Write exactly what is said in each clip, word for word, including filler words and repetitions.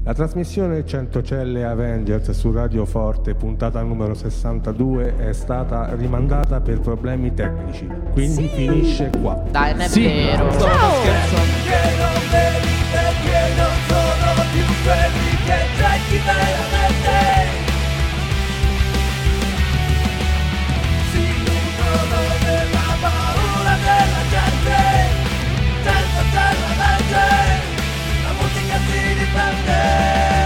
La trasmissione cento Celle Avengers su Radio Forte, puntata numero sessantadue, è stata rimandata per problemi tecnici, quindi sì. Finisce qua. Dai, non è sì. vero. Ciao. Ciao. Che non vedi perché non sono più quelli che cerchi veramente. Si nutrono della paura della gente, senza c'è la legge, la musica si riprende.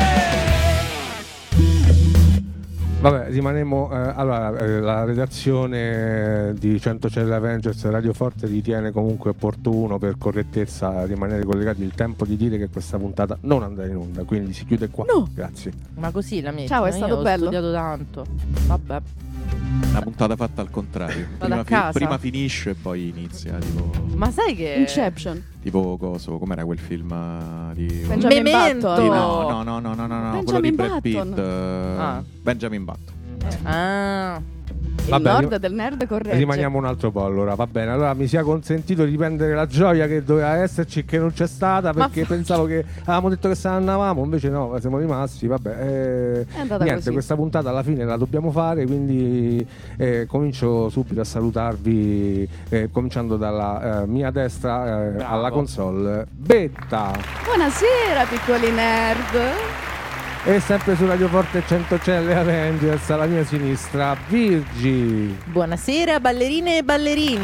Vabbè, rimaniamo. Eh, allora, eh, la redazione di cento Celle Avengers Radio Forte ritiene comunque opportuno, per correttezza, rimanere collegati il tempo di dire che questa puntata non andrà in onda, quindi si chiude qua. No. Grazie. Ma così la mia. Ciao, è stato ho bello. Ho studiato tanto. Vabbè. Una puntata fatta al contrario. Vado Prima, a casa. prima finisce e poi inizia. Tipo, Ma sai che Inception. tipo coso, com'era quel film uh, di Benjamin Memento. Button. Di- no, no, no, no, no, no, no, quello di Benjamin Brad Pitt. Button. uh, Ah. Benjamin Button. Ah. Il Vabbè, Lord rim- del nerd corregge. Rimaniamo un altro po', allora va bene. Allora mi sia consentito di prendere la gioia che doveva esserci e che non c'è stata, perché Ma fa- pensavo che avevamo detto che se ne andavamo, invece no, siamo rimasti. Vabbè, eh, È andata niente, così. questa puntata alla fine la dobbiamo fare, quindi eh, comincio subito a salutarvi, eh, cominciando dalla eh, mia destra eh, Bravo. alla console. Betta! Buonasera, piccoli nerd. E sempre su Radio Forte cento Celle Avengers alla mia sinistra Virgi. Buonasera ballerine e ballerini.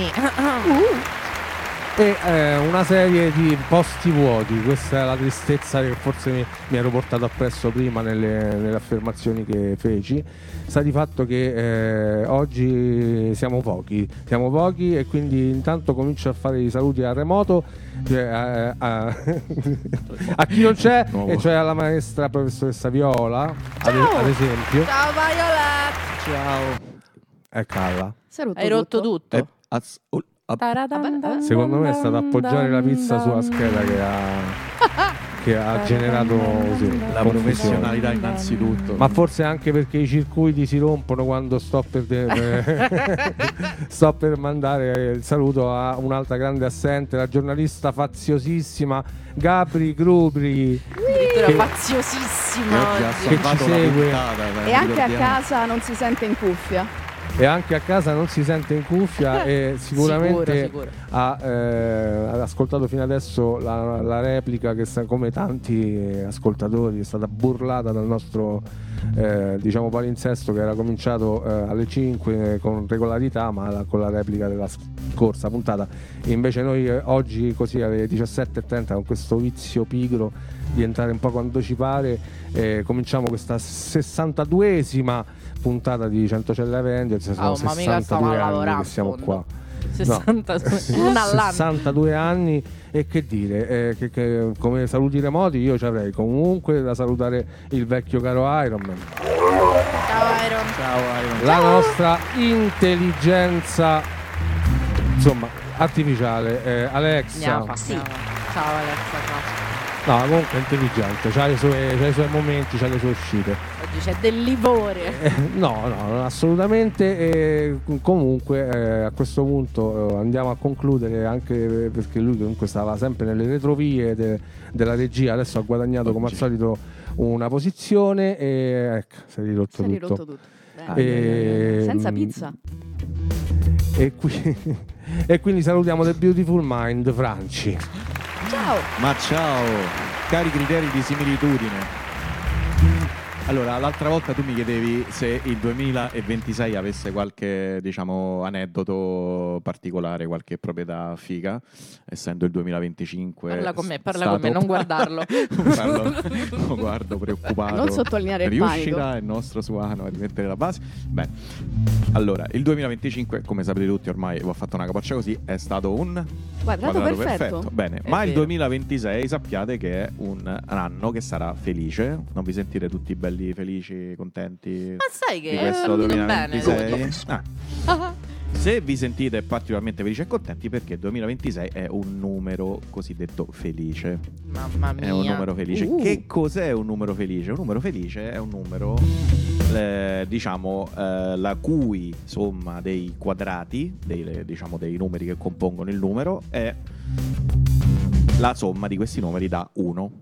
Uh, E eh, una serie di posti vuoti. Questa è la tristezza che forse mi, mi ero portato appresso prima nelle, nelle affermazioni che feci. Sta di fatto che eh, oggi siamo pochi, siamo pochi e quindi intanto comincio a fare i saluti a remoto, cioè, a, a, a chi non c'è, Nuovo. e cioè alla maestra professoressa Viola, ad, Ciao! ad esempio. Ciao Viola. Ciao. E Calla. si è rotto Hai rotto tutto. tutto. E, az- oh, ab- Vabbè, Secondo me è stato appoggiare la pizza sulla scheda che ha, che ha generato così, la confusione. professionalità innanzitutto. Ma forse anche perché i circuiti si rompono quando sto per, de- sto per mandare il saluto a un'altra grande assente, la giornalista faziosissima Gabri Grubri, Addirittura che- faziosissima che oggi ha oggi. Che salvato ci la segue. puntata, dai, E anche a ricordiamo. casa non si sente in cuffia. e anche a casa non si sente in cuffia e sicuramente Sicuro, sicuro. ha eh, ha ascoltato fino adesso la, la replica che sta, come tanti eh, ascoltatori, è stata burlata dal nostro eh, diciamo palinsesto, che era cominciato eh, alle cinque eh, con regolarità, ma la- con la replica della scorsa puntata. E invece noi eh, oggi così alle diciassette e trenta, con questo vizio pigro di entrare un po' quando ci pare, eh, cominciamo questa sessantaduesima puntata di cento Celle Avengers. Sono Oh, ma mica stavamo sessantadue anni lavorando, che siamo fondo. qua. sessantadue No. una all'anno. sessantadue anni, e che dire, eh, che, che come saluti remoti io ci avrei comunque da salutare il vecchio caro Iron Man, Ciao Iron. Ciao Iron. la nostra intelligenza, insomma, artificiale, eh, Alexa. Andiamo, andiamo. Ciao Alexa, ciao. No, comunque è intelligente, c'ha i suoi, c'ha i suoi momenti, c'ha le sue uscite. Oggi c'è del livore. Eh, no, no, assolutamente. E comunque eh, a questo punto eh, andiamo a concludere, anche perché lui comunque stava sempre nelle retrovie de- della regia. Adesso ha guadagnato come al Oggi. solito una posizione e ecco, si è ridotto Si è tutto. ridotto tutto. Bene. Ah, E- Senza pizza. E, qui- e quindi salutiamo The Beautiful Mind Franci. Ciao. Ma ciao, cari criteri di similitudine. Allora, l'altra volta tu mi chiedevi se il duemilaventisei avesse qualche, diciamo, aneddoto particolare, qualche proprietà figa, essendo il duemilaventicinque. Parla con me, parla stato- con me, non guardarlo. Parlo, lo guardo preoccupato. Non sottolineare il Riuscirà panico. il nostro Suano a rimettere la base? Bene, allora, il duemilaventicinque, come sapete tutti ormai, vi ho fatto una capoccia così, è stato un Quadrato quadrato perfetto. Bene, È ma il vero. duemilaventisei sappiate che è un anno che sarà felice. Non vi sentite tutti belli, felici, contenti Ma sai di che questo è venuto bene. duemilaventisei? Ah. Se vi sentite particolarmente felici e contenti, perché il duemilaventisei è un numero cosiddetto felice. Mamma mia. È un numero felice. Uh. Che cos'è un numero felice? Un numero felice è un numero, eh, diciamo, eh, la cui somma dei quadrati, dei, diciamo, dei numeri che compongono il numero, è la somma di questi numeri da uno.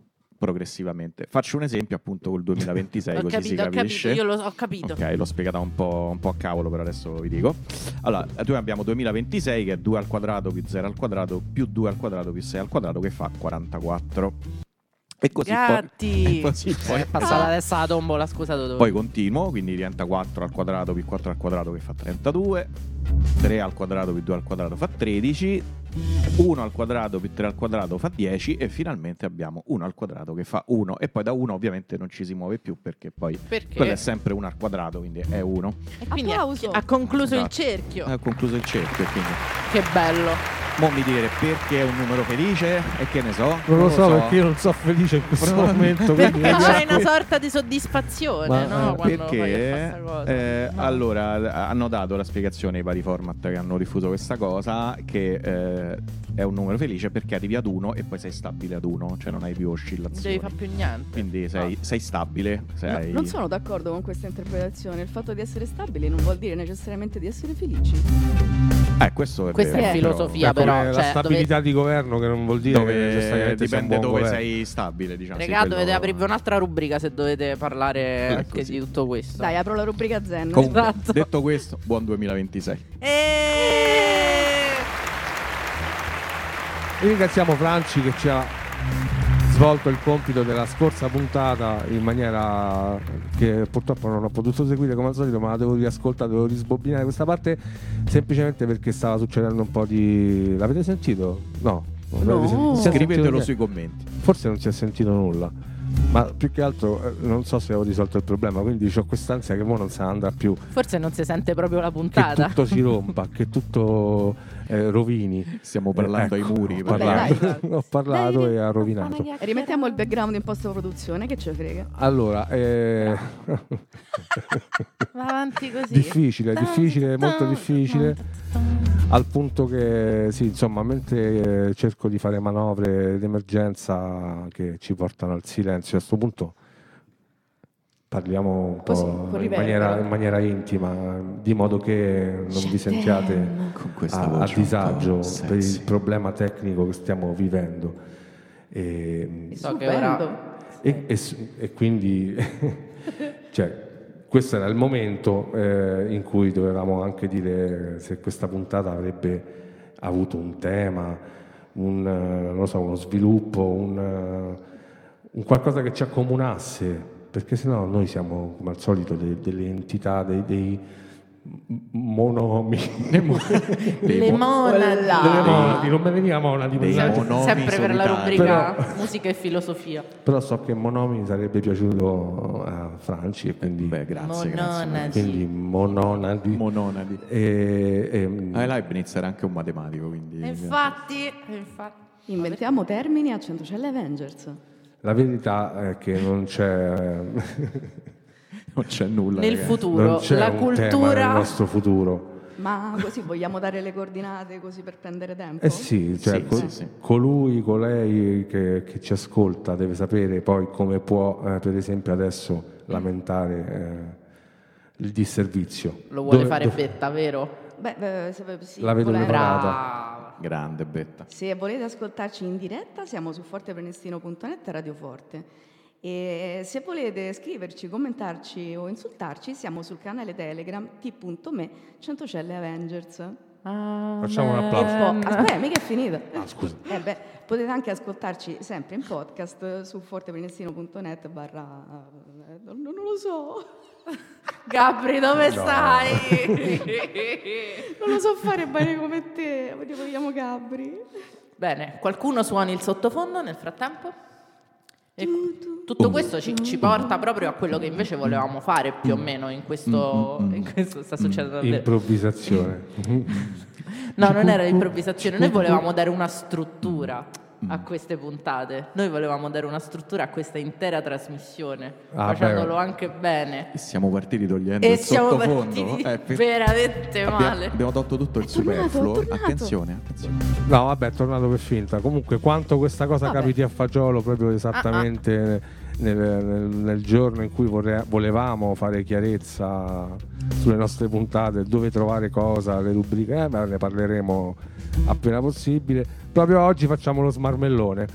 progressivamente. Faccio un esempio appunto col duemilaventisei, Ho così si capito, ho capito, capisce. io lo so, ho capito. Ok, l'ho spiegata un po', un po' a cavolo, però adesso vi dico. Allora, noi abbiamo duemilaventisei che è due al quadrato più zero al quadrato più due al quadrato più sei al quadrato che fa quarantaquattro. E così Gatti. poi, e così poi, È passata adesso la tombola, scusa Dodò. poi continuo, quindi diventa quattro al quadrato più quattro al quadrato che fa trentadue, tre al quadrato più due al quadrato fa tredici, uno al quadrato più tre al quadrato fa dieci e finalmente abbiamo uno al quadrato che fa uno e poi da uno ovviamente non ci si muove più perché poi Perché? quello è sempre uno al quadrato, quindi è uno. E quindi ha, Applauso. ha concluso il Esatto. cerchio. Ha concluso il cerchio, quindi Che bello. mo mi dire perché è un numero felice e che ne so. Non lo so perché io non so felice in questo momento. quindi Perché mi c'hai piace- una sorta di soddisfazione, Ma, no? eh, Quando fai Perché questa cosa. eh, No. allora hanno dato la spiegazione ai vari format che hanno diffuso questa cosa che eh, è un numero felice perché arrivi ad uno e poi sei stabile ad uno, cioè non hai più Non oscillazioni. devi fare più niente. Quindi sei, sei stabile. No, Sei... non sono d'accordo con questa interpretazione. Il fatto di essere stabili non vuol dire necessariamente di essere felici. Eh, questo è Questa vero, è però- filosofia, È come però, la cioè, stabilità di governo che non vuol dire che dove necessariamente sia un dipende buon dove governo. sei stabile, diciamo. sì, Regà, quello- dovete aprirvi un'altra rubrica se dovete parlare È anche così. di tutto questo. Dai, apro la rubrica Zen. Comunque, Esatto. detto questo, buon duemilaventisei. E... E ringraziamo Franci che ci ha svolto il compito della scorsa puntata in maniera che purtroppo non ho potuto seguire come al solito, ma la devo riascoltare, devo risbobinare questa parte semplicemente perché stava succedendo un po' di... L'avete sentito? No. Non No. l'avete sen- si è sentito Scrivetelo niente? sui commenti. Forse non si è sentito nulla, ma più che altro eh, non so se avevo risolto il problema, quindi ho quest'ansia che mo non se ne andrà più, Forse non si sente proprio la che puntata. tutto si rompa, che tutto eh, rovini. Stiamo parlando Eh, ai ecco, muri. Ho Vabbè, parlato, dai. ho parlato Dai, e ha fa rovinato. una Rimettiamo il background in post-produzione, che ce frega. Allora, eh, Va avanti così. difficile, difficile, molto difficile, al punto che sì, insomma, mentre eh, cerco di fare manovre d'emergenza che ci portano al silenzio, a questo punto parliamo un Così, po' con in riverbero. maniera, in maniera intima, di modo che non vi sentiate Con questa a, a voce un disagio po' per il sexy. problema tecnico che stiamo vivendo. E, So che ora... Stupendo. e, e s- e quindi cioè, questo era il momento eh, in cui dovevamo anche dire se questa puntata avrebbe avuto un tema, un, eh, non lo so, uno sviluppo, un, eh, un qualcosa che ci accomunasse, perché sennò noi siamo come al solito de- delle entità, dei, dei monomi, Dei Le mo- monadi. delle monadi, non mi veniva monadi, Dei pensavo- monomi Sempre per la solitari. rubrica musica e filosofia. però so che monomi sarebbe piaciuto a Franci e quindi, Beh, grazie, grazie. Mononadi. quindi mononadi. Mononadi. E, e- Ah, Leibniz era anche un matematico, quindi... E infatti, e infatti... Inventiamo termini a Centocelle Avengers. la verità è che non c'è, Non c'è nulla. Nel ragazzi. futuro, non c'è la un tema nel cultura... nostro futuro. Ma così vogliamo dare le coordinate così per prendere tempo? Eh sì, cioè, Sì, co- sì, sì. colui, colei che, che ci ascolta deve sapere poi come può, eh, per esempio adesso, lamentare eh, il disservizio. Lo vuole Dove- fare dove- Betta, vero? Beh, beh, se, sì, La vedo volendo- preparata. Brava. Grande Betta. Se volete ascoltarci in diretta siamo su forteprenestino punto net e Radio Forte. E se volete scriverci, commentarci o insultarci siamo sul canale Telegram t punto me Centocelle Avengers. Facciamo un E applauso. poi, aspetta, mica è finita. Ah, scusa. Eh beh, potete anche ascoltarci sempre in podcast su forteprenestino punto net barra... eh, Non, non lo so. Gabri, dove No. stai? Non lo so fare bene come te. Ti vogliamo Gabri. Bene, qualcuno suoni il sottofondo nel frattempo? E tutto questo ci, ci porta proprio a quello che invece volevamo fare più o meno in questo, in questo sta succedendo davvero. Improvvisazione. No, non era improvvisazione, noi volevamo dare una struttura a queste puntate, noi volevamo dare una struttura a questa intera trasmissione, Ah, facendolo beh. anche bene. E siamo partiti togliendo E il siamo sottofondo. partiti Eh, per- veramente abbiamo, male. abbiamo tolto tutto il È tornato, è superfluo. tornato. Attenzione, attenzione. No, vabbè, è tornato per finta. Comunque, quanto questa cosa Vabbè. capiti a fagiolo proprio esattamente nel, nel- nel giorno in cui vorre- volevamo fare chiarezza sulle nostre puntate, dove trovare cosa, le rubriche, eh, ma ne parleremo appena possibile. Proprio oggi facciamo lo smarmellone.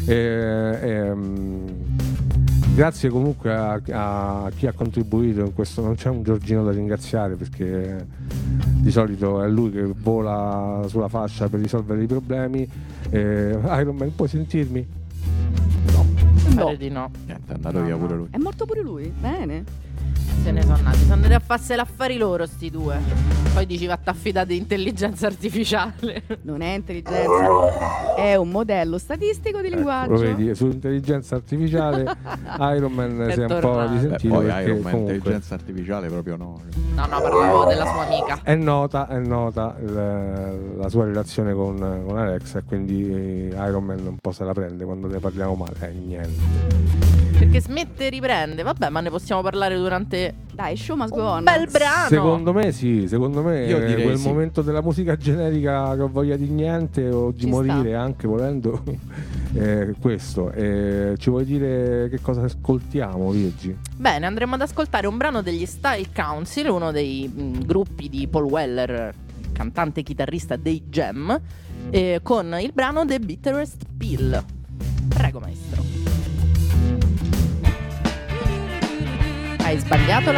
E, e, grazie comunque a, a chi ha contribuito in questo. Non c'è un Giorgino da ringraziare perché di solito è lui che vola sulla fascia per risolvere i problemi. E, Iron Man, puoi sentirmi? No. Pare di no. Niente, è andato No, via no. pure lui. È morto pure lui, bene. Se ne sono andati, sono andati a farsi affari loro sti due. Poi dici va affidare di intelligenza artificiale. Non è intelligenza, è un modello statistico di linguaggio. Lo vedi, sull'intelligenza artificiale Iron Man È si è un po' tornato. Beh, risentito poi perché Iron Man, comunque intelligenza artificiale proprio no. No, no, parlavo della sua amica. è nota, è nota il- la sua relazione con, con Alexa e quindi Iron Man un po' se la prende quando ne parliamo male. Eh, niente. Perché smette e riprende. Vabbè, ma ne possiamo parlare durante Dai, show must go un on. bel brano. Secondo me sì, secondo me Io eh, direi quel sì. momento della musica generica che ho voglia di niente o di Ci morire sta. anche volendo è questo. Eh, ci vuoi dire che cosa ascoltiamo, Virgi? Bene, andremo ad ascoltare un brano degli Style Council, uno dei mh, gruppi di Paul Weller, cantante e chitarrista dei Jam, eh, con il brano The Bitterest Pill. Prego, maestro. Hai sbagliato la...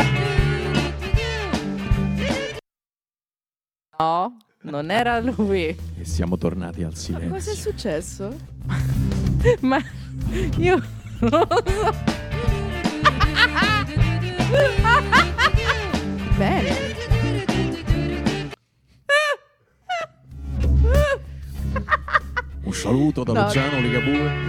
No, non era lui. E siamo tornati al Ma silenzio. cosa è successo? Ma io non lo so. Bene. Un saluto da No. Luciano Ligabue.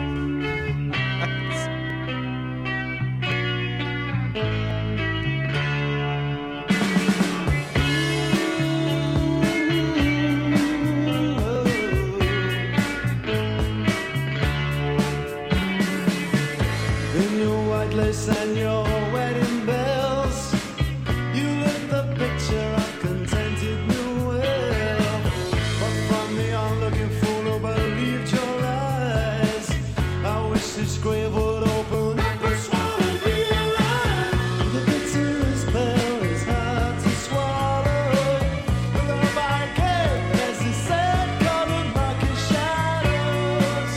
In your white lace and your wedding bells, you lit the picture of contented new wealth. But from the onlooking fool who believed your lies, I wish this grave would open up and swallow me alive. The bitterest pill is hard to swallow. With a bite as he said, covered market shadows.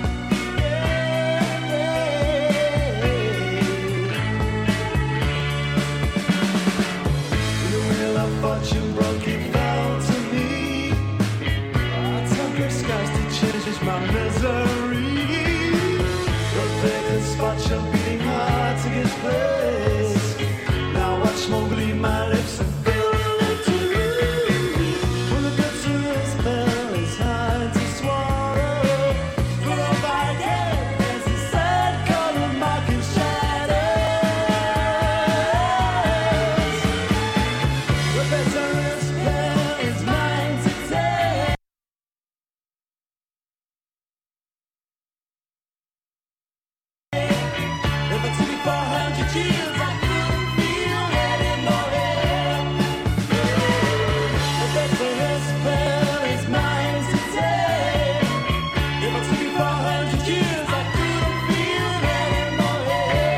The wheel of fortune broke, it fell to me. I took your scars to change my misery. The vacant spot, you're beating hard to get place. Now watch Mowgli, my lips and fill them to you. When the bitterest pill is hard to swallow. Full of ideas, as he said, color marking shadows. The bitterest pill is mine to take. If it took me four hundred years, I couldn't feel anymore. The bitterest pill is mine to take. If it took me four hundred years, I couldn't feel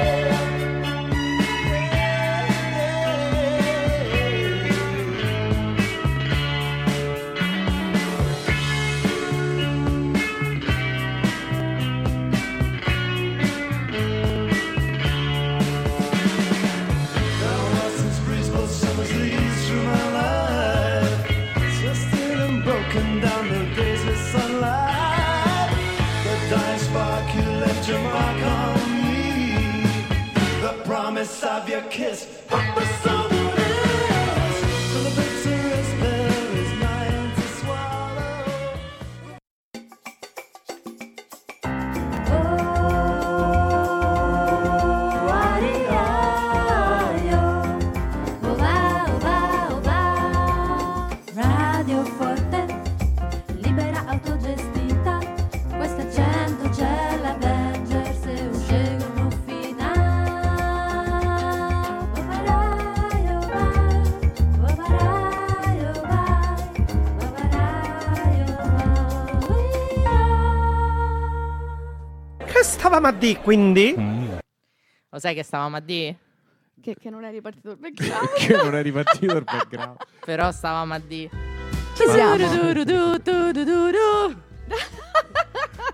Now Austin's breeze blows summer's leaves through my life, twisted and broken down the days with sunlight. The dying spark, you left your mark on me. The promise of your kiss, but for someone else. So the bitterest pill is mine to swallow. Radio Forte, libera autogestita, questa cento c'è l'Avengers e un scegliono finale. Vaparai, oh vai, vaparai, oh vai, vaparai, oh vai. Che stavamo a dire quindi? Lo sai che stavamo a dire? Che, che non è ripartito il background. Che non è ripartito il background. Però stavamo a dire. Ci siamo. Du-du-du-du-du-du-du.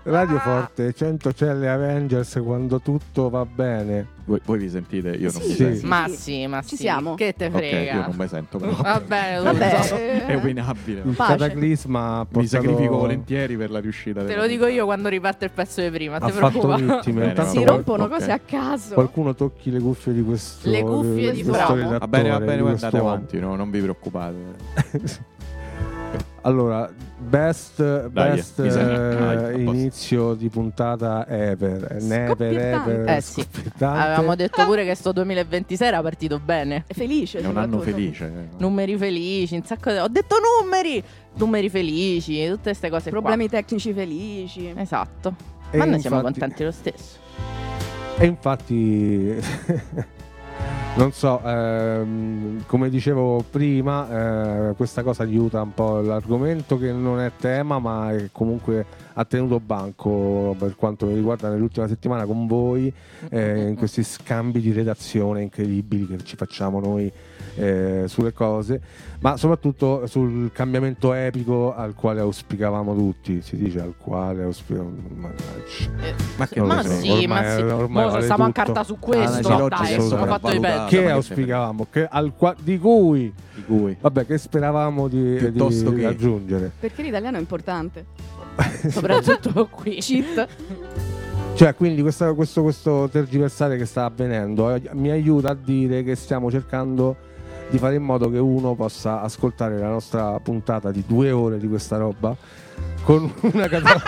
Radio Forte, cento celle Avengers quando tutto va bene. Voi, voi vi sentite? Io non Sì, mi sì. sento. Ma sì, ma Ci sì. siamo. Che te Ok, frega. io non mi sento però. Va bene, Vabbè, lo so. È opinabile. Il Pace. cataclisma ha Mi portato- sacrifico volentieri per la riuscita. Te della lo dico puntata. io quando riparte il pezzo di prima. ha Te fatto preoccupare. vittime. Bene, Intanto Si vabbè. rompono Ok. cose a caso. qualcuno tocchi le cuffie di questo Le cuffie di questo Bravo. redattore, Va bene, va bene, di voi questo andate uomo. avanti, no? Non vi preoccupate. Allora, best, Dai, best mi sento. eh, Dai, a posto. inizio di puntata ever, never Scoppiettante. ever, Eh sì. scoppiettante. Avevamo detto pure che sto duemilaventisei era partito bene. È felice. È un anno soprattutto. felice. eh. Numeri felici, un sacco di... Ho detto numeri! Numeri felici, tutte queste cose Problemi tecnici felici. qua. Esatto. E Ma noi siamo infatti- contenti lo stesso. E infatti, non so, ehm, come dicevo prima, eh, questa cosa aiuta un po' l'argomento che non è tema, ma è comunque ha tenuto banco per quanto mi riguarda nell'ultima settimana con voi, eh, in questi scambi di redazione incredibili che ci facciamo noi eh, sulle cose, ma soprattutto sul cambiamento epico al quale auspicavamo tutti. Si dice al quale auspicavamo. Mannaggia. Ma che Non lo Ma so, sì, ormai- ma sì. ormai Mo vale stiamo a tutto. carta su Ah, questo. no, dai, sì, sono assolutamente. fatto di Valutato. peggio. Che ma che auspicavamo? Che al qua- di cui Di cui. vabbè che speravamo di, Piuttosto di che- raggiungere. Perché l'italiano è importante. Soprattutto qui. Cheat. Cioè, quindi questa- questo, questo tergiversare che sta avvenendo eh, mi aiuta a dire che stiamo cercando di fare in modo che uno possa ascoltare la nostra puntata di due ore di questa roba con una, cata-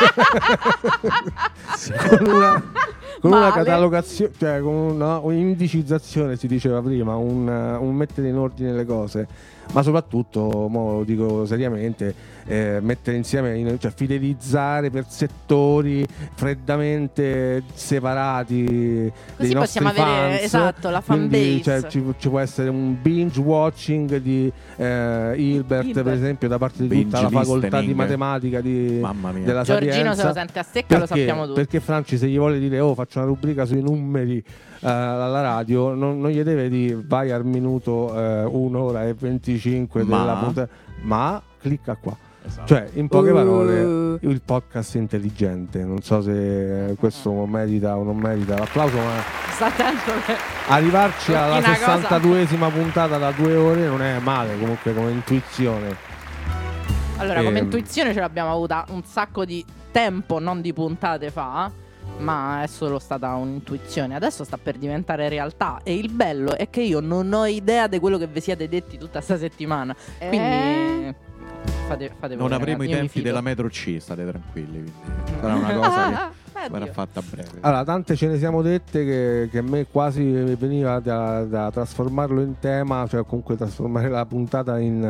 con una, con una Male. catalogazione, cioè con una, un'indicizzazione, si diceva prima, un, un mettere in ordine le cose, ma soprattutto, mo lo dico seriamente, eh, mettere insieme, cioè fidelizzare per settori freddamente separati Così dei nostri possiamo avere, fans. esatto, la fan Quindi, base. cioè, ci, ci può essere un binge watching di eh, Hilbert, Hilbert. per esempio, da parte di Binge tutta la facoltà di listening. matematica di, Mamma mia. della Giorgino se Sapienza. lo sente a secca, lo Perché? sappiamo tutti. Perché Franci, se gli vuole dire oh faccio una rubrica sui numeri eh, alla radio, non, non gli deve dire vai al minuto eh, un'ora e venticinque Ma- della puntata, ma clicca qua. Esatto. Cioè, in poche Uh. parole, il podcast intelligente. Non so se questo merita o non merita l'applauso, ma Sta attento che... arrivarci Tocchi alla una cosa. sessantaduesima puntata da due ore non è male, comunque, come intuizione. Allora, come Ehm. intuizione ce l'abbiamo avuta un sacco di tempo, non di puntate fa, ma è solo stata un'intuizione. Adesso sta per diventare realtà e il bello è che io non ho idea di quello che vi siete detti tutta sta settimana. Quindi Eh? fate, fate Non voi, avremo ragazzi, i io mi tempi fido. della metro C, state tranquilli. Quindi sarà una cosa che Eh, verrà Dio. fatta a breve. Allora, tante ce ne siamo dette che, che a me quasi veniva da, da trasformarlo in tema, cioè comunque trasformare la puntata in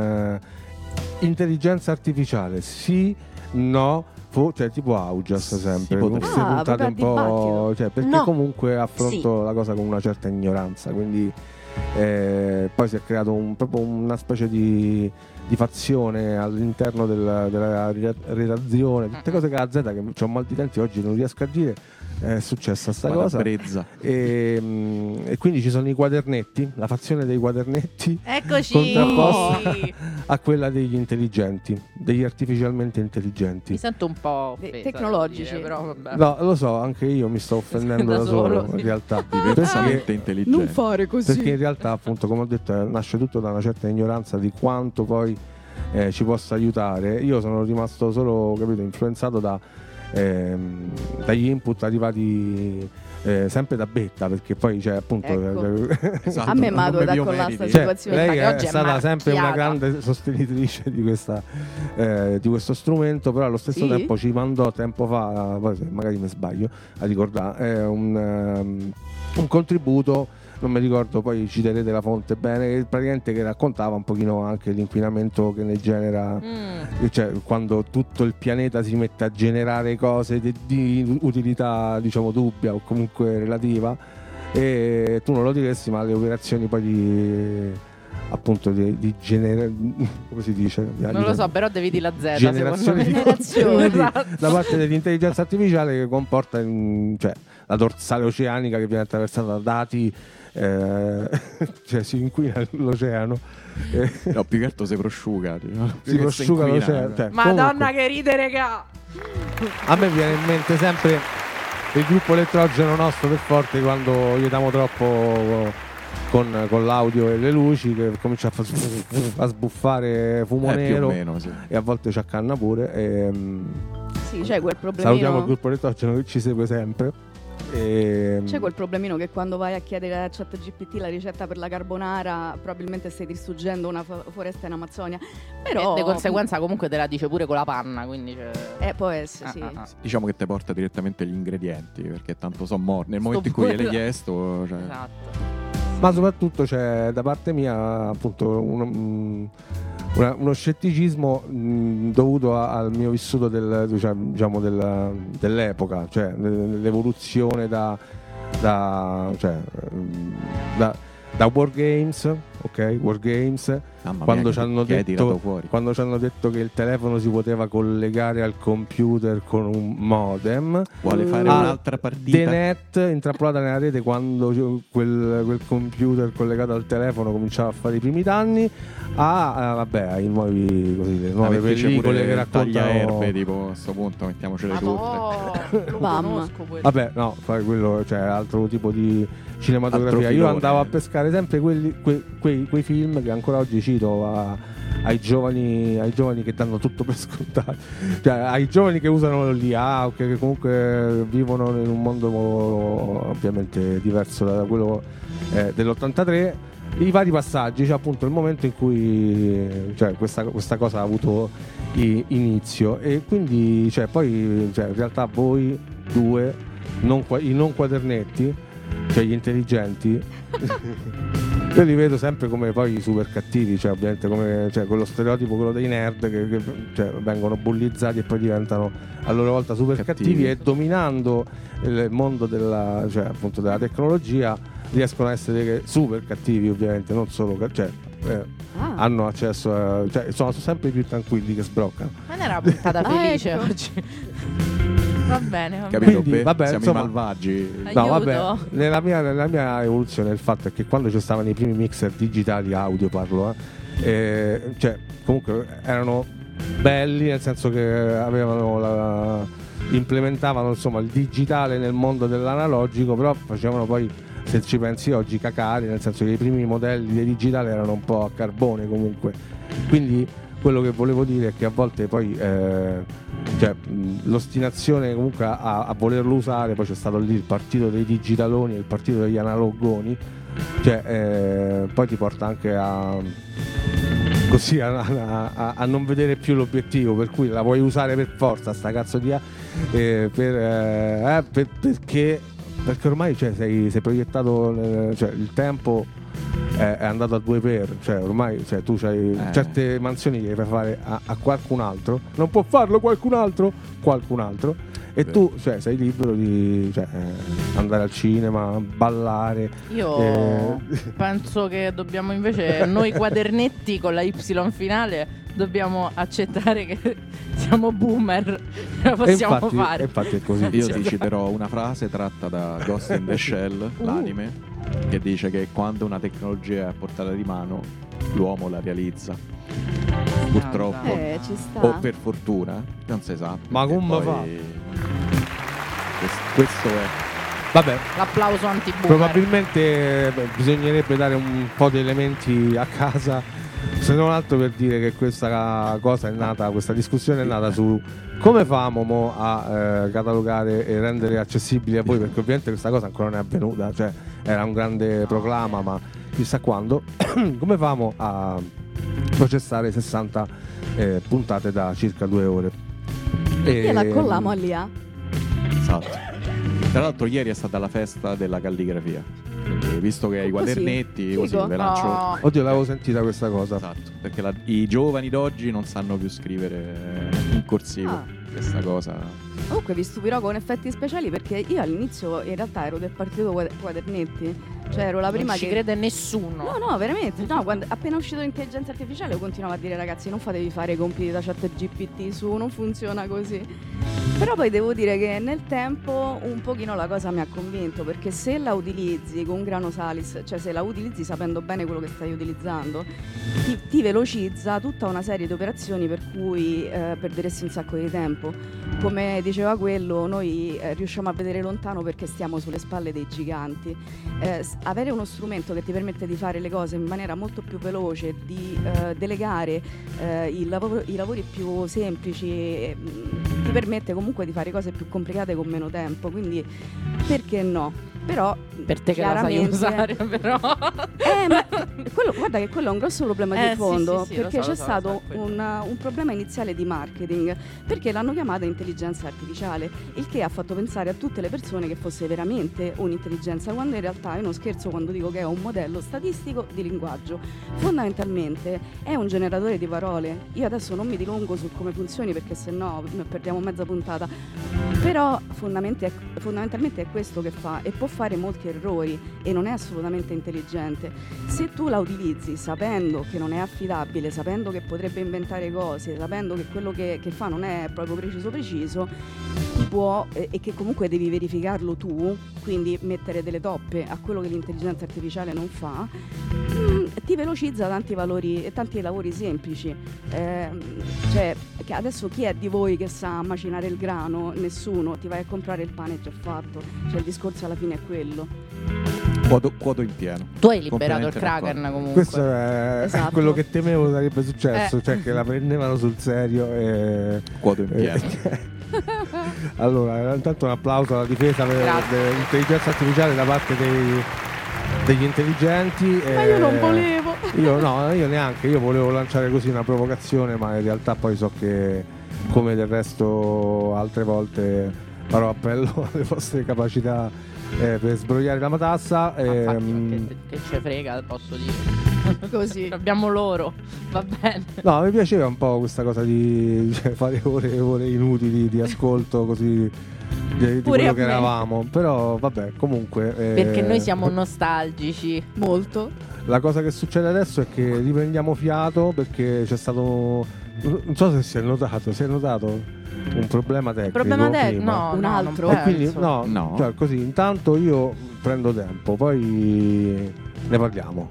eh, intelligenza artificiale. Sì, no, fo- cioè tipo Augias Si sempre, potrebbe. con queste Ah, puntate un proprio a po'... dibattito. Cioè, perché No. comunque affronto la cosa con una certa ignoranza, quindi eh, poi si è creato un- proprio una specie di, di fazione all'interno del- della rea- redazione, tutte cose che a Z che ho mal di denti oggi non riesco a dire. È successa sta Guarda, cosa brezza. e, mm, e quindi ci sono i quadernetti, la fazione dei quadernetti Eccoci. contrapposta a quella degli intelligenti, degli artificialmente intelligenti. Mi sento un po' De- offesa, tecnologici. devo dire, però vabbè. No, lo so, anche io mi sto offendendo Da da solo, solo, sì. in realtà. Diversamente Perché, intelligente. Non fare così. perché in realtà, appunto, come ho detto, eh, nasce tutto da una certa ignoranza di quanto poi eh, ci possa aiutare. Io sono rimasto solo, capito, influenzato da ehm, dagli input arrivati eh, sempre da Betta, perché poi c'è appunto Ecco. Esatto, A me non m'ha mi da io collare meriti. sta Cioè, situazione. lei che è oggi è stata sempre una marchiata. grande sostenitrice di, questa, eh, di questo strumento, però allo stesso Sì? tempo ci mandò tempo fa, poi se magari mi sbaglio a ricordare, eh, un, ehm, un contributo, non mi ricordo, poi citerete la fonte bene, praticamente che raccontava un pochino anche l'inquinamento che ne genera, Mm. cioè quando tutto il pianeta si mette a generare cose di, di utilità diciamo dubbia o comunque relativa, e tu non lo diresti, ma le operazioni poi di appunto di, di genere, come si dice? Non lo so, però devi dire la Z, generazione di secondo me. contenuti da parte dell'intelligenza artificiale, che comporta in- cioè, la dorsale oceanica che viene attraversata da dati, eh, cioè si inquina l'oceano, eh, No, più che altro si prosciuga. no? Più si che si prosciuga inquina, l'oceano. eh. Cioè, Madonna comunque, che ride, regà! a me viene in mente sempre il gruppo elettrogeno nostro del Forte, quando gli diamo troppo con, con l'audio e le luci, che comincia a, fa, a sbuffare fumo Eh, più o nero, meno, sì. e a volte ci accanna pure. E, Sì, c'è quel salutiamo il problemino. gruppo elettrogeno che ci segue sempre. E, C'è quel problemino che quando vai a chiedere a ChatGPT la ricetta per la carbonara, probabilmente stai distruggendo una fo- foresta in Amazzonia. Però E di conseguenza comunque te la dice pure con la panna, quindi cioè... Eh, può essere, Ah, sì. ah, ah. Diciamo che te porta direttamente gli ingredienti, perché tanto sono morti. Nel Sto momento in cui gliel'hai pure là. chiesto, cioè, Esatto. ma soprattutto c'è da parte mia appunto un- una- uno scetticismo mh, dovuto a- al mio vissuto del, diciamo, diciamo, della- dell'epoca, cioè l- l'evoluzione da, da, cioè, mh, da, da Wargames, ok? Wargames, mamma quando mia, ci che- hanno che hai tirato detto fuori. quando ci hanno detto che il telefono si poteva collegare al computer con un modem. Vuole fare Ah, un'altra partita. The Net intrappolata nella rete, quando quel, quel computer collegato al telefono cominciava a fare i primi danni, a, a, vabbè, ai nuovi, così, le Ah, nuove perché c'è pellicole pure che il raccontano. tagliaerbe, tipo a questo punto mettiamocele tutte. Madonna, lo Bam. conosco quello. Vabbè, no, fai quello, cioè altro tipo di cinematografia. Altro Io filone. andavo a pescare sempre quelli, que- quei, quei film che ancora oggi cito a- ai giovani, ai giovani che danno tutto per scontato, cioè ai giovani che usano l'I A o che, che comunque vivono in un mondo ovviamente diverso da quello eh, dell'ottantatré. I vari passaggi, c'è appunto il momento in cui cioè, questa, questa cosa ha avuto i- inizio, e quindi cioè, poi cioè, in realtà voi due non qua- i non quadernetti, cioè gli intelligenti, io li vedo sempre come poi super cattivi, cioè ovviamente come cioè, quello stereotipo, quello dei nerd che, che, cioè, vengono bullizzati e poi diventano a loro volta super cattivi, Cattivi. e dominando il mondo della, cioè, appunto della tecnologia riescono a essere super cattivi, ovviamente, non solo ca- cioè, eh, Ah. hanno accesso a, cioè sono sempre più tranquilli che sbroccano. Ma non era una puntata Ah, felice ecco. oggi. Va bene, va bene. Capito? Quindi, Beh, vabbè, siamo insomma- i malvagi. Aiuto. No, vabbè, nella mia, nella mia evoluzione il fatto è che quando ci stavano i primi mixer digitali audio, parlo, eh, eh, cioè comunque erano belli, nel senso che avevano la, implementavano insomma il digitale nel mondo dell'analogico, però facevano poi, se ci pensi oggi, cacare, nel senso che i primi modelli di digitale erano un po' a carbone comunque. Quindi quello che volevo dire è che a volte poi eh, cioè, mh, l'ostinazione comunque a, a volerlo usare, poi c'è stato lì il partito dei digitaloni e il partito degli analogoni, cioè eh, poi ti porta anche a così a, a- a- a non vedere più l'obiettivo, per cui la vuoi usare per forza sta cazzo di A, eh, per, eh, eh, per- perché perché ormai cioè, sei, sei proiettato nel- cioè, il tempo è, è andato a due per, cioè ormai cioè, tu c'hai Eh. certe mansioni che fai fare a, a qualcun altro, non può farlo qualcun altro qualcun altro e Vero. tu cioè, sei libero di cioè, eh, andare al cinema, ballare. Io Eh. penso che dobbiamo invece, noi quadernetti con la Y finale, dobbiamo accettare che siamo boomer, ce la E possiamo infatti, fare. e infatti è così. Io ti citerò una frase tratta da Ghost in the Shell, Uh. l'anime, che dice che quando una tecnologia è a portata di mano, l'uomo la realizza. Purtroppo. Eh, ci sta. O per fortuna, non si sa. Ma perché come poi fa? Questo, questo è. Vabbè, L'applauso anti-boomer. probabilmente eh, bisognerebbe dare un po' di elementi a casa, se non altro per dire che questa cosa è nata, questa discussione è nata su come famo mo a eh, catalogare e rendere accessibili a voi, perché ovviamente questa cosa ancora non è avvenuta, cioè era un grande proclama, ma chissà quando. Come famo a processare sessanta eh, puntate da circa due ore? E la E- colliamo all'I A. Esatto. Tra l'altro ieri è stata la festa della calligrafia. Quindi, visto che hai i Così? quadernetti, così Figo. ve lancio. No. Oddio, l'avevo sentita questa cosa. Esatto, perché la- i giovani d'oggi non sanno più scrivere in corsivo. Ah. Questa cosa. Comunque vi stupirò con effetti speciali, perché io all'inizio in realtà ero del partito quad- quadernetti, Cioè ero la prima non ci che... crede nessuno. No, no, veramente. No, quando appena uscito l'intelligenza artificiale io continuavo a dire ragazzi non fatevi fare i compiti da chat G P T, su, non funziona così. Però poi devo dire che nel tempo un pochino la cosa mi ha convinto, perché se la utilizzi con grano salis, cioè se la utilizzi sapendo bene quello che stai utilizzando, ti, ti velocizza tutta una serie di operazioni per cui eh, perderesti un sacco di tempo. Come diceva quello, noi eh, riusciamo a vedere lontano perché stiamo sulle spalle dei giganti. Eh, s- avere uno strumento che ti permette di fare le cose in maniera molto più veloce, di eh, delegare eh, il lavoro- i lavori più semplici, eh, mh, ti permette comunque di fare cose più complicate con meno tempo, quindi perché no? Però Per te che la sai chiaramente- usare, però. eh, ma quello, guarda che quello è un grosso problema Eh, di fondo, sì, sì, sì, lo perché so, c'è lo so, stato lo so, è quello. un, un problema iniziale di marketing, perché l'hanno chiamata intelligenza artificiale, il che ha fatto pensare a tutte le persone che fosse veramente un'intelligenza, quando in realtà, io non scherzo quando dico che è un modello statistico di linguaggio. Fondamentalmente è un generatore di parole. Io adesso non mi dilungo su come funzioni perché sennò perdiamo mezza puntata, però fondamentalmente è, fondamentalmente è questo che fa, e può fare molti errori e non è assolutamente intelligente. Se tu la utilizzi sapendo che non è affidabile, sapendo che potrebbe inventare cose, sapendo che quello che, che fa non è proprio preciso preciso, ti può, eh, e che comunque devi verificarlo tu, quindi mettere delle toppe a quello che l'intelligenza artificiale non fa, mm, ti velocizza tanti valori e tanti lavori semplici. Eh, cioè, che adesso chi è di voi che sa macinare il grano? Nessuno. Ti vai a comprare il pane, è già fatto. Cioè il discorso alla fine è quello. Quoto, quoto in pieno. Tu hai liberato il Completamente Kraken d'accordo. comunque. Questo è Esatto. quello che temevo sarebbe successo, Eh. cioè che la prendevano sul serio e... Quoto in pieno. e- Allora, intanto un applauso alla difesa per- Grazie. dell'intelligenza artificiale da parte dei, degli intelligenti. Ma e- io non volevo. Io no, io neanche, io volevo lanciare così una provocazione, ma in realtà poi so che, come del resto altre volte, farò appello alle vostre capacità eh, per sbrogliare la matassa. Ma infatti, ehm, che, che ce frega, posso dire. Così. Abbiamo loro, va bene. No, mi piaceva un po' questa cosa di cioè, fare ore e ore inutili di ascolto così di, di Pure quello a che me. eravamo. Però vabbè, comunque eh, Perché noi siamo nostalgici. Molto. la cosa che succede adesso è che riprendiamo fiato perché c'è stato, non so se si è notato, si è notato un problema tecnico. Problema del prima. no, Un no, altro. non E quindi penso. no, No. cioè, così intanto io prendo tempo, poi ne parliamo.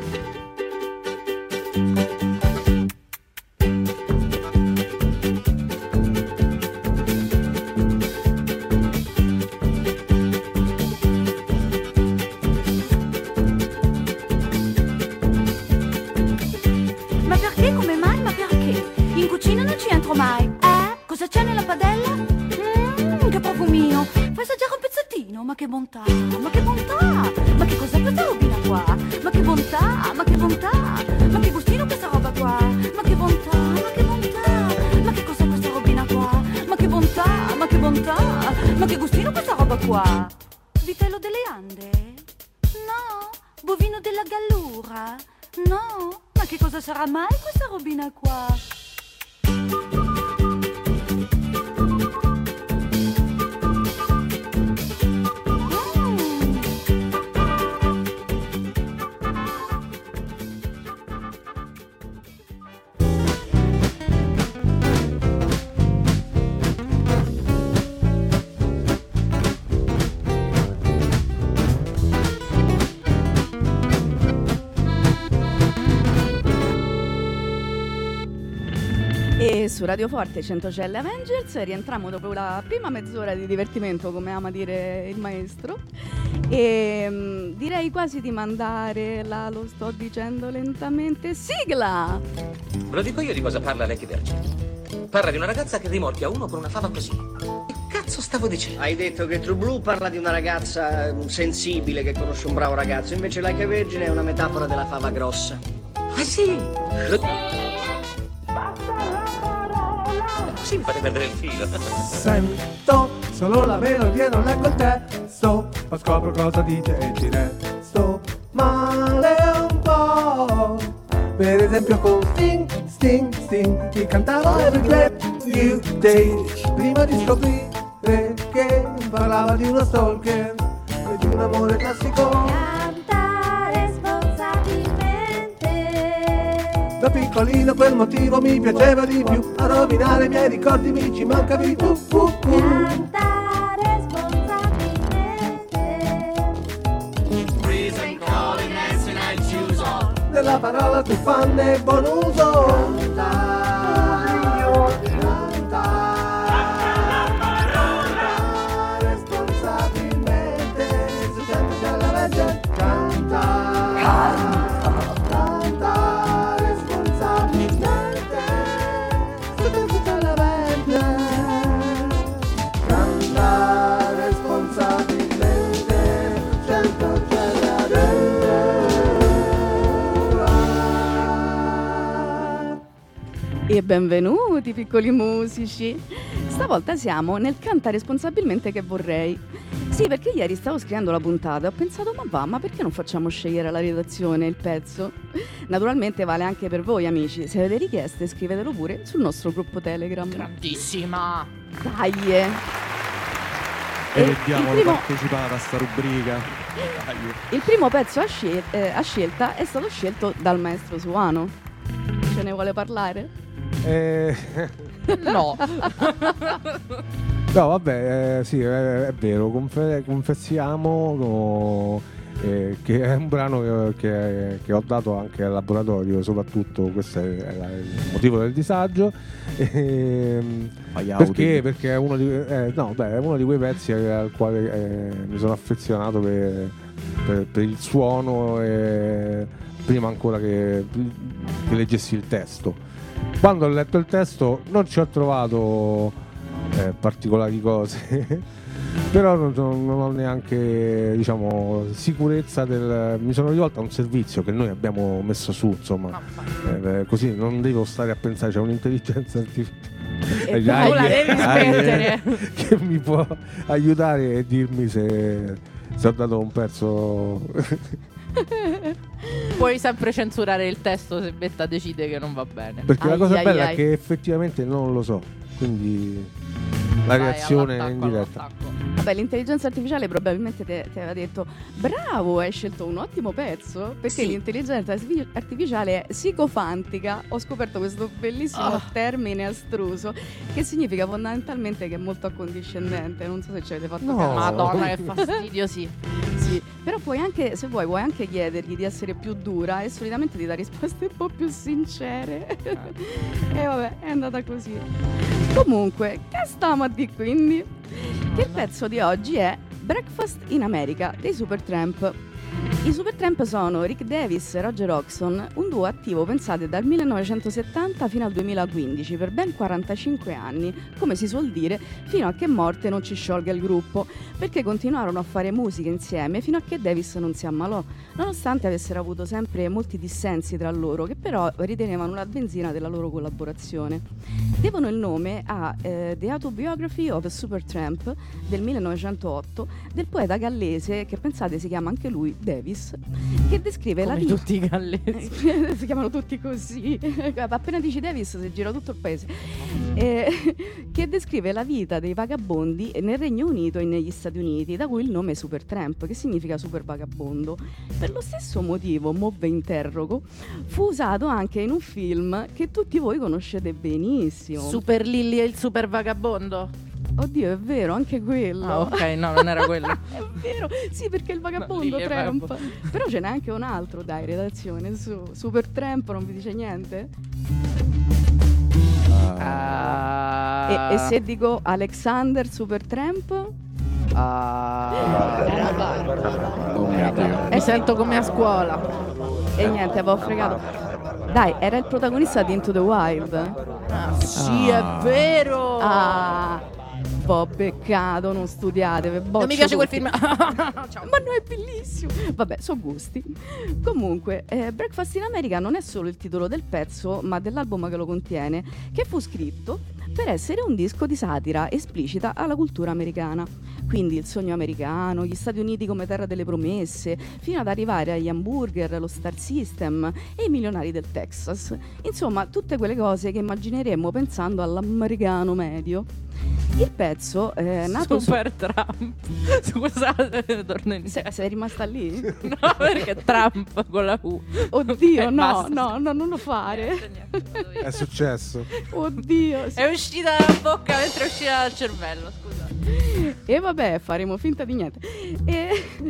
Ma perché? Come mai? Ma perché? In cucina non ci entro mai. Eh? Cosa c'è nella padella? Mmm, che profumino. Fai assaggiare un pezzettino. Ma che bontà, ma che bontà. Ma che cos'è questa robina qua? Ma che bontà, ma che bontà. Ma che gustino questa roba qua? Ma che bontà, ma che bontà. Ma che cos'è questa robina qua? Ma che bontà, ma che bontà. Ma che gustino questa roba qua? Vitello delle Ande? No. Bovino della Gallura? No. Ma che cosa sarà mai questa robina qua? Mm. E su Radio Forte Centocelle Avengers rientriamo dopo la prima mezz'ora di divertimento, come ama dire il maestro. E mm, direi quasi di mandare la, lo sto dicendo lentamente, sigla! Ve lo dico io di cosa parla Lucky Virgin. Parla di una ragazza che rimorchia uno con una fava così. Che cazzo stavo dicendo? Hai detto che True Blue parla di una ragazza eh, sensibile che conosce un bravo ragazzo, invece Like a Virgin è una metafora della fava grossa. Ah sì? Lo... Così mi fate perdere il filo. Sento solo la melodia, non leggo il testo, ma scopro cosa dice e ci resto male un po'. Per esempio con Sting, Sting, Sting, ti cantavo Every Breath You Take, prima di scoprire che parlava di uno stalker e di un amore classico. Canta piccolino quel motivo mi piaceva di più. A rovinare i miei ricordi mi ci mancavi tu. uh, uh. Canta responsabilmente. Reason, calling, dancing, I choose all. Della parola tu fanne buon uso. Canta, canta, canta responsabilmente. Se canta già la legge, canta, canta responsabilmente. Se canta già la legge, canta responsabilmente. Canta già la legge. E benvenuti piccoli musici. Stavolta siamo nel Canta responsabilmente che vorrei. Sì, perché ieri stavo scrivendo la puntata e ho pensato, ma va, ma perché non facciamo scegliere alla redazione il pezzo? Naturalmente vale anche per voi amici. Se avete richieste scrivetelo pure sul nostro gruppo Telegram. Grandissima. Dai! eh. E il vediamo primo- partecipare a sta rubrica. Dai. Il primo pezzo a, scel- eh, a scelta è stato scelto dal maestro Suano. Ce ne vuole parlare? Eh, No. no, vabbè, eh, sì, è, è vero, confe- confessiamo no, eh, che è un brano che, che- che ho dato anche al laboratorio, soprattutto questo è, è la- il motivo del disagio. Ehm, Fai perché? outing. Perché è uno di, eh, no, beh, è uno di quei pezzi al quale eh, mi sono affezionato per, per- per il suono, e prima ancora che, che leggessi il testo. Quando ho letto il testo non ci ho trovato eh, particolari cose, però non, non ho neanche, diciamo, sicurezza del... Mi sono rivolto a un servizio che noi abbiamo messo su, insomma, eh, così non devo stare a pensare, c'è un'intelligenza artificiale E Dai, tu la devi dai, smettere. che mi può aiutare e dirmi se, se ho dato un pezzo. Puoi sempre censurare il testo se Betta decide che non va bene. Perché la Ai, cosa ai, bella ai. è che effettivamente non lo so, quindi la Vai, reazione è all'attacco, in diretta. all'attacco. Vabbè, l'intelligenza artificiale probabilmente ti ti aveva detto bravo, hai scelto un ottimo pezzo, perché Sì. l'intelligenza artifi- artificiale è psicofantica. Ho scoperto questo bellissimo Ah. termine astruso che significa fondamentalmente che è molto accondiscendente. Non so se ci avete fatto No. caso. Madonna, che fastidio, sì. Sì, però puoi anche, se vuoi, puoi anche chiedergli di essere più dura e solitamente ti dà risposte un po' più sincere. E vabbè, è andata così. Comunque, che stiamo a di quindi? Che il pezzo di oggi è Breakfast in America dei Supertramp. I Supertramp sono Rick Davis e Roger Hodgson, un duo attivo, pensate, dal millenovecentosettanta fino al duemilaquindici, per ben quarantacinque anni, come si suol dire, fino a che morte non ci sciolga il gruppo, perché continuarono a fare musica insieme fino a che Davis non si ammalò, nonostante avessero avuto sempre molti dissensi tra loro, che però ritenevano la benzina della loro collaborazione. Devono il nome a eh, The Autobiography of a Supertramp del millenovecentootto del poeta gallese, che pensate si chiama anche lui Davis, che descrive la Come vita. tutti i gallesi. Si chiamano tutti così. Appena dici Davis si gira tutto il paese. Eh, che descrive la vita dei vagabondi nel Regno Unito e negli Stati Uniti, da cui il nome Supertramp, che significa super vagabondo. Per lo stesso motivo, mo ve interrogo, fu usato anche in un film che tutti voi conoscete benissimo. Super Lilly e il super vagabondo. Oddio, è vero, anche quello. Ah, ok, no, non era quello. È vero, sì, perché il No, vagabondo Lilly è Tramp. vagabondo. Però ce n'è anche un altro, dai, redazione, su. Super Tramp, non vi dice niente? Ah. E, e se dico Alexander Super Tramp? Ah. Oh mio Dio. Mi sento come a scuola. E niente, avevo fregato. Dai, era il protagonista di Into the Wild. Ah, sì, Ah. è vero. Ah, po' peccato, non studiate. ve non mi boccio piace quel tutti. film. Ciao. Ma no, è bellissimo. Vabbè, so gusti. Comunque, eh, Breakfast in America non è solo il titolo del pezzo, ma dell'album che lo contiene, che fu scritto per essere un disco di satira esplicita alla cultura americana. Quindi il sogno americano, gli Stati Uniti come terra delle promesse, fino ad arrivare agli hamburger, lo Star System e i milionari del Texas. Insomma, tutte quelle cose che immagineremmo pensando all'americano medio. Il pezzo è nato su... Super Trump. Scusate, torno in Se- sei rimasta lì? No, perché Trump con la U. Oddio, Eh, no, basta. no, no, non lo fare. Niente, niente, vado io. È successo. Oddio. sì. È uscita dalla bocca mentre è uscita dal cervello, scusate. E vabbè, faremo finta di niente. E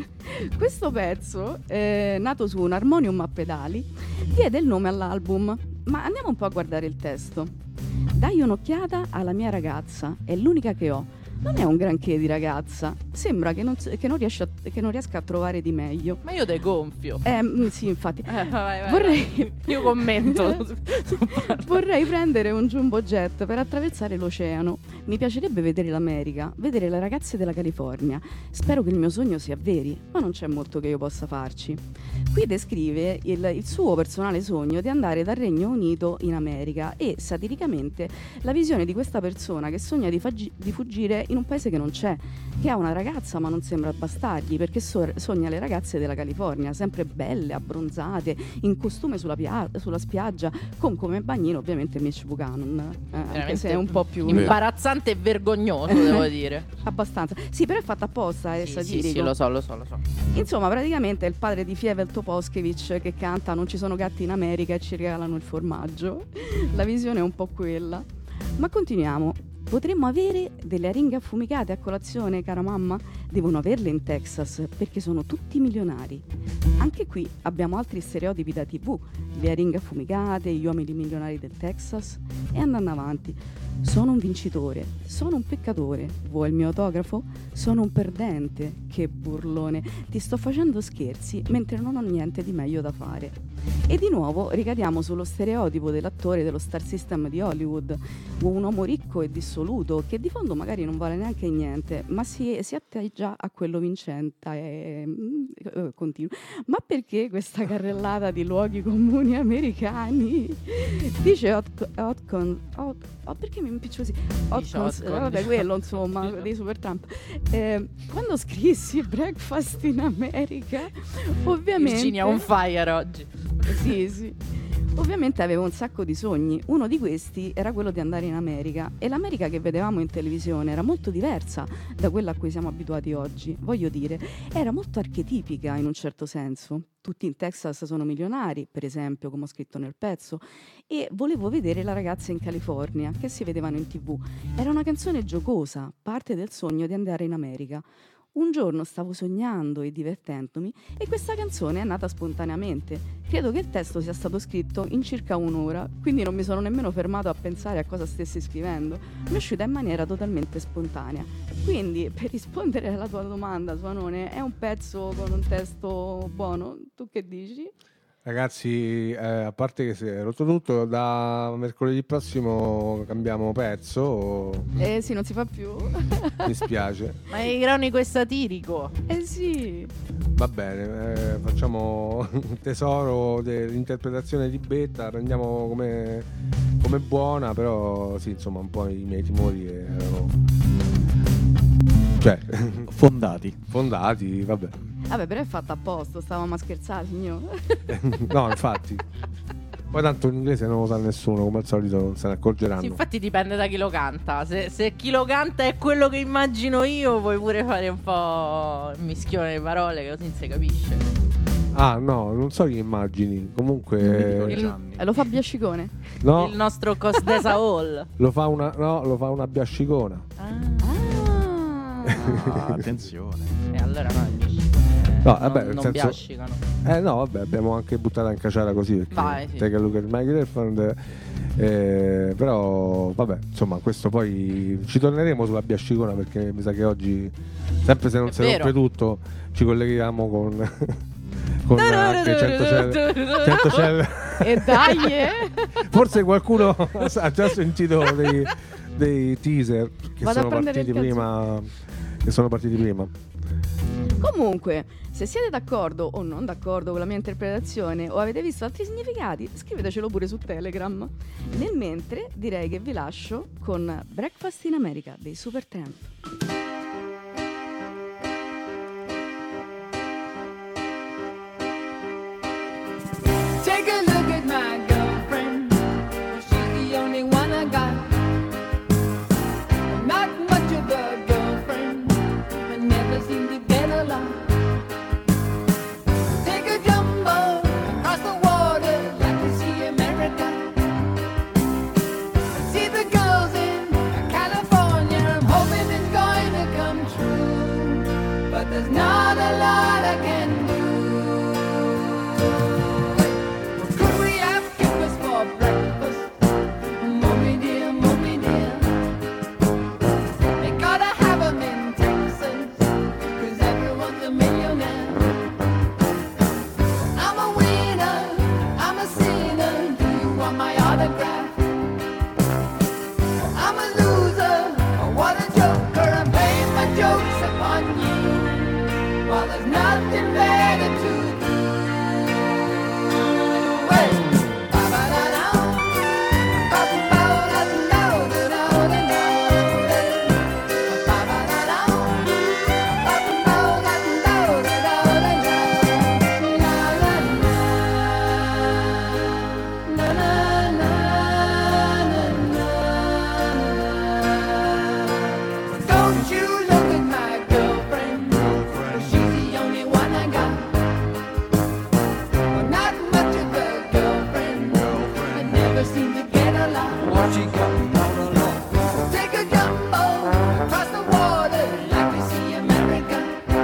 questo pezzo, eh, nato su un armonium a pedali, diede il nome all'album. Ma andiamo un po' a guardare il testo. Dai un'occhiata alla mia ragazza, è l'unica che ho. Non è un granché di ragazza. Sembra che non, che non, riesca, che non riesca a trovare di meglio. Ma io te gonfio. Eh, mm, sì, infatti. Eh, vai, vai, Vorrei- vai. Io commento. su- su parla. Vorrei prendere un jumbo jet per attraversare l'oceano. Mi piacerebbe vedere l'America, vedere le ragazze della California. Spero che il mio sogno si avveri, ma non c'è molto che io possa farci. Qui descrive il, il suo personale sogno di andare dal Regno Unito in America e, satiricamente, la visione di questa persona che sogna di, faggi- di fuggire in un paese che non c'è, che ha una ragazza ma non sembra bastargli, perché so- sogna le ragazze della California, sempre belle, abbronzate, in costume sulla, pia- sulla spiaggia, con come bagnino ovviamente Mitch Buchanan, eh, anche se è un po' più... imbarazzante e vergognoso, devo dire. Abbastanza. Sì, però è fatto apposta, è Sì, satirico. sì, sì, lo so, lo so, lo so. Insomma, praticamente è il padre di Fievel Toposkevich che canta "Non ci sono gatti in America" e ci regalano il formaggio. La visione è un po' quella. Ma continuiamo. Potremmo avere delle aringhe affumicate a colazione, cara mamma? Devono averle in Texas perché sono tutti milionari. Anche qui abbiamo altri stereotipi da tivù. Le aringhe affumicate, gli uomini milionari del Texas. E andando avanti. Sono un vincitore, sono un peccatore. Vuoi il mio autografo? Sono un perdente. Che burlone. Ti sto facendo scherzi mentre non ho niente di meglio da fare. E di nuovo ricadiamo sullo stereotipo dell'attore dello star system di Hollywood, un uomo ricco e dissoluto che di fondo magari non vale neanche niente, ma si, si atteggia a quello vincente e eh, continua. Ma perché questa carrellata di luoghi comuni americani? Dice Hot, Hotcon, Hot, oh, perché mi impiccio così? Dice Hotcons, Hotcon, vabbè, dice quello Hotcon. insomma dei Super Trump. Eh, quando scrissi Breakfast in America, ovviamente Virginia on fire oggi. sì, sì. Ovviamente avevo un sacco di sogni. Uno di questi era quello di andare in America e l'America che vedevamo in televisione era molto diversa da quella a cui siamo abituati oggi. Voglio dire, era molto archetipica in un certo senso. Tutti in Texas sono milionari, per esempio, come ho scritto nel pezzo, e volevo vedere la ragazza in California che si vedevano in tivù. Era una canzone giocosa, parte del sogno di andare in America. Un giorno stavo sognando e divertendomi e questa canzone è nata spontaneamente. Credo che il testo sia stato scritto in circa un'ora, quindi non mi sono nemmeno fermato a pensare a cosa stessi scrivendo. Mi è uscita in maniera totalmente spontanea. Quindi, per rispondere alla tua domanda, Suanone, è un pezzo con un testo buono? Tu che dici? Ragazzi, eh, a parte che si è rotto tutto, da mercoledì prossimo cambiamo pezzo. Eh sì, non si fa più. Mi spiace. Ma è ironico e satirico. Eh sì. Va bene, eh, facciamo un tesoro dell'interpretazione di Betta, rendiamo come, come buona, però sì, insomma, un po' i miei timori erano, cioè, Fondati. fondati, vabbè. Vabbè, però è fatto apposta, stavamo a scherzare, signor. No, infatti. Poi tanto in inglese non lo sa nessuno, come al solito non se ne accorgeranno. Sì, infatti dipende da chi lo canta. Se, se chi lo canta è quello che immagino io, puoi pure fare un po' il mischione di parole, che così non si capisce. Ah, no, non so che immagini. Comunque Il- Eh, lo fa Biascicone. no, Il nostro Cosdesa Hall. lo fa una no, lo fa una biascicona. Ah. Ah, attenzione. E allora no, dici, No, eh, vabbè, non, nel non senso- biascicano. Eh no, vabbè, abbiamo anche buttato in caciara così perché Vai, sì. Take a look at my girlfriend. Eh, però vabbè, insomma, questo poi ci torneremo sulla biascicona perché mi sa che oggi, sempre se non È si vero. rompe tutto, ci colleghiamo con con anche cento celle, cento celle. E dai, eh. Forse qualcuno ha già sentito dei, dei teaser che Vado a sono prendere partiti il prima che sono partiti prima. Comunque, se siete d'accordo o non d'accordo con la mia interpretazione o avete visto altri significati, scrivetecelo pure su Telegram. Nel mentre direi che vi lascio con Breakfast in America dei Supertramp. Take a look at my girlfriend. She's the only one I got. Not much la. Take a jumbo across the water like to see America. See the girls in California, I'm hoping it's going to come true. But there's not a lot I can do. Could we have kippers for breakfast? Mommy dear, mommy dear. They gotta have 'em in Texas, 'cause everyone's a millionaire. I'm a winner, I'm a sinner, do you want my autograph? I'm a loser, what a joker, I'm playing my jokes upon you. Well, there's nothing better to do. Hey! Ba-ba-da-da, ba-ba-da-da-da-da-da-da-da. Ba-ba-da-da, ba-ba-da-da-da-da-da-da. La, la, la, la, la. Don't you look at my girlfriend, she's the only one I got. I'm not much of a girlfriend, I never seem to get along. What you got? Take a jumbo across the water like to see America.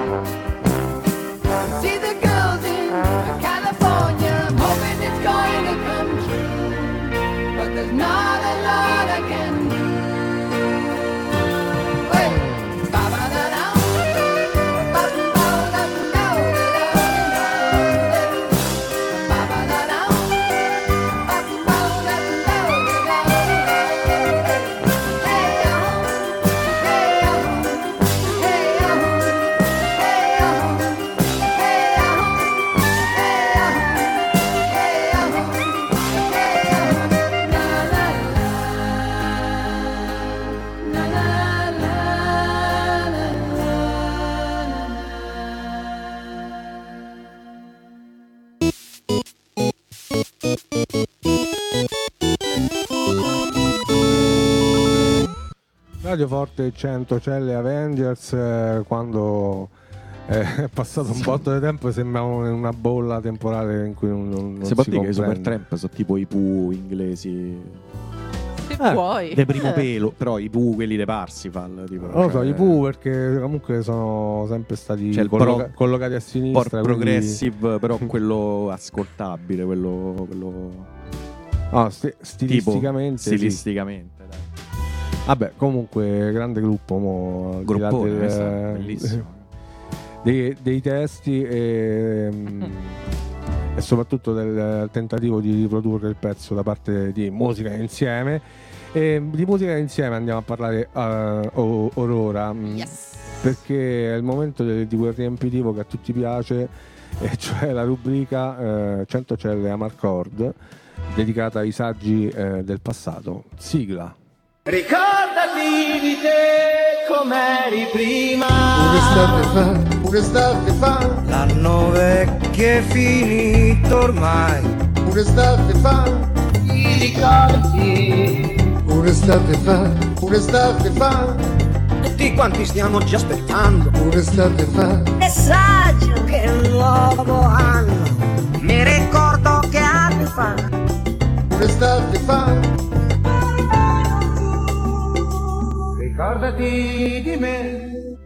See the girls in California, I'm hoping it's going to come true. But there's not a lot I can do. Hey! Ba-ba-da-da, ba-ba-da-da-da-da-da. Ba-ba-da-da, Radio Forte cento Celle Avengers, eh, quando eh, è passato un botto di tempo sembrava una bolla temporale in cui non, non, non si può si dire che i comprende. Supertramp sono tipo i Pooh inglesi. Se Eh, vuoi. De primo Eh. pelo, però i Pooh quelli dei Parsifal. Tipo, Non lo so, cioè, i Pooh perché comunque sono sempre stati C'è il colloca- pro- collocati a por- sinistra. quindi- progressive, però quello ascoltabile, quello, quello Ah, sti- tipo stilisticamente sì. stilisticamente, dai. Vabbè, comunque grande gruppo, mo, al di là Gruppone, del- questo è bellissimo. dei, dei testi e, mm, e soprattutto del tentativo di riprodurre il pezzo da parte di Musica Insieme. E di Musica Insieme andiamo a parlare uh, o- or ora, mm, Yes. perché è il momento de- di quel riempitivo che a tutti piace, e cioè la rubrica eh, cento Celle Amarcord, dedicata ai saggi eh, del passato. Sigla. Ricordati di te com'eri prima. Un'estate fa, un'estate fa, L'anno vecchio è finito ormai. un'estate fa, Ti ricordi? un'estate fa, un'estate fa, Tutti quanti stiamo già aspettando. un'estate fa, Messaggio che è un nuovo anno. Mi ricordo che anni fa un'estate fa, Ricordati di me.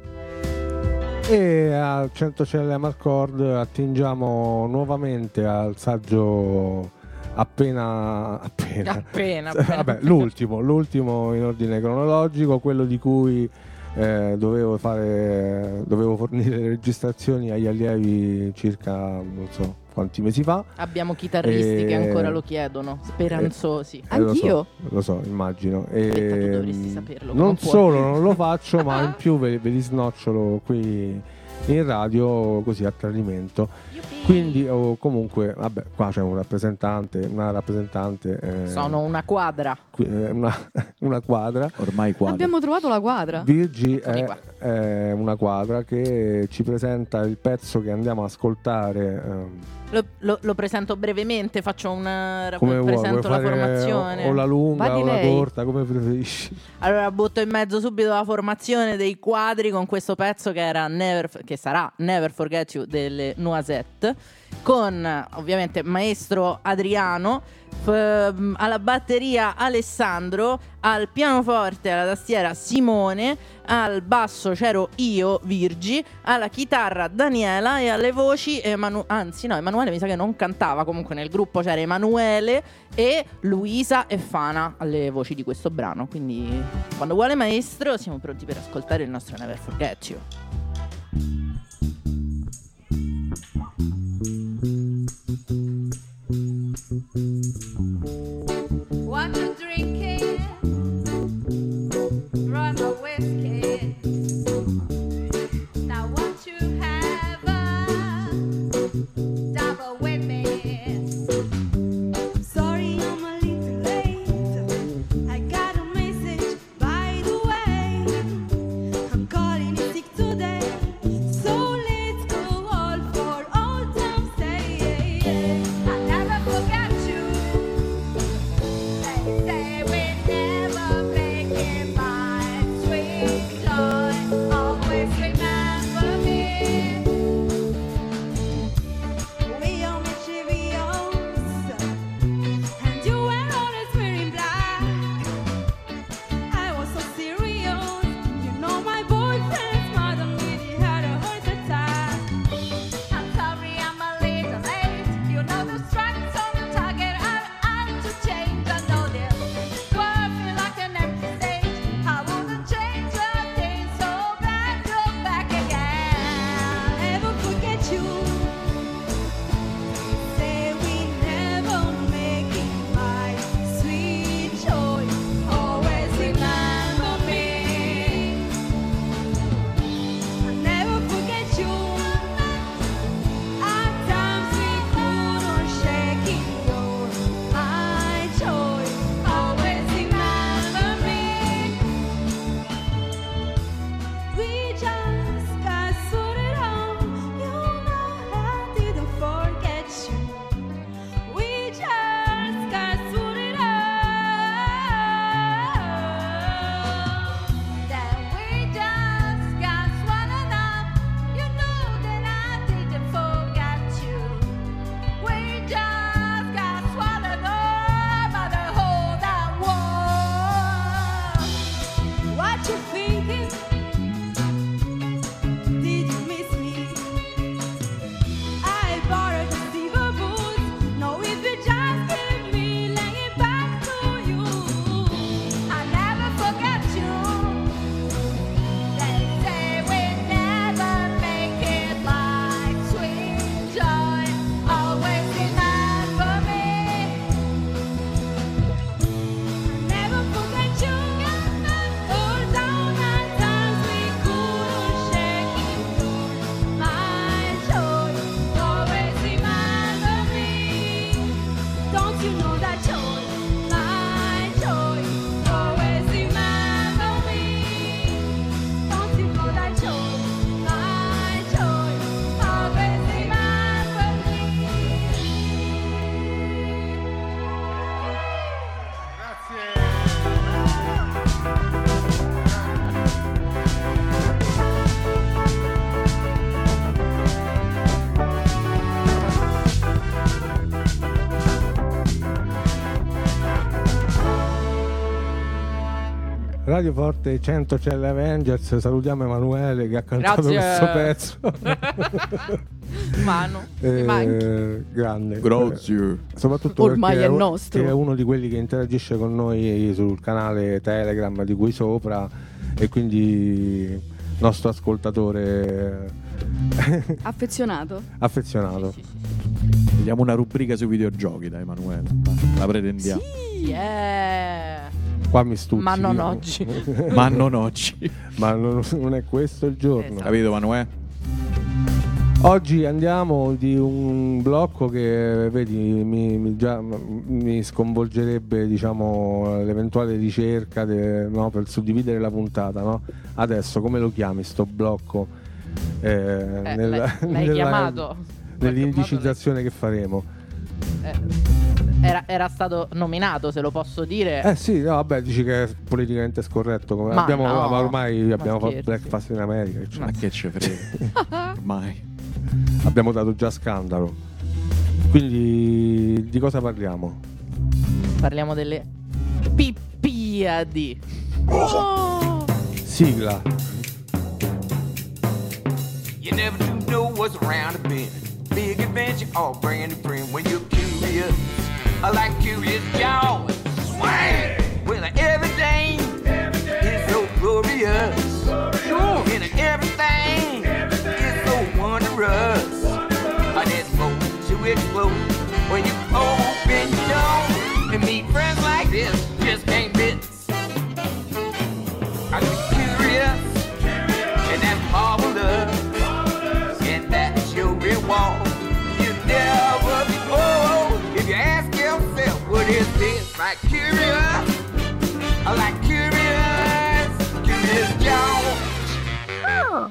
E a cento Celle Amarcord attingiamo nuovamente al saggio appena appena, Appena, appena. Vabbè, l'ultimo, l'ultimo in ordine cronologico, quello di cui eh, dovevo fare dovevo fornire le registrazioni agli allievi circa non so quanti mesi fa. Abbiamo chitarristi E- che ancora lo chiedono, speranzosi. Eh, lo so, Anch'io? lo so, immagino. Aspetta, tu E, dovresti saperlo, ma non non puoi. solo non lo faccio, ma in più ve, ve li snocciolo qui in radio così a tradimento. Quindi o comunque, vabbè, qua c'è un rappresentante, una rappresentante. eh, Sono una quadra. qui- eh, una, una quadra. Ormai qua. Abbiamo trovato la quadra. Virgi Eccoli è, qua. è una quadra che ci presenta il pezzo che andiamo a ascoltare ehm, Lo, lo- lo presento brevemente, faccio un rap- Come vuoi, presento vuoi la fare formazione. o la lunga Va di o la lei. corta, come preferisci. Allora butto in mezzo subito la formazione dei quadri con questo pezzo che era Never, che sarà Never Forget You delle Noisette, con ovviamente maestro Adriano, f- alla batteria Alessandro, al pianoforte, alla tastiera Simone, al basso c'ero io, Virgi, alla chitarra Daniela e alle voci Emanu- anzi no, Emanuele mi sa che non cantava, comunque nel gruppo c'era Emanuele e Luisa e Fana alle voci di questo brano, quindi quando vuole maestro siamo pronti per ascoltare il nostro Never Forget You. What you drinking? Run my whiskey. Now what you have a double with me. Sorry I'm a little late. I got a message by the way. I'm calling it sick today. So let's go all for old time's sake. I never forget you. They say we never make it by sweet joy. Always remember me. We are mischievous, and you were always wearing black. I was so serious, you know my boyfriend's mother really had a heart attack. I'm sorry I'm a little late. You know the stripes on the target are out to change. I know this world feel like an empty stage. I wouldn't change a thing, so glad you're back again. Never forget you. Say we never make it by sweet joy. Always remember me. I never forget you. At times we couldn't shake it, you're my joy. Always remember me. We just got sorted out. You know I didn't forget you. We just got sorted out. Then we just got swallowed up. You know that I didn't forget you. We just got swallowed up by the whole damn world. What you thinking? Did you miss me? I borrowed the silver boots. No, if you just give me, lay it back to you. I never forget you. They say we never make it by sweet joy. Always remember me. I never forget you. All down at times we couldn't shake it. You're my joy. Always remember me. Don't you know that joy? My joy. Always remember me. Don't you know that joy? My joy. Always remember Radio Forte cento c'è l'Avengers, salutiamo Emanuele che ha cantato Grazie. questo pezzo. Manu, Eh, mi manchi. grande. Grazie. Eh, Soprattutto Ormai perché è un- nostro. che è uno di quelli che interagisce con noi sul canale Telegram di qui sopra e quindi nostro ascoltatore Affezionato. affezionato. Vediamo una rubrica sui videogiochi da Emanuele. La pretendiamo. Yeah. Qua mi stuzzichi. Ma non oggi. Ma non oggi. Ma non, non è questo il giorno. Esatto. Capito, Emanuele? Oggi andiamo di un blocco che vedi mi, mi già, mi sconvolgerebbe, diciamo, l'eventuale ricerca de- no, per suddividere la puntata, no? Adesso come lo chiami sto blocco? Eh, Eh, nella- l'hai, l'hai nella- chiamato. nell'indicizzazione che faremo. Eh, era, era stato nominato, se lo posso dire. Eh sì, no, vabbè, dici che è politicamente scorretto. Come Ma abbiamo, no, ma ormai ma abbiamo fatto scherzi. breakfast in America. Cioè. Ma che ci frega? Ormai. Abbiamo dato già scandalo. Quindi di cosa parliamo? Parliamo delle Pippiadi. Oh! Sigla. You never do know what's around the bend. Big adventure or brand new friend when you're curious. I like curious jaws. Swing! Well, everything is so glorious. Sure. And everything is so wondrous. And it's supposed to explode when you open your door and meet friends like this. Just can't miss. I'm curious, and that's marvelous. And that's your reward. You never be old if you ask yourself, what is this? Like curious, I like curious, curious Jones.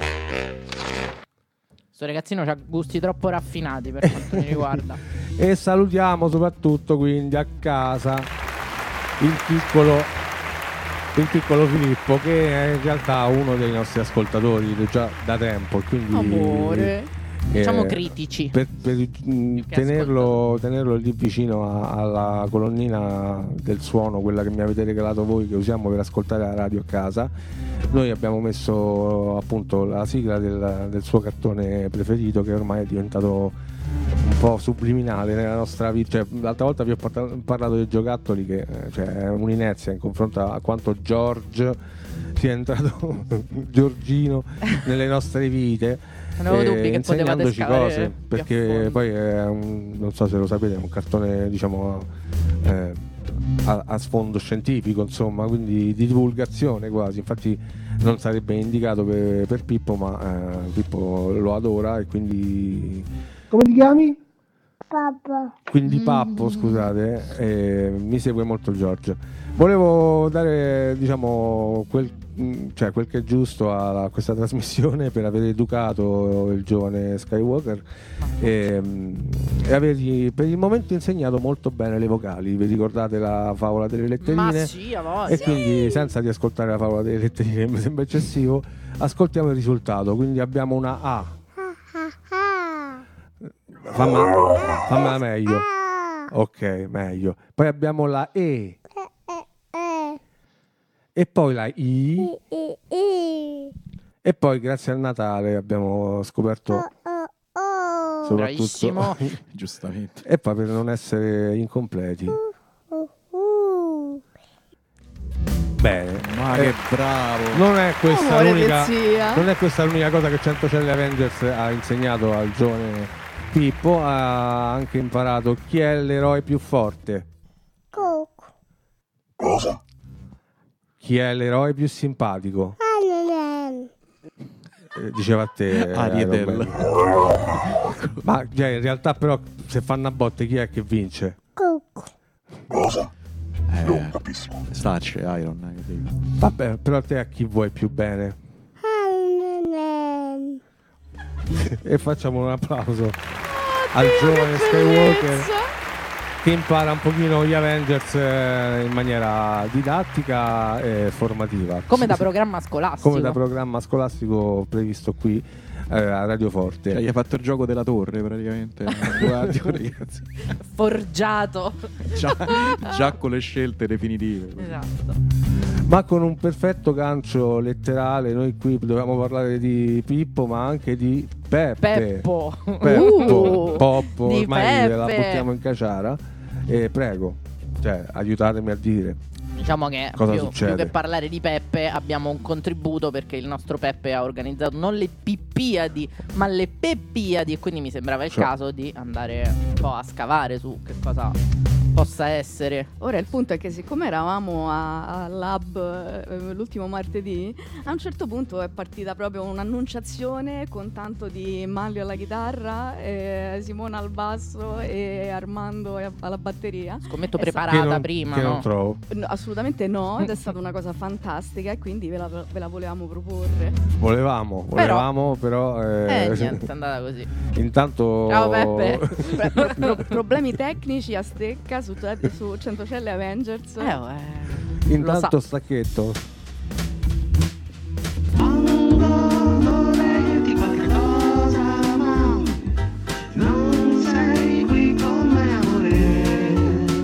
Questo ragazzino ha gusti troppo raffinati per quanto mi riguarda. E salutiamo soprattutto quindi a casa il piccolo il piccolo Filippo, che è in realtà uno dei nostri ascoltatori già da tempo, quindi Amore. Diciamo critici. Per, per mh, tenerlo, tenerlo lì vicino a, alla colonnina del suono, quella che mi avete regalato voi, che usiamo per ascoltare la radio a casa, noi abbiamo messo appunto la sigla del, del suo cartone preferito, che ormai è diventato un po' subliminale nella nostra vita. Cioè, l'altra volta vi ho parla- parlato dei giocattoli, che eh, cioè, è un'inerzia in confronto a quanto George sia entrato Giorgino nelle nostre vite. Non avevo dubbi che potevate insegnandoci scavare cose, più a perché fondo. poi è un, non so se lo sapete, è un cartone, diciamo, eh, a, a sfondo scientifico, insomma, quindi di divulgazione quasi. Infatti non sarebbe indicato per, per Pippo, ma eh, Pippo lo adora e quindi Come ti chiami? Papà. quindi Pappo, scusate, eh, mi segue molto Giorgio. Volevo dare, diciamo, quel, mh, cioè, quel che è giusto a questa trasmissione per aver educato il giovane Skywalker e, mh, e avergli per il momento insegnato molto bene le vocali. Vi ricordate la favola delle letterine? Ma sì, a voglia. E quindi, senza di ascoltare la favola delle letterine, mi sembra eccessivo, ascoltiamo il risultato. Quindi abbiamo una A. Famma, fammela meglio. Ok, meglio. Poi abbiamo la E. E poi la I. E poi grazie al Natale abbiamo scoperto soprattutto Bravissimo. Giustamente. e poi per non essere incompleti. Bene. Ma Eh, che bravo. Non è questa Amore l'unica di zia. non è questa l'unica cosa che Centocelle Avengers ha insegnato al giovane Pippo. Ha anche imparato chi è l'eroe più forte. Cosa? Chi è l'eroe più simpatico? Eh, diceva a te eh, Ariedel. Robert. Ma cioè, in realtà però se fanno a botte chi è che vince? Cosa? Eh, Non capisco. Starce, Iron. eh, che dico. Vabbè, però a te a chi vuoi più bene? E facciamo un applauso al giovane Skywalker che impara un pochino gli Avengers eh, in maniera didattica e formativa. Come da programma scolastico. Come da programma scolastico previsto qui eh, a Radio Forte. Cioè, gli ha fatto il gioco della torre praticamente. Guardia, ragazzi. Forgiato. Già, già con le scelte definitive. Esatto. Ma con un perfetto gancio letterale. Noi qui dovevamo parlare di Pippo, ma anche di Peppe. Peppo. Peppo, Uh, Poppo, di ormai la Peppe. buttiamo in caciara. E prego, cioè, aiutatemi a dire. Diciamo che Cosa più, succede? più che parlare di Peppe abbiamo un contributo, perché il nostro Peppe ha organizzato non le Pippiadi ma le Peppiadi, e quindi mi sembrava il Cioè. caso di andare un po' a scavare su che cosa possa essere. Ora il punto è che siccome eravamo a, a Lab eh, l'ultimo martedì, a un certo punto è partita proprio un'annunciazione con tanto di Manlio alla chitarra, eh, Simona al basso e Armando alla batteria. Scommetto È preparata Che non- prima, che non no? trovo. No, assolutamente no, ed è stata una cosa fantastica e quindi ve la, ve la volevamo proporre. Volevamo, volevamo, però, eh, Eh, niente, è andata così. intanto Ciao Peppe. Pro- pro- problemi tecnici a stecca su, su Centocelle Avengers. Eh, oh, eh. intanto lo sa. stacchetto. Vorrei qualche cosa, ma non sei qui con me, amore.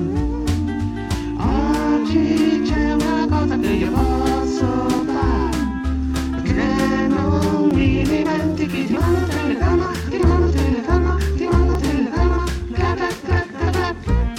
Oggi c'è una cosa che io posso fare, che non mi dimentichi. Ti mando telegramma, ti mando telegramma, ti mando telegramma. Ca, ca, ca, ca, ca.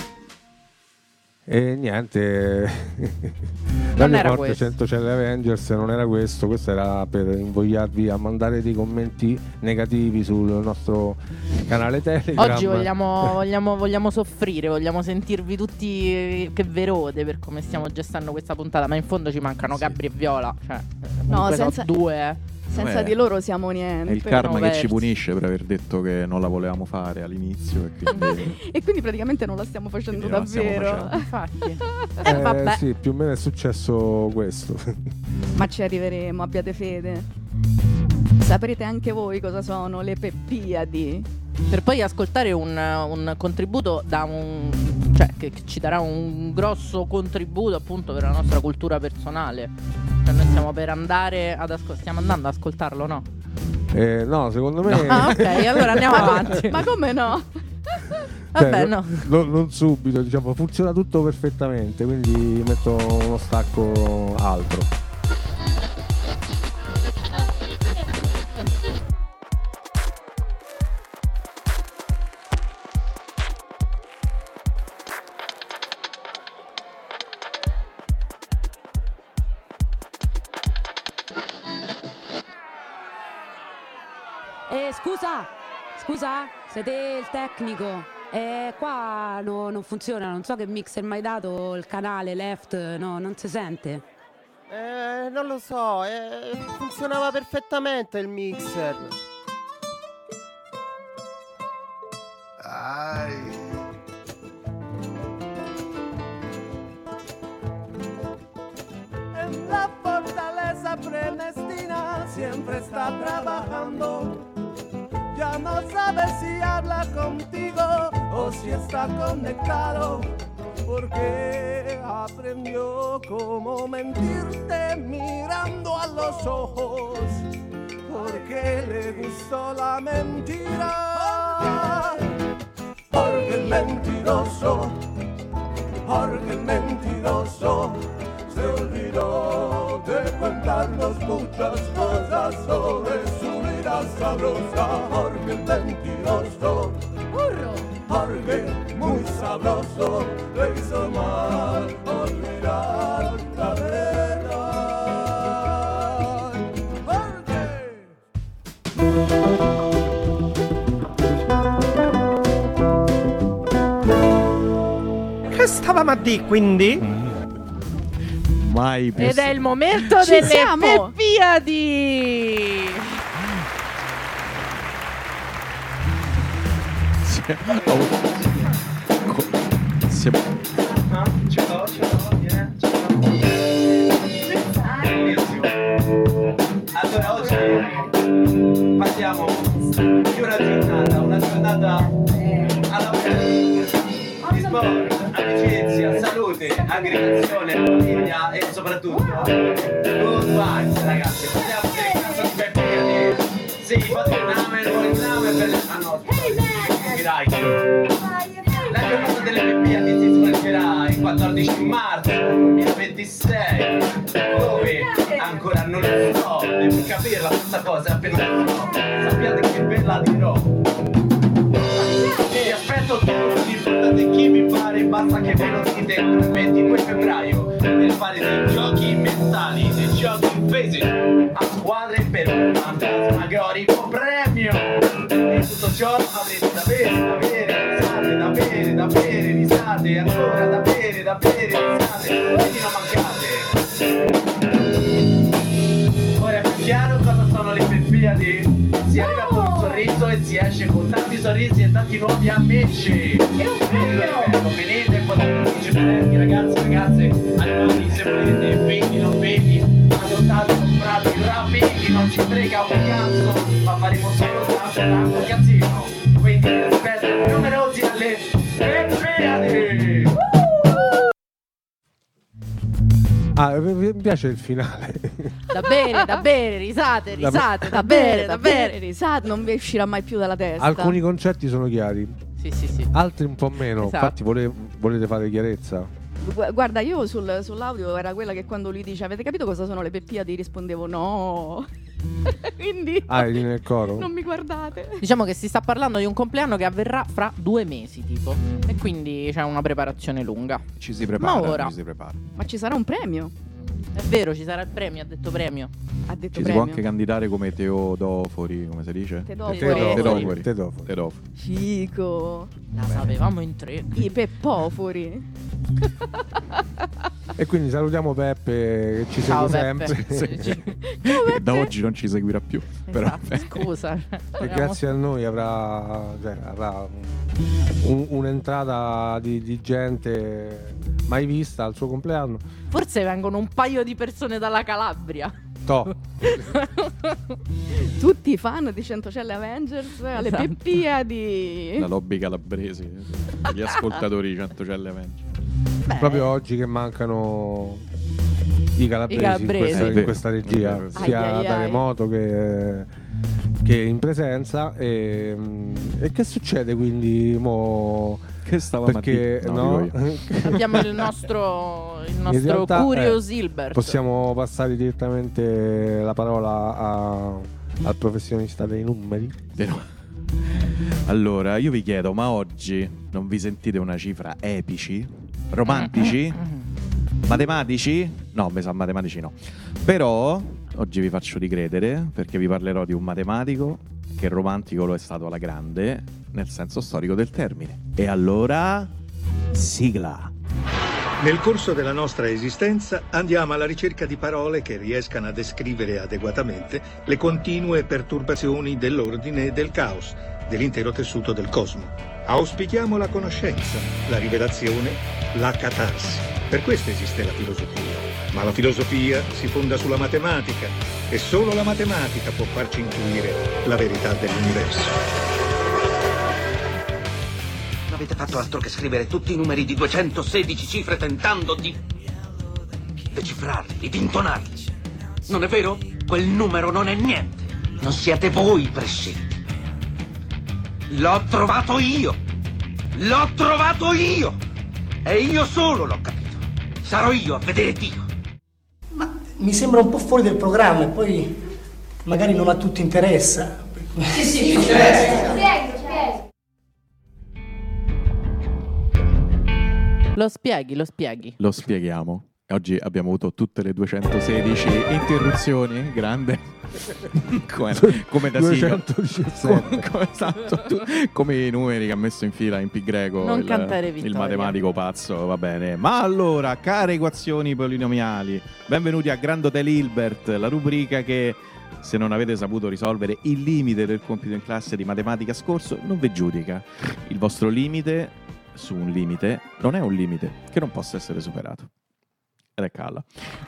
E niente, Non Radio era Forte questo. Centocelle Avengers non era questo, questo era per invogliarvi a mandare dei commenti negativi sul nostro canale Telegram. Oggi vogliamo, vogliamo, vogliamo soffrire, vogliamo sentirvi tutti che verode per come stiamo gestendo questa puntata, ma in fondo ci mancano Gabri e Viola, cioè, No, comunque sono senza- due, eh. Senza Eh, di loro siamo È niente. il karma no, che versi. ci punisce per aver detto che non la volevamo fare all'inizio e quindi E quindi praticamente non la stiamo facendo Quindi non la stiamo davvero. facendo. Infatti. Eh, Eh, vabbè. sì, più o meno è successo questo. Ma ci arriveremo, abbiate fede. Saprete anche voi cosa sono le Peppiadi. Per poi ascoltare un, un contributo da un, cioè che, che ci darà un grosso contributo appunto per la nostra cultura personale. Cioè noi stiamo per andare ad ascol- stiamo andando ad ascoltarlo, no? Eh, no, secondo me... Ah, ok, allora andiamo Ma- avanti. Ma come no? Vabbè, Cioè, no. no- non subito, diciamo, funziona tutto perfettamente, quindi metto uno stacco altro. Eh, scusa, scusa, siete il tecnico? Eh, qua no- non funziona, non so che mixer mi hai dato, il canale left, no, non si sente. Eh, non lo so, eh, funzionava perfettamente il mixer. En la fortaleza Prenestina siempre está trabajando. Ya no sabe si habla contigo o si está conectado, porque aprendió cómo mentirte mirando a los ojos, porque le gustó la mentira. Porque el mentiroso, porque el mentiroso se olvidó de contarnos muchas cosas sobre su vida sabrosa. Porque el mentiroso, porque muy sabroso, le hizo mal olvidar la verdad. Che stavamo a dire quindi? mai più Ed è il momento Ci delle siamo! Peppiadi. Siamo- Ce l'ho, ce l'ho, vieni, ce l'ho. Allora oggi passiamo di una giornata, una giornata alla di sport, amicizia, salute, aggregazione, famiglia e soprattutto good vibes, ragazzi. Parliamo del caso di Peppiadi. Sì, fate il nome, il nome per... Ah no, dai. La giornata delle Peppiadi si svolgerà il quattordici marzo duemilaventisei, dove ancora non lo so, devo capire la stessa cosa appena lo so, sappiate che ve la dirò. Vi aspetto tutti, portate chi vi pare, basta che ve lo dite il ventidue febbraio, per fare dei giochi mentali, dei giochi fisici, a squadre per un fantasmagorico premio. E tutto ciò avrete da bere, da bere, da bere, da bere, da bere, risate, ancora da bere, da bere, risate, quindi non mancate. Ora è più chiaro cosa sono le Olimpiadi. Si arriva con un sorriso e si esce con tanti sorrisi e tanti nuovi amici. È un premio! Venite e potete partecipare, ragazzi, ragazze, animali, se volete, figli, non figli, adottate, comprate, rapiti, non ci frega un cazzo, ma faremo solo tanto, tanto cazzino. Quindi aspetta, numerosi alle Olimpiadi! Ah, mi piace il finale. Da bere, da bere, risate, Da- risate, da Da bere, bere, da da bere. bere, risate, non vi uscirà mai più dalla testa. Alcuni concetti sono chiari, Sì, sì, sì. altri un po' meno. Esatto. Infatti, vole- volete fare chiarezza? Gu- Guarda, io sul- sull'audio era quella che quando lui dice avete capito cosa sono le Peppiadi? Rispondevo no. Quindi Ah, eri nel coro? non mi guardate. Diciamo che si sta parlando di un compleanno che avverrà fra due mesi, tipo. E quindi c'è una preparazione lunga. Ci si prepara, Ma ora. ci si prepara. Ma ci sarà un premio? È vero, ci sarà il premio, ha detto premio. Ha detto Ci si premio. può anche candidare come Teodofori, come si dice? Tedofori. Tedofori. Tedofori. Tedofori. Fico. La sapevamo in tre. I peppofori. E quindi salutiamo Peppe che ci Ciao, segue Peppe. sempre. Sì. E da oggi non ci seguirà più. Però. Esatto, scusa. E grazie a noi avrà, cioè, avrà un- un'entrata di, di gente mai vista al suo compleanno. Forse vengono un paio di persone dalla Calabria. To. Tutti i fan di Centocelle Avengers alle Esatto. Peppiadi. La lobby calabresi, gli ascoltatori di Centocelle Avengers. Proprio oggi che mancano i calabresi, I calabresi. In, questa, È in vero. questa regia, È vero. sia Ai, ai, ai. Terremoto che, che in presenza. E, e che succede quindi? Mo, Che stavamo perché a dire? No, no? dico io. Abbiamo il nostro, il In nostro realtà, Curious eh, Hilbert. possiamo passare direttamente la parola a- al professionista dei numeri. Dei nu- Allora, io vi chiedo, ma oggi non vi sentite una cifra epici? Romantici? Matematici? No, mi sa matematici no. Però oggi vi faccio ricredere perché vi parlerò di un matematico che romantico lo è stato alla grande nel senso storico del termine. E allora, sigla. Nel corso della nostra esistenza andiamo alla ricerca di parole che riescano a descrivere adeguatamente le continue perturbazioni dell'ordine e del caos dell'intero tessuto del cosmo. Auspichiamo la conoscenza, la rivelazione, la catarsi. Per questo esiste la filosofia. Ma la filosofia si fonda sulla matematica e solo la matematica può farci intuire la verità dell'universo. Non avete fatto altro che scrivere tutti i numeri di duecentosedici cifre tentando di decifrarli, di intonarli. Non è vero? Quel numero non è niente. Non siete voi i prescelti. L'ho trovato io. L'ho trovato io. E io solo l'ho capito. Sarò io a vedere Dio. Mi sembra un po' fuori del programma e poi magari non a tutti interessa. Sì, sì, interessa. Spieghi, spieghi. Lo spieghi, lo spieghi. Lo spieghiamo. Oggi abbiamo avuto tutte le duecentosedici interruzioni, grande. come, come da sigla. duecentodiciassette. come, come, esatto, tu- come i numeri che ha messo in fila in pi greco Non il, cantare il vittoria. matematico pazzo, va bene. Ma allora, care equazioni polinomiali, benvenuti a Grand Hotel Hilbert, la rubrica che, se non avete saputo risolvere il limite del compito in classe di matematica scorso, non vi giudica. Il vostro limite su un limite non è un limite che non possa essere superato. Ed è calla.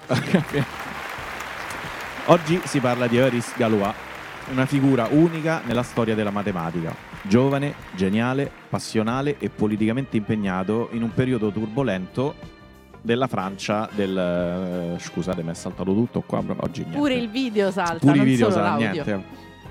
Oggi si parla di Horace Galois, una figura unica nella storia della matematica. Giovane, geniale, passionale e politicamente impegnato in un periodo turbolento della Francia del... eh, scusate, mi è saltato tutto qua, però oggi niente. Pure il video salta, Pure i non video solo sa l'audio. niente.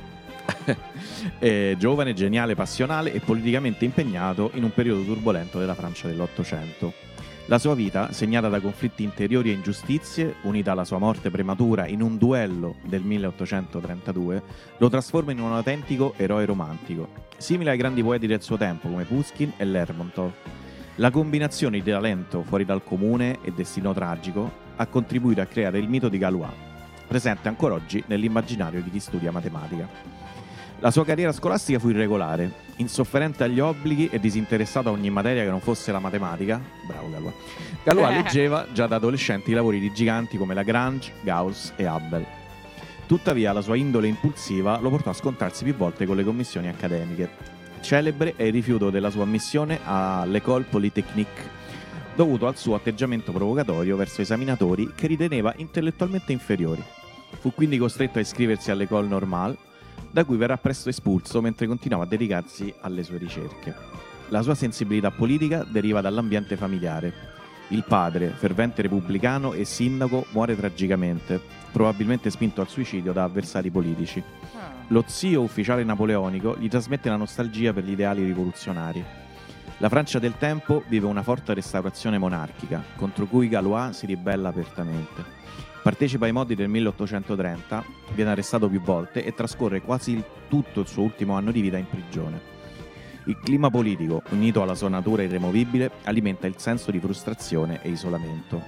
Eh, giovane, geniale, passionale e politicamente impegnato in un periodo turbolento della Francia dell'Ottocento. La sua vita, segnata da conflitti interiori e ingiustizie, unita alla sua morte prematura in un duello del milleottocentotrentadue, lo trasforma in un autentico eroe romantico, simile ai grandi poeti del suo tempo come Pushkin e Lermontov. La combinazione di talento fuori dal comune e destino tragico ha contribuito a creare il mito di Galois, presente ancora oggi nell'immaginario di chi studia matematica. La sua carriera scolastica fu irregolare, insofferente agli obblighi e disinteressato a ogni materia che non fosse la matematica. Bravo Galois. Galois leggeva già da adolescente i lavori di giganti come Lagrange, Gauss e Hubble. Tuttavia la sua indole impulsiva lo portò a scontrarsi più volte con le commissioni accademiche. Celebre è il rifiuto della sua ammissione all'École Polytechnique, dovuto al suo atteggiamento provocatorio verso esaminatori che riteneva intellettualmente inferiori. Fu quindi costretto a iscriversi all'École Normale, da cui verrà presto espulso mentre continuava a dedicarsi alle sue ricerche. La sua sensibilità politica deriva dall'ambiente familiare. Il padre, fervente repubblicano e sindaco, muore tragicamente, probabilmente spinto al suicidio da avversari politici. Lo zio, ufficiale napoleonico, gli trasmette la nostalgia per gli ideali rivoluzionari. La Francia del tempo vive una forte restaurazione monarchica, contro cui Galois si ribella apertamente. Partecipa ai modi del milleottocentotrenta, viene arrestato più volte e trascorre quasi il, tutto il suo ultimo anno di vita in prigione. Il clima politico, unito alla sua natura irremovibile, alimenta il senso di frustrazione e isolamento.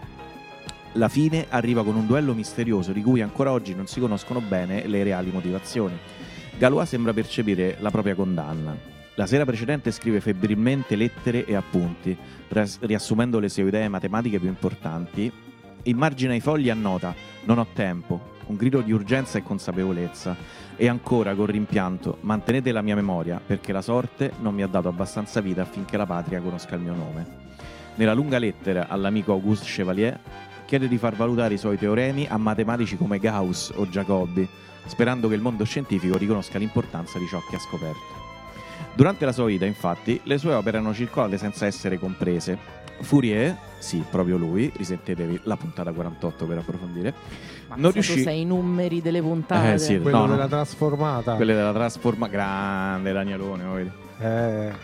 La fine arriva con un duello misterioso di cui ancora oggi non si conoscono bene le reali motivazioni. Galois sembra percepire la propria condanna. La sera precedente scrive febbrilmente lettere e appunti, riassumendo le sue idee matematiche più importanti. In margine ai fogli annota: non ho tempo, un grido di urgenza e consapevolezza. E ancora con rimpianto: mantenete la mia memoria, perché la sorte non mi ha dato abbastanza vita affinché la patria conosca il mio nome. Nella lunga lettera all'amico Auguste Chevalier chiede di far valutare i suoi teoremi a matematici come Gauss o Jacobi, sperando che il mondo scientifico riconosca l'importanza di ciò che ha scoperto. Durante la sua vita, infatti, le sue opere hanno circolato senza essere comprese. Fourier, sì, proprio lui, risentetevi la puntata quarantotto per approfondire, Ma non se riuscì... tu sei i numeri delle puntate. Eh, sì, Quello no, della no. trasformata. Quelle della trasforma... Grande Danielone, lo vedi? Eh.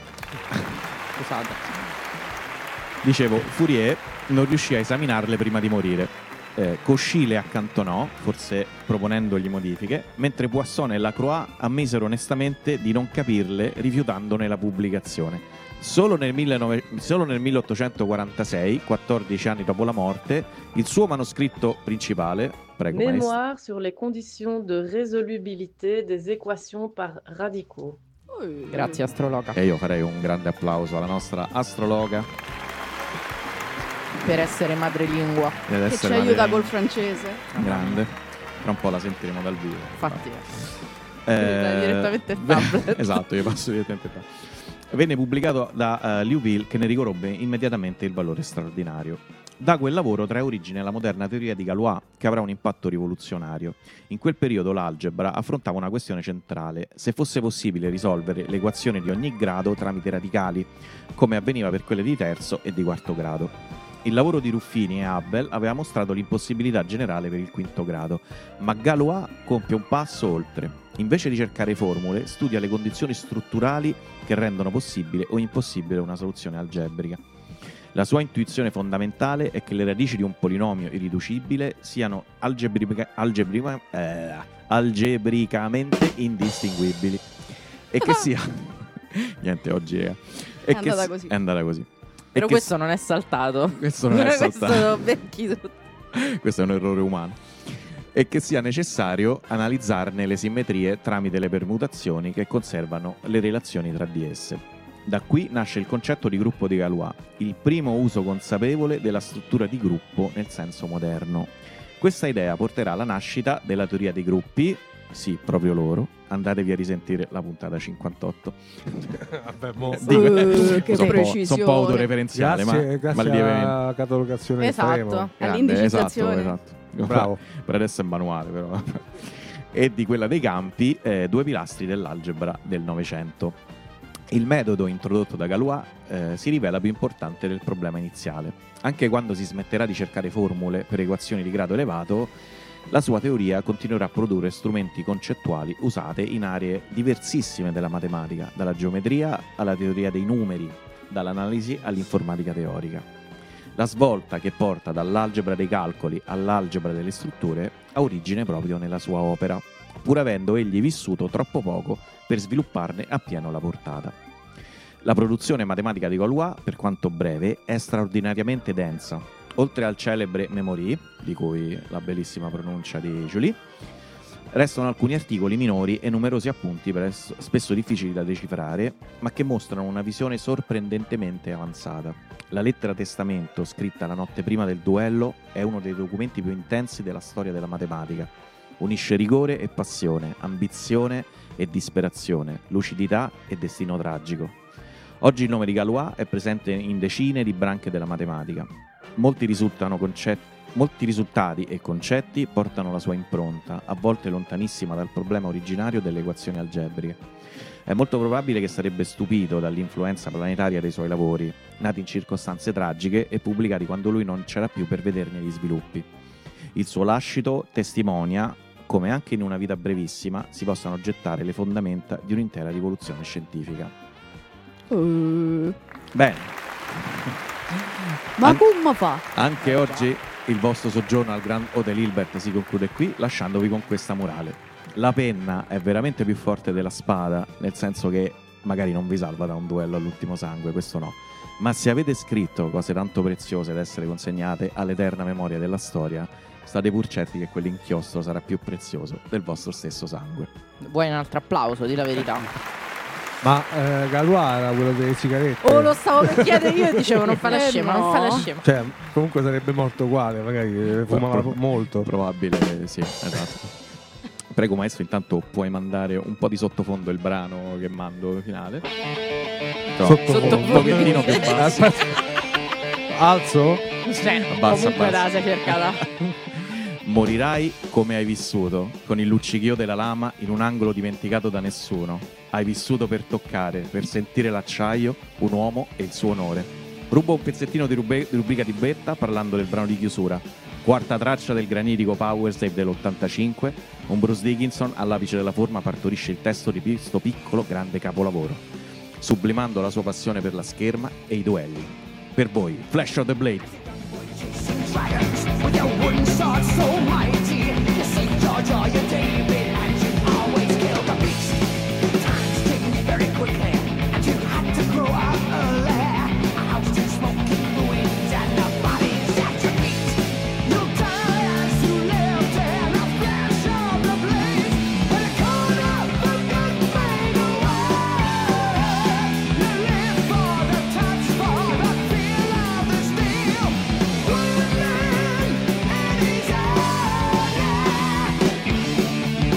Scusate. Dicevo, Fourier non riuscì a esaminarle prima di morire. Eh, Cauchy le accantonò, forse proponendogli modifiche, mentre Poisson e Lacroix ammisero onestamente di non capirle, rifiutandone la pubblicazione. Solo nel, millenovecento, solo nel milleottocentoquarantasei, quattordici anni dopo la morte, il suo manoscritto principale, prego maestro, Mémoire sur les conditions de résolubilité des équations par radicaux. Grazie astrologa. e io farei un grande applauso alla nostra astrologa Per essere madrelingua. ed Che essere ci aiuta madre- col francese. grande. Tra un po' la sentiremo dal vivo. Infatti. Eh, direttamente il beh, tablet. esatto, io passo direttamente il tablet. Venne pubblicato da uh, Liouville, che ne riconobbe immediatamente il valore straordinario. Da quel lavoro trae origine la moderna teoria di Galois, che avrà un impatto rivoluzionario. In quel periodo l'algebra affrontava una questione centrale: se fosse possibile risolvere le equazioni di ogni grado tramite radicali, come avveniva per quelle di terzo e di quarto grado. Il lavoro di Ruffini e Abel aveva mostrato l'impossibilità generale per il quinto grado, ma Galois compie un passo oltre. Invece di cercare formule, studia le condizioni strutturali che rendono possibile o impossibile una soluzione algebrica. La sua intuizione fondamentale è che le radici di un polinomio irriducibile siano algebrica- algebrica- eh, algebricamente indistinguibili e che sia... Niente, oggi è... È e che andata si- così. È andata così. Però che questo non è saltato. Questo non è saltato. Questo becchi tutto. Questo è un errore umano. E che sia necessario analizzarne le simmetrie tramite le permutazioni che conservano le relazioni tra di esse. Da qui nasce il concetto di gruppo di Galois, il primo uso consapevole della struttura di gruppo nel senso moderno. Questa idea porterà alla nascita della teoria dei gruppi, sì, proprio loro. Andatevi a risentire la puntata cinquantotto. Vabbè, mo. Dico, Uh, che sono un po'- precisione. sono un po' autoreferenziale, Grazie, ma, grazie ma lievemente. alla catalogazione Esatto. estrema. Grande, All'indicizzazione. esatto, esatto. Bravo. Per adesso è manuale, però. E di quella dei campi, eh, due pilastri dell'algebra del Novecento. Il metodo introdotto da Galois eh, si rivela più importante del problema iniziale. Anche quando si smetterà di cercare formule per equazioni di grado elevato, la sua teoria continuerà a produrre strumenti concettuali usate in aree diversissime della matematica, dalla geometria alla teoria dei numeri, dall'analisi all'informatica teorica. La svolta che porta dall'algebra dei calcoli all'algebra delle strutture ha origine proprio nella sua opera, pur avendo egli vissuto troppo poco per svilupparne appieno la portata. La produzione matematica di Galois, per quanto breve, è straordinariamente densa. Oltre al celebre Memorie, di cui la bellissima pronuncia di Julie, Restano alcuni articoli minori e numerosi appunti pres- spesso difficili da decifrare, ma che mostrano una visione sorprendentemente avanzata. La lettera testamento, scritta la notte prima del duello, è uno dei documenti più intensi della storia della matematica. Unisce rigore e passione, ambizione e disperazione, lucidità e destino tragico. Oggi il nome di Galois è presente in decine di branche della matematica. Molti risultano concetti Molti risultati e concetti portano la sua impronta, a volte lontanissima dal problema originario delle equazioni algebriche. È molto probabile che sarebbe stupito dall'influenza planetaria dei suoi lavori, nati in circostanze tragiche e pubblicati quando lui non c'era più per vederne gli sviluppi. Il suo lascito testimonia come anche in una vita brevissima si possano gettare le fondamenta di un'intera rivoluzione scientifica. Uh. Bene. Ma An- come fa? Anche oggi il vostro soggiorno al Grand Hotel Hilbert si conclude qui, lasciandovi con questa morale. La penna è veramente più forte della spada, nel senso che magari non vi salva da un duello all'ultimo sangue, questo no. Ma se avete scritto cose tanto preziose da essere consegnate all'eterna memoria della storia, state pur certi che quell'inchiostro sarà più prezioso del vostro stesso sangue. Vuoi un altro applauso, di la verità? Ma eh, Galois era quello delle sigarette. Oh, lo stavo per chiedere io e dicevo non fa la Eh, scema, no. non fa la scema. Cioè, comunque sarebbe morto uguale, magari eh, fumava Pro- molto. Probabile, sì, esatto. Prego maestro, intanto puoi mandare un po' di sottofondo il brano che mando finale. Però, Sottofondo. un pochettino più basso. Aspetta. Alzo? Cioè, Abbassa, comunque abbassa. la sei cercata. Morirai come hai vissuto, con il luccichio della lama in un angolo dimenticato da nessuno. Hai vissuto per toccare, per sentire l'acciaio, un uomo e il suo onore. Rubo un pezzettino di, rube- di rubrica di Betta parlando del brano di chiusura. Quarta traccia del granitico Powersave dell'ottantacinque, un Bruce Dickinson all'apice della forma partorisce il testo di questo piccolo grande capolavoro, sublimando la sua passione per la scherma e i duelli. Per voi, Flash of the Blade. With your wooden sword so mighty, you Saint George or you David, and you always kill the beast. Times change very quickly, and you had to grow up early. A house to smoking ruins, and the bodies at your feet. You'll die as you lived in a flash of the blade, and a corner of the fade away. You live for the touch, for the feel of the steel. Wounded and he's out, yeah.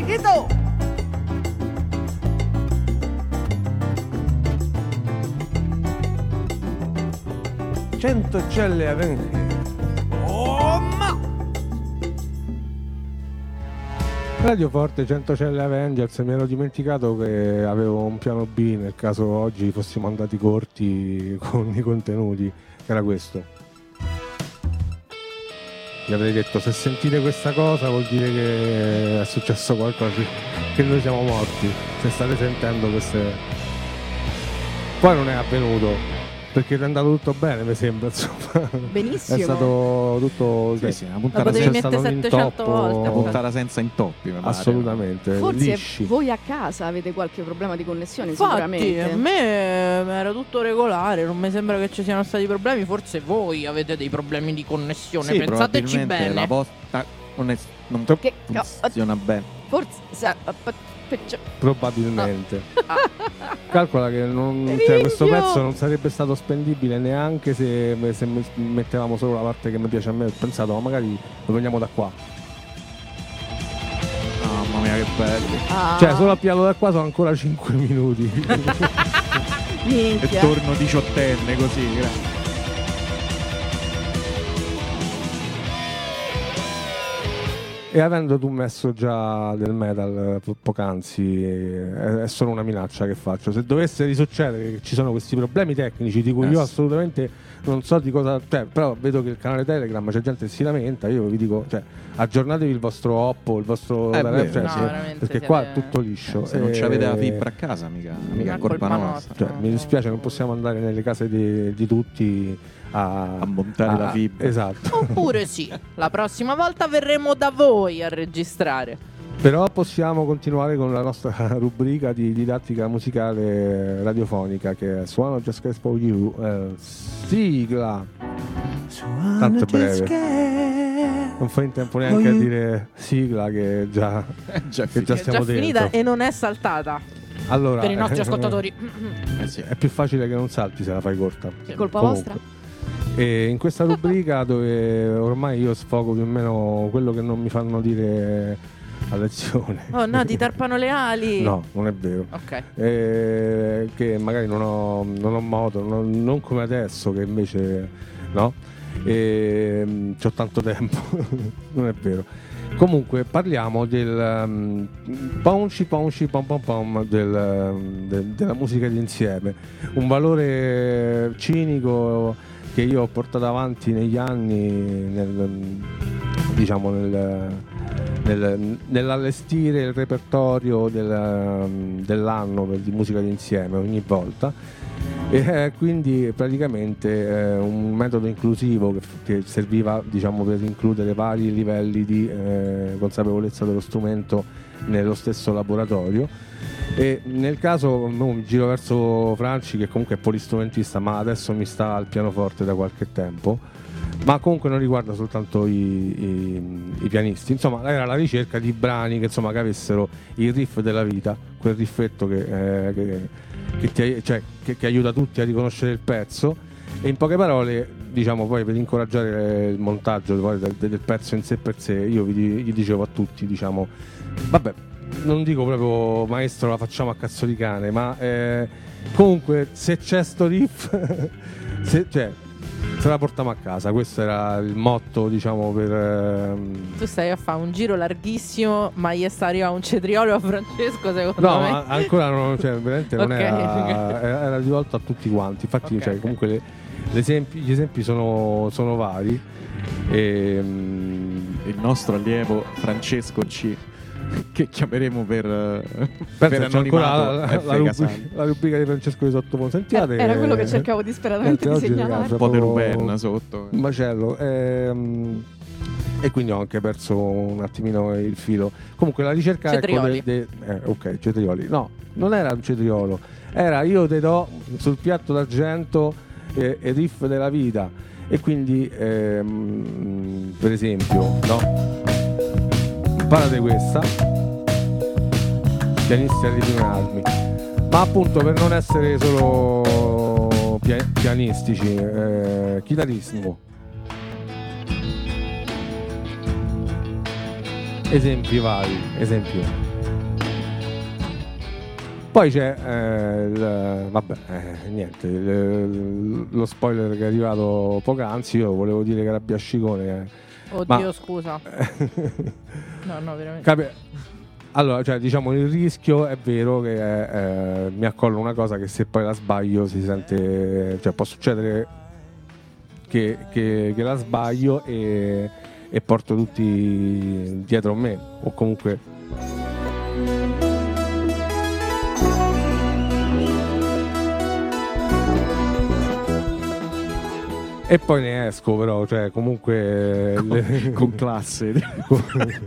Ito! cento celle Avenger. Oh, ma! Radio Forte cento celle Avengers, mi ero dimenticato che avevo un piano B nel caso oggi fossimo andati corti con i contenuti, che era questo. Gli avrei detto: se sentite questa cosa vuol dire che è successo qualcosa, che noi siamo morti, se state sentendo queste. Poi non è avvenuto, perché è andato tutto bene, mi sembra, insomma. Benissimo. È stato tutto Sì, sì, una La puntata, potevi senza, mettere stato un settecento intoppo. volte. una puntata senza intoppi, mi pare. Assolutamente, Forse lisci. voi a casa avete qualche problema di connessione, Infatti, sicuramente. a me era tutto regolare, non mi sembra che ci siano stati problemi, forse voi avete dei problemi di connessione, Sì, pensateci probabilmente bene. la vostra non, è, non Che- funziona bene. Forse sa- peggio- Probabilmente. Ah. Calcola che non, cioè, questo pezzo non sarebbe stato spendibile neanche se, se mettevamo solo la parte che mi piace a me. Ho pensato, ma magari lo prendiamo da qua. Mamma mia, che belli. Ah. Cioè, solo a piano da qua sono ancora cinque minuti. E Minchia. torno diciottenne così, grazie. E avendo tu messo già del metal eh, po- poc'anzi, eh, è solo una minaccia che faccio. Se dovesse risuccedere che ci sono questi problemi tecnici di cui Eh io sì. assolutamente non so di cosa, cioè, però vedo che il canale Telegram c'è gente che si lamenta, io vi dico, cioè, aggiornatevi il vostro Oppo, il vostro È telefono, vero. cioè, No, sì, veramente perché siete- qua è tutto liscio. Se non E- avete la fibra a casa, mica, mica è è colpa colpa nostra. Cioè, mi dispiace, non possiamo andare nelle case di, di tutti a, A montare la fibra. Esatto. Oppure sì, la prossima volta verremo da voi a registrare. Però possiamo continuare con la nostra rubrica di didattica musicale radiofonica, che è Suono Just Cause for You, eh, sigla. Tanto breve. Non fa in tempo neanche a dire sigla, che già, Già che già È stiamo già dentro. finita e non è saltata Allora, per i nostri ascoltatori. Eh sì. è più facile che non salti se la fai corta. È colpa Comunque. vostra? E in questa rubrica dove ormai io sfogo più o meno quello che non mi fanno dire a lezione. Oh no, ti tarpano le ali. No, non è vero. Ok. Eh, che magari non ho, non ho modo, non, non come adesso che invece no, e, c'ho tanto tempo. Non è vero. Comunque parliamo del um, ponci ponci pom pom pom del, um, de- della musica d'insieme, un valore cinico che io ho portato avanti negli anni nel, diciamo nel, nel, nell'allestire il repertorio del, dell'anno di musica d'insieme ogni volta, e eh, quindi praticamente eh, un metodo inclusivo che, che serviva, diciamo, per includere vari livelli di eh, consapevolezza dello strumento nello stesso laboratorio. E nel caso no, mi giro verso Franci, che comunque è polistrumentista ma adesso mi sta al pianoforte da qualche tempo, ma comunque non riguarda soltanto i, i, i pianisti, insomma era la ricerca di brani che, insomma, che avessero il riff della vita, quel riffetto che, eh, che, che, ti, cioè, che, che aiuta tutti a riconoscere il pezzo. E in poche parole, diciamo, poi per incoraggiare il montaggio poi del, del pezzo in sé per sé, io vi, gli dicevo a tutti, diciamo, vabbè, non dico proprio maestro la facciamo a cazzo di cane, ma eh, comunque se c'è sto riff se, cioè, se la portiamo a casa. Questo era il motto, diciamo, per ehm... Tu stai a fare un giro larghissimo, ma gli sta arrivando un cetriolo a Francesco, secondo no, me. ma ancora non, cioè, veramente non Ok, era, ok. era rivolto a tutti quanti. Infatti, Ok, cioè, ok. comunque le, le esempi, gli esempi sono, sono vari. E, mm, Il nostro allievo Francesco C, che chiameremo per, penso per che c'è ancora anonimato la, F. la, rubrica, Casani. la rubrica di Francesco di sottofondo. Sentiate, Era quello che cercavo disperatamente eh, di oggi, segnalare. ragazzi, Un po' di proprio Ruben sotto. un macello. Ehm, e quindi ho anche perso un attimino il filo. Comunque la ricerca, ecco, Cetrioli. de- de- eh, ok, cetrioli. No, non era un cetriolo, era io te do sul piatto d'argento eh, il riff della vita. E quindi ehm, per esempio, no, imparate questa, pianisti a ritmi armi, ma appunto per non essere solo pia- pianistici, eh, chitarrismo. Esempi vari, esempio. Poi c'è eh, il, vabbè, eh, niente, il, lo spoiler che è arrivato poc'anzi. Io volevo dire che era Biascicone. Eh, Oddio, ma, scusa. No, no, veramente. Capi- allora, cioè, diciamo, il rischio è vero che eh, mi accollo una cosa che se poi la sbaglio si sente, cioè può succedere che, che, che la sbaglio e, e porto tutti dietro me, o comunque e poi ne esco, però, cioè comunque con, le... con classe con,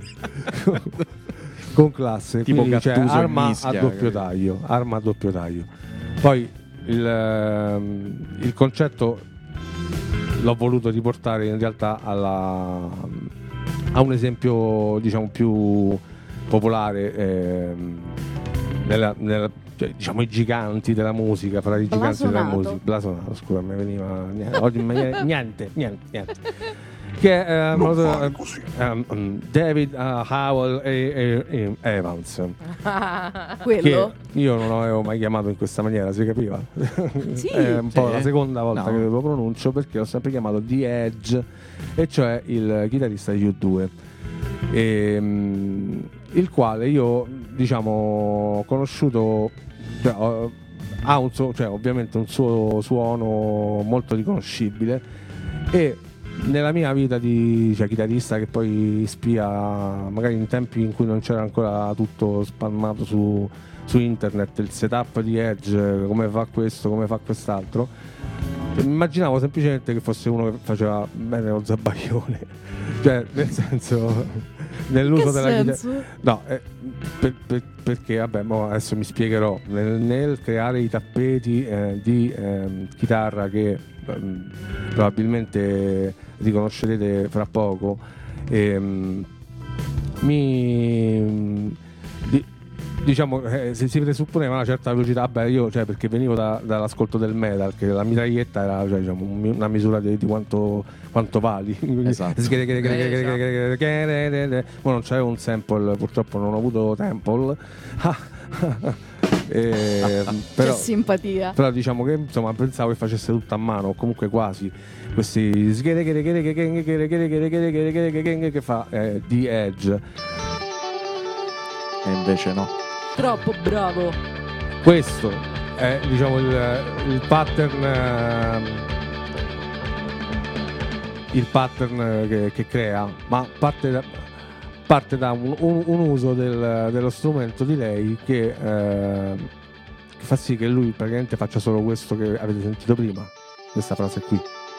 con classe, tipo quindi, cioè, arma mischia, a doppio taglio, arma a doppio taglio. Poi il, il concetto l'ho voluto riportare in realtà alla, a un esempio, diciamo, più popolare, eh, nella, nella, cioè, diciamo, i giganti della musica, fra i giganti della musica. Blasonato, scusa, mi veniva niente, oggi, niente, niente, niente. Che è um, um, David uh, Howell e, e, e Evans. Quello? Che io non avevo mai chiamato in questa maniera, si capiva? Sì. È un po' Sì. la seconda volta No. che lo pronuncio, perché l'ho sempre chiamato The Edge, e cioè il chitarrista di U due, e, um, il quale io, diciamo, ho conosciuto, cioè, ho, ha un suo, cioè, ovviamente un suo suono molto riconoscibile, e nella mia vita di, cioè, chitarrista che poi spia, magari in tempi in cui non c'era ancora tutto spalmato su, su internet, il setup di Edge, come fa questo, come fa quest'altro, immaginavo semplicemente che fosse uno che faceva bene lo zabaione, cioè, nel senso, nell'uso Che della senso? chitarra. No, eh, per, per, perché vabbè, mo adesso mi spiegherò. Nel, nel creare i tappeti eh, di eh, chitarra che ehm, probabilmente riconoscerete fra poco, ehm, mi di, diciamo, eh, se si presupponeva una certa velocità, beh, io, cioè, perché venivo da, dall'ascolto del metal, che la mitraglietta era, cioè, diciamo, un- una misura di, di quanto, quanto vali. Esatto. Ma non c'avevo un sample, purtroppo non ho avuto temple. Eh, però, Che simpatia. però diciamo che, insomma, pensavo che facesse tutto a mano, o comunque quasi, questi che fa eh, The Edge, e invece no. Troppo bravo. questo è, diciamo, il, il pattern eh, il pattern che, che crea, ma parte da, parte da un, un, un uso del, dello strumento di lei che, eh, che fa sì che lui praticamente faccia solo questo che avete sentito prima, questa frase qui.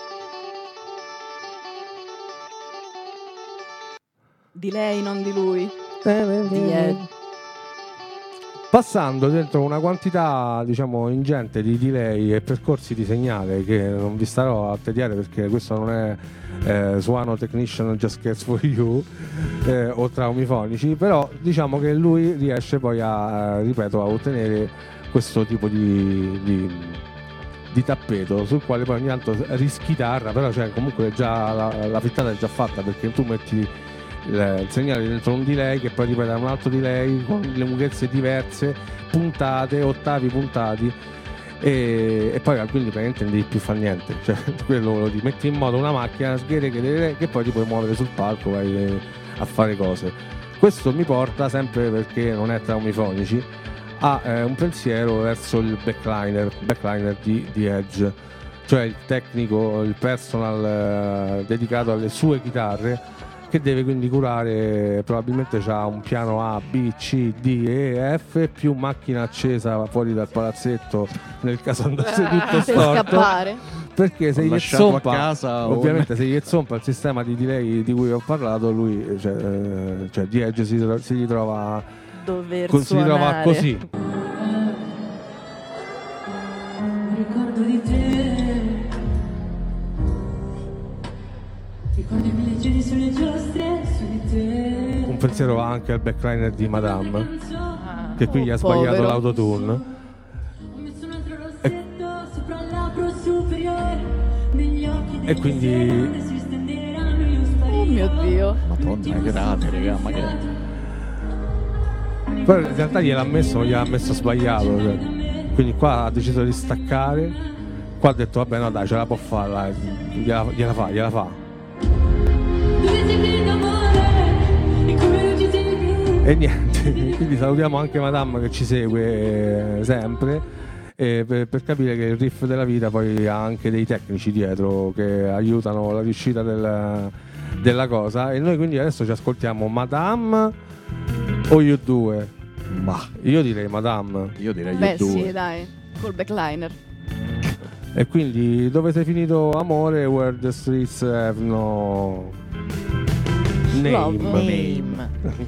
Di lei, non di lui. Di Edge. Passando dentro una quantità, diciamo, ingente di delay e percorsi di segnale che non vi starò a tediare, perché questo non è eh, Suono Technician Just Cares For You eh, o traumi fonici, però diciamo che lui riesce poi a, ripeto, a ottenere questo tipo di, di, di tappeto, sul quale poi ogni tanto rischitarra, però, cioè, comunque già la, la frittata è già fatta, perché tu metti il, il segnale dentro un delay che poi ripete un altro delay con le lunghezze diverse, puntate, ottavi puntati, e, e poi quindi praticamente non devi più fare niente, cioè quello lo metti in moto una macchina sghere che, che poi ti puoi muovere sul palco, vai a fare cose. Questo mi porta sempre, perché non è traumi fonici, a eh, un pensiero verso il backliner backliner di, di Edge, cioè il tecnico, il personal eh, dedicato alle sue chitarre, che deve quindi curare, probabilmente c'ha un piano A, B, C, D, E, F, più macchina accesa fuori dal palazzetto nel caso andasse tutto Per storto, scappare. perché se Ho gli lasciato a zompa, casa o- ovviamente se gli zompa il sistema di delay di cui ho parlato, lui, cioè, eh, cioè di Edge si, tro- si ritrova Dover co- si ritrova suonare. così. Ricordo di te, ricordo i miei giri sulle giostre, su di te. Un pensiero va anche al backliner di Madame, Ah, che qui gli ha oh, sbagliato povero. l'autotune. Ho messo un altro rossetto sopra il labbro superiore, negli occhi E quindi si stenderanno, io Oh mio Dio. Madonna, che date, raga, ma che... Poi in realtà gliel'ha messo, ma gliel'ha messo sbagliato, cioè. Quindi qua ha deciso di staccare, qua ha detto vabbè no dai ce la può fare, dai. Gliela, gliela fa, gliela fa. E niente, quindi salutiamo anche Madame che ci segue eh, sempre, eh, per, per capire che il riff della vita poi ha anche dei tecnici dietro che aiutano la riuscita del, della cosa. E noi quindi adesso ci ascoltiamo Madame o You due? Ma io direi Madame. Io direi Beh sì, dai, col backliner. E quindi dove sei finito amore? Where the streets have no name. Love. Name.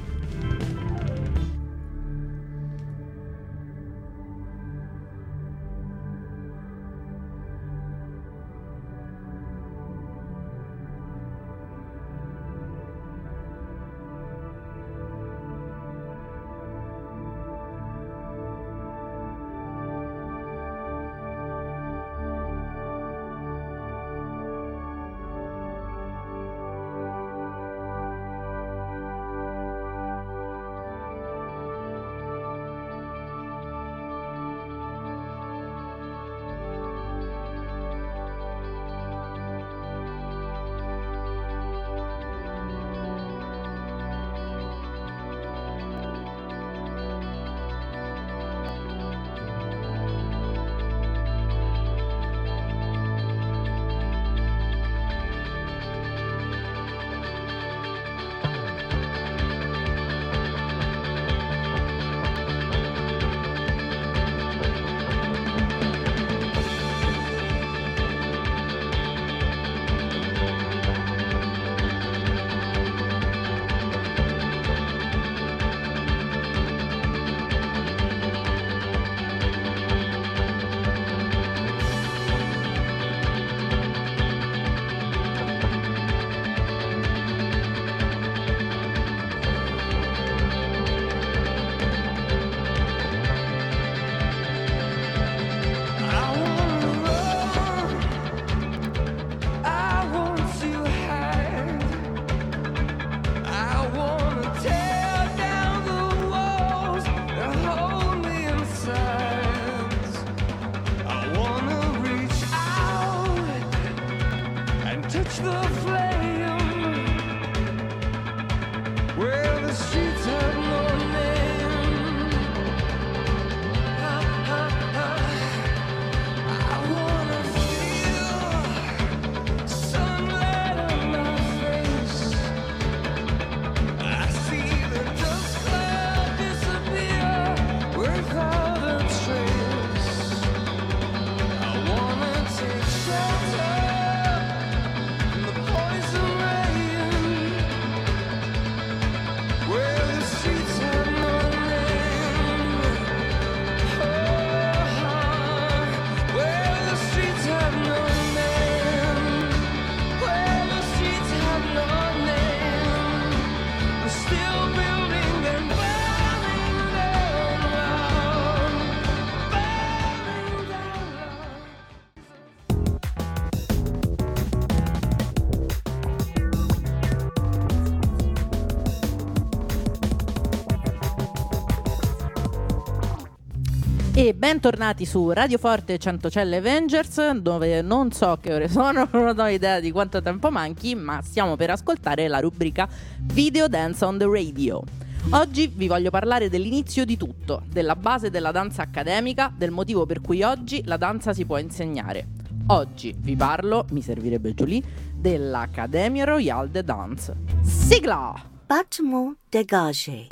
E bentornati su Radio Forte Centocelle Avengers, dove non so che ore sono, non ho idea di quanto tempo manchi, ma stiamo per ascoltare la rubrica Video Dance on the Radio. Oggi vi voglio parlare dell'inizio di tutto, della base della danza accademica, del motivo per cui oggi la danza si può insegnare. Oggi vi parlo, mi servirebbe Julie, dell'Académie Royale de Danse. Sigla! Battement dégagé.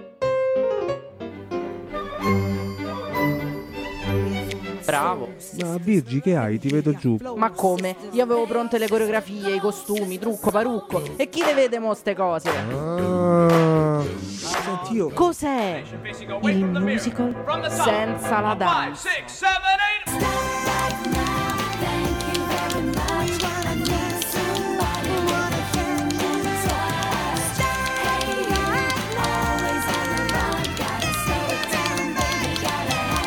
Bravo. Ma Virgi, che hai? Ti vedo giù. Ma come? Io avevo pronte le coreografie, i costumi, trucco, parrucco. E chi le vede mo ste cose? Ah, senti io. Cos'è il musical senza la danza?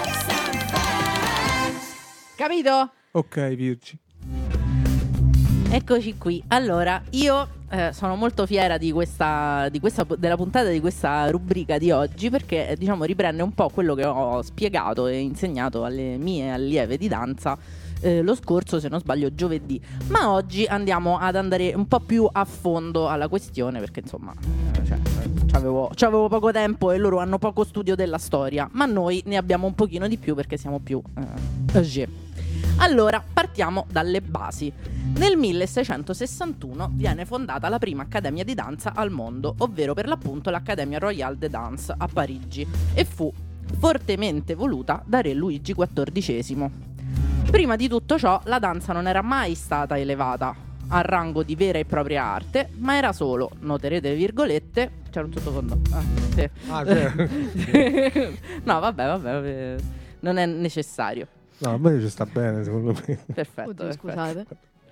Capito? Ok, Virgi. Eccoci qui. Allora, io eh, sono molto fiera di questa, di questa della puntata di questa rubrica di oggi, perché eh, diciamo riprende un po' quello che ho spiegato e insegnato alle mie allieve di danza eh, lo scorso, se non sbaglio, giovedì. Ma oggi andiamo ad andare un po' più a fondo alla questione, perché insomma eh, cioè, c'avevo, c'avevo poco tempo e loro hanno poco studio della storia, ma noi ne abbiamo un pochino di più perché siamo più eh, âgé. Allora, partiamo dalle basi. Nel milleseicentosessantuno viene fondata la prima accademia di danza al mondo, ovvero per l'appunto l'Accademia Royale de Danse a Parigi, e fu fortemente voluta da re Luigi quattordicesimo. Prima di tutto ciò, la danza non era mai stata elevata al rango di vera e propria arte, ma era solo, noterete le virgolette, c'era un sottofondo. Ah, sì. Ah, c'è. No, vabbè, vabbè, vabbè, non è necessario. No, a me ci sta bene, secondo me. Perfetto, Oddio, perfetto. scusate.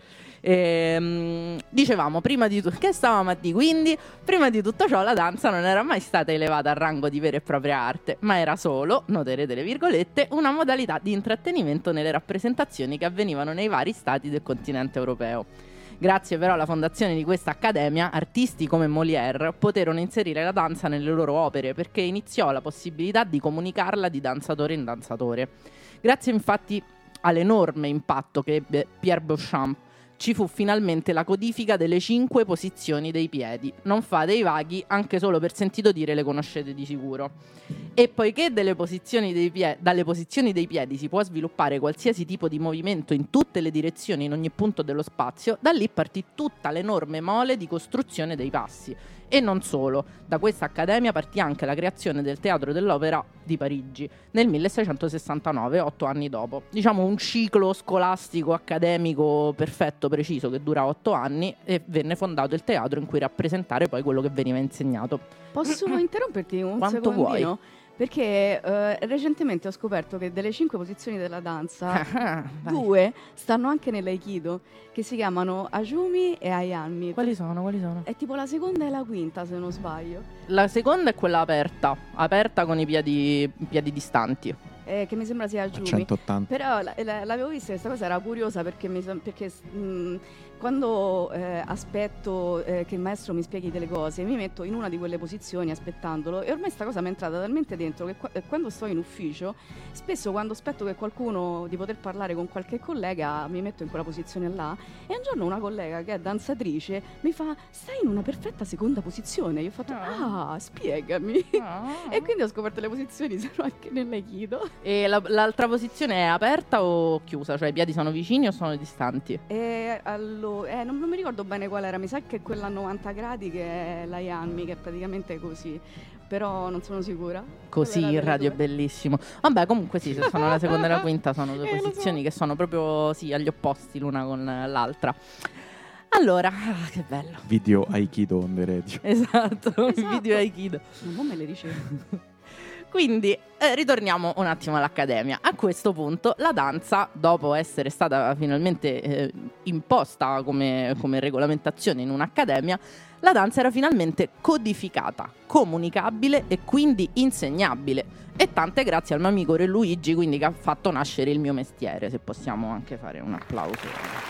Ehm, dicevamo prima di tutto che stavamo a dire, quindi prima di tutto ciò la danza non era mai stata elevata al rango di vera e propria arte, ma era solo, noterete le virgolette, una modalità di intrattenimento nelle rappresentazioni che avvenivano nei vari stati del continente europeo. Grazie però alla fondazione di questa accademia, artisti come Molière poterono inserire la danza nelle loro opere, perché iniziò la possibilità di comunicarla di danzatore in danzatore. Grazie infatti all'enorme impatto che ebbe Pierre Beauchamp, ci fu finalmente la codifica delle cinque posizioni dei piedi. Non fate i vaghi, anche solo per sentito dire le conoscete di sicuro. E poiché delle posizioni dei pie- dalle posizioni dei piedi si può sviluppare qualsiasi tipo di movimento in tutte le direzioni, in ogni punto dello spazio, da lì partì tutta l'enorme mole di costruzione dei passi. E non solo, da questa accademia partì anche la creazione del Teatro dell'Opera di Parigi nel milleseicentosessantanove, otto anni dopo. Diciamo un ciclo scolastico accademico perfetto, preciso, che dura otto anni, e venne fondato il teatro in cui rappresentare poi quello che veniva insegnato. Posso interromperti un Quanto secondino? vuoi. Perché eh, recentemente ho scoperto che delle cinque posizioni della danza, due stanno anche nell'aikido, che si chiamano Ajumi e Ayanmi. Quali sono? Quali sono? È tipo la seconda e la quinta, se non sbaglio. La seconda è quella aperta, aperta con i piedi, i piedi distanti. Eh, che mi sembra sia Ajumi. centottanta. Però la- la- l'avevo vista questa cosa, era curiosa perché, mi, son- perché mh, quando eh, aspetto eh, che il maestro mi spieghi delle cose, mi metto in una di quelle posizioni aspettandolo, e ormai sta cosa mi è entrata talmente dentro che qua- eh, quando sto in ufficio, spesso quando aspetto che qualcuno di poter parlare con qualche collega, mi metto in quella posizione là, e un giorno una collega che è danzatrice mi fa: stai in una perfetta seconda posizione. Io ho fatto: ah, spiegami. E quindi ho scoperto le posizioni sono anche nell'aikido. E la- l'altra posizione è aperta o chiusa? Cioè i piedi sono vicini o sono distanti? E allo- eh, non, non mi ricordo bene qual era, mi sa che è quella a novanta gradi, che è la Yanmi, che è praticamente così, però non sono sicura. Così Quella il delle radio è due. bellissimo. Vabbè, comunque sì, se sono la seconda e la quinta sono due Eh, lo posizioni so. che sono proprio sì, agli opposti l'una con l'altra. Allora, ah, che bello. Video Aikido on the radio. Esatto, un Esatto. video Aikido. Non me le dicevo. Quindi eh, ritorniamo un attimo all'accademia. A questo punto la danza, dopo essere stata finalmente eh, imposta come, come regolamentazione in un'accademia, la danza era finalmente codificata, comunicabile e quindi insegnabile. E tante grazie al mio amico Re Luigi, quindi, che ha fatto nascere il mio mestiere, se possiamo anche fare un applauso.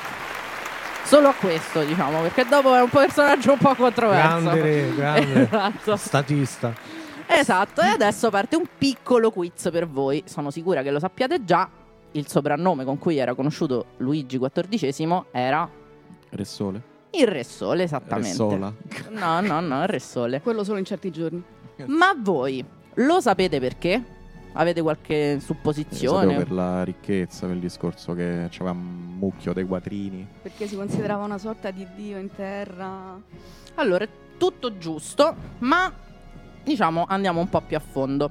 Solo a questo, diciamo, perché dopo è un personaggio un po' controverso. Grande re, grande. Esatto. Statista. Esatto, e adesso parte un piccolo quiz per voi. Sono sicura che lo sappiate già. Il soprannome con cui era conosciuto Luigi quattordicesimo era Re Sole. il Re Sole, esattamente. Re Sola. No, no, no, il Re Sole. Quello solo in certi giorni. Ma voi lo sapete perché? Avete qualche Io supposizione? sapevo per la ricchezza, per il discorso che c'aveva un mucchio dei quattrini. Perché si considerava una sorta di dio in terra. Allora, è tutto giusto, ma diciamo andiamo un po' più a fondo.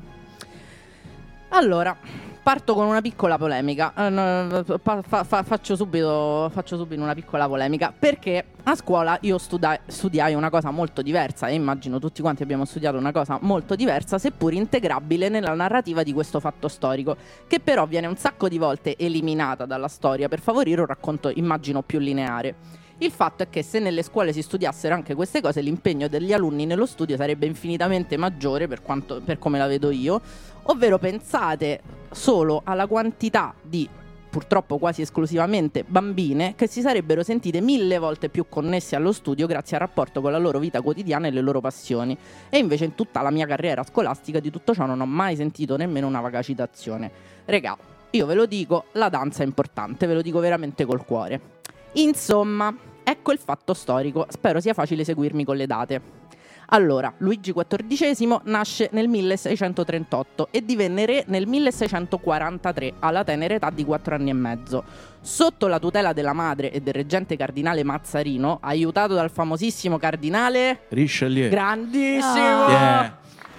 Allora, parto con una piccola polemica. Eh, no, fa- fa- fa- faccio subito faccio subito una piccola polemica, perché a scuola io studi- studiai una cosa molto diversa, e immagino tutti quanti abbiamo studiato una cosa molto diversa, seppur integrabile nella narrativa di questo fatto storico, che però viene un sacco di volte eliminata dalla storia per favorire un racconto, immagino, più lineare. Il fatto è che se nelle scuole si studiassero anche queste cose, l'impegno degli alunni nello studio sarebbe infinitamente maggiore, per quanto, per come la vedo io. Ovvero, pensate solo alla quantità di purtroppo quasi esclusivamente bambine, che si sarebbero sentite mille volte più connesse allo studio grazie al rapporto con la loro vita quotidiana e le loro passioni. E invece in tutta la mia carriera scolastica di tutto ciò non ho mai sentito nemmeno una vaga citazione. Regà, io ve lo dico, la danza è importante, ve lo dico veramente col cuore. Insomma, ecco il fatto storico, spero sia facile seguirmi con le date. Allora, Luigi quattordicesimo nasce nel milleseicentotrentotto e divenne re nel milleseicentoquarantatré, alla tenera età di quattro anni e mezzo. Sotto la tutela della madre e del reggente cardinale Mazzarino, aiutato dal famosissimo cardinale Richelieu. Grandissimo! Yeah.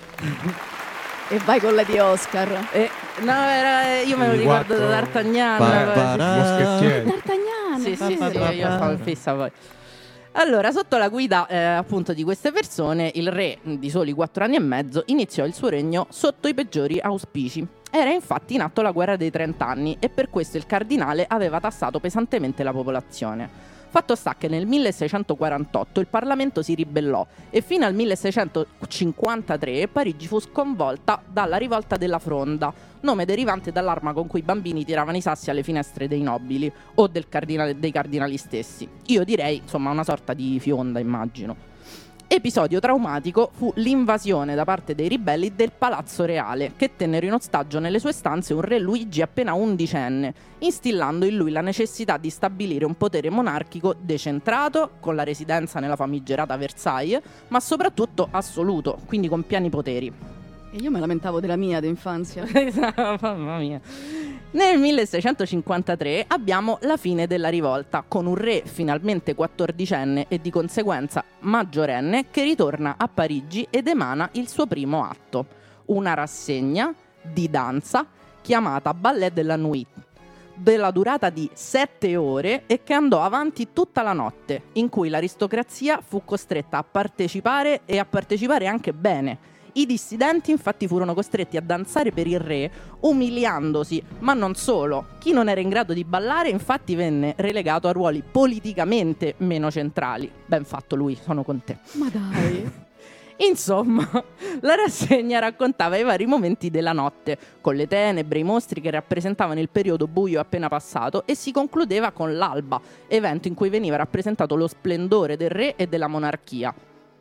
E vai con la di Oscar. Eh, no, era, io me lo I ricordo quattro da D'Artagnan. Barbarà. Moschettieri. D'Artagnan. Sì, sì, sì, io stavo fissa poi. Allora, sotto la guida eh, appunto di queste persone, il re di soli quattro anni e mezzo iniziò il suo regno sotto i peggiori auspici. Era infatti in atto la guerra dei trent'anni e per questo il cardinale aveva tassato pesantemente la popolazione. Fatto sta che nel milleseicentoquarantotto il Parlamento si ribellò e fino al milleseicentocinquantatré Parigi fu sconvolta dalla rivolta della Fronda, nome derivante dall'arma con cui i bambini tiravano i sassi alle finestre dei nobili o del cardinale, dei cardinali stessi. Io direi, insomma, una sorta di fionda, immagino. Episodio traumatico fu l'invasione da parte dei ribelli del Palazzo Reale, che tennero in ostaggio nelle sue stanze un re Luigi appena undicenne, instillando in lui la necessità di stabilire un potere monarchico decentrato, con la residenza nella famigerata Versailles, ma soprattutto assoluto, quindi con pieni poteri. E io me lamentavo della mia d'infanzia. Mamma mia. Nel milleseicentocinquantatré abbiamo la fine della rivolta, con un re finalmente quattordicenne e di conseguenza maggiorenne che ritorna a Parigi ed emana il suo primo atto, una rassegna di danza chiamata Ballet de la Nuit, della durata di sette ore e che andò avanti tutta la notte, in cui l'aristocrazia fu costretta a partecipare e a partecipare anche bene. I dissidenti infatti furono costretti a danzare per il re, umiliandosi, ma non solo. Chi non era in grado di ballare infatti venne relegato a ruoli politicamente meno centrali. Ben fatto lui, sono con te. Ma dai. Insomma, la rassegna raccontava i vari momenti della notte, con le tenebre, i mostri che rappresentavano il periodo buio appena passato, e si concludeva con l'alba, evento in cui veniva rappresentato lo splendore del re e della monarchia,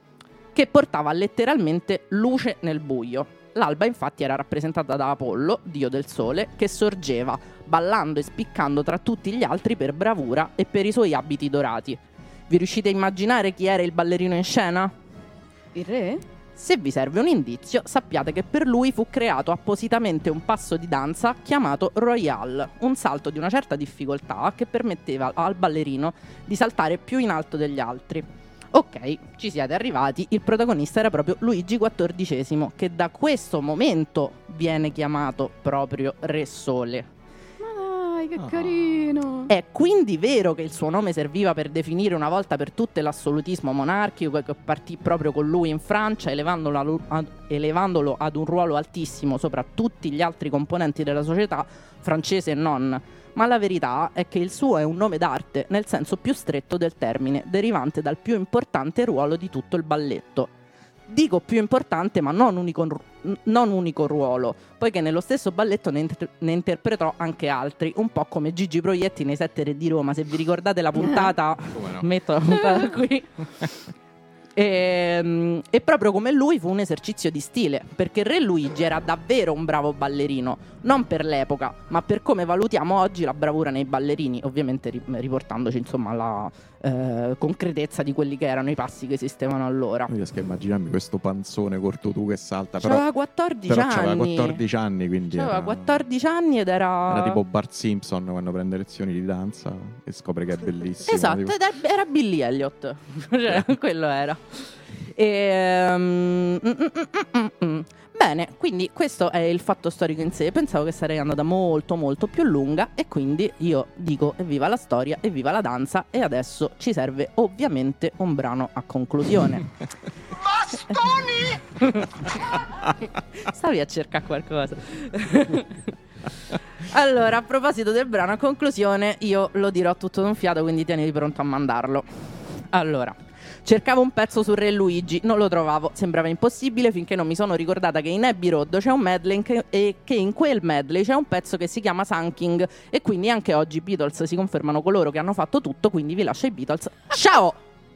che portava letteralmente luce nel buio. L'alba infatti era rappresentata da Apollo, dio del sole, che sorgeva, ballando e spiccando tra tutti gli altri per bravura e per i suoi abiti dorati. Vi riuscite a immaginare chi era il ballerino in scena? Il re? Se vi serve un indizio, sappiate che per lui fu creato appositamente un passo di danza chiamato Royale, un salto di una certa difficoltà che permetteva al ballerino di saltare più in alto degli altri. Ok, ci siete arrivati, il protagonista era proprio Luigi quattordicesimo, che da questo momento viene chiamato proprio Re Sole. Ma dai, che carino! È quindi vero che il suo nome serviva per definire una volta per tutte l'assolutismo monarchico che partì proprio con lui in Francia, elevandolo, a, ad, elevandolo ad un ruolo altissimo sopra tutti gli altri componenti della società, francese e non. Ma la verità è che il suo è un nome d'arte, nel senso più stretto del termine, derivante dal più importante ruolo di tutto il balletto. Dico più importante, ma non unico, non unico ruolo, poiché nello stesso balletto ne, inter- ne interpretò anche altri, un po' come Gigi Proietti nei Sette Re di Roma. Se vi ricordate la puntata, no? metto la puntata qui. E, e proprio come lui fu un esercizio di stile, perché Re Luigi era davvero un bravo ballerino, non per l'epoca, ma per come valutiamo oggi la bravura nei ballerini, ovviamente ri- riportandoci insomma alla eh, concretezza di quelli che erano i passi che esistevano allora. Non riesco a immaginarmi questo panzone corto tu che salta, però C'aveva quattordici però anni. c'aveva quattordici anni, quindi C'aveva era, quattordici anni ed era era tipo Bart Simpson quando prende lezioni di danza e scopre che è bellissimo. Esatto, tipo. ed era- era Billy Elliot. Cioè, quello era. E, um, mm, mm, mm, mm. Bene, quindi questo è il fatto storico in sé. Pensavo che sarei andata molto molto più lunga e quindi io dico evviva la storia, evviva la danza, e adesso ci serve ovviamente un brano a conclusione. Bastoni! Stavi a cercare qualcosa. Allora, a proposito del brano a conclusione, io lo dirò tutto d'un fiato, quindi tieniti pronto a mandarlo. Allora, Cercavo un pezzo su Re Luigi, non lo trovavo, sembrava impossibile finché non mi sono ricordata che in Abbey Road c'è un medley che- e che in quel medley c'è un pezzo che si chiama Sunking, e quindi anche oggi i Beatles si confermano coloro che hanno fatto tutto, quindi vi lascio i Beatles. Ciao!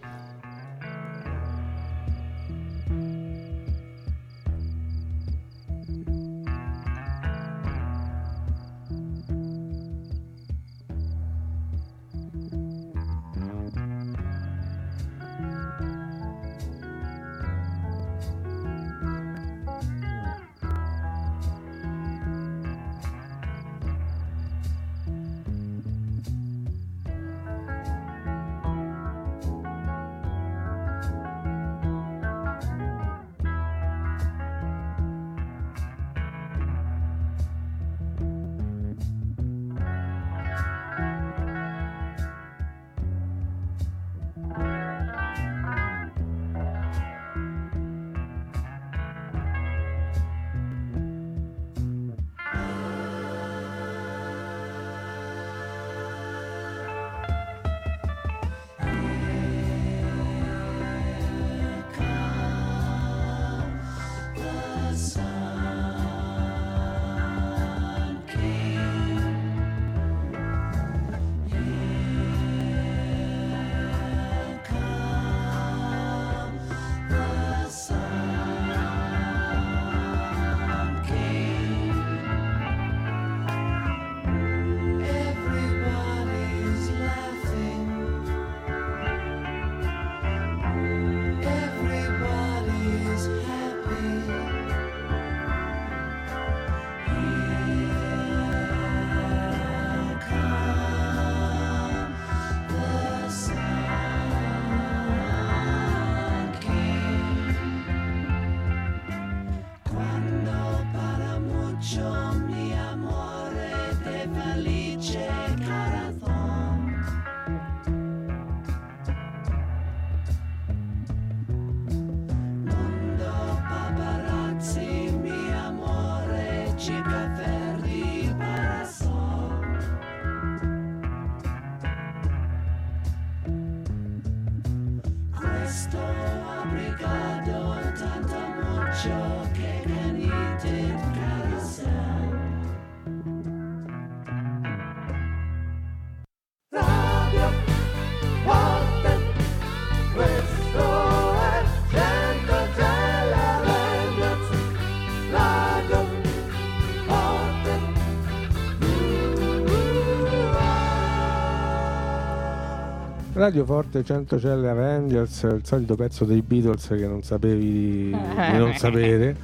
Radio Forte cento Celle Avengers, il solito pezzo dei Beatles che non sapevi di non sapere.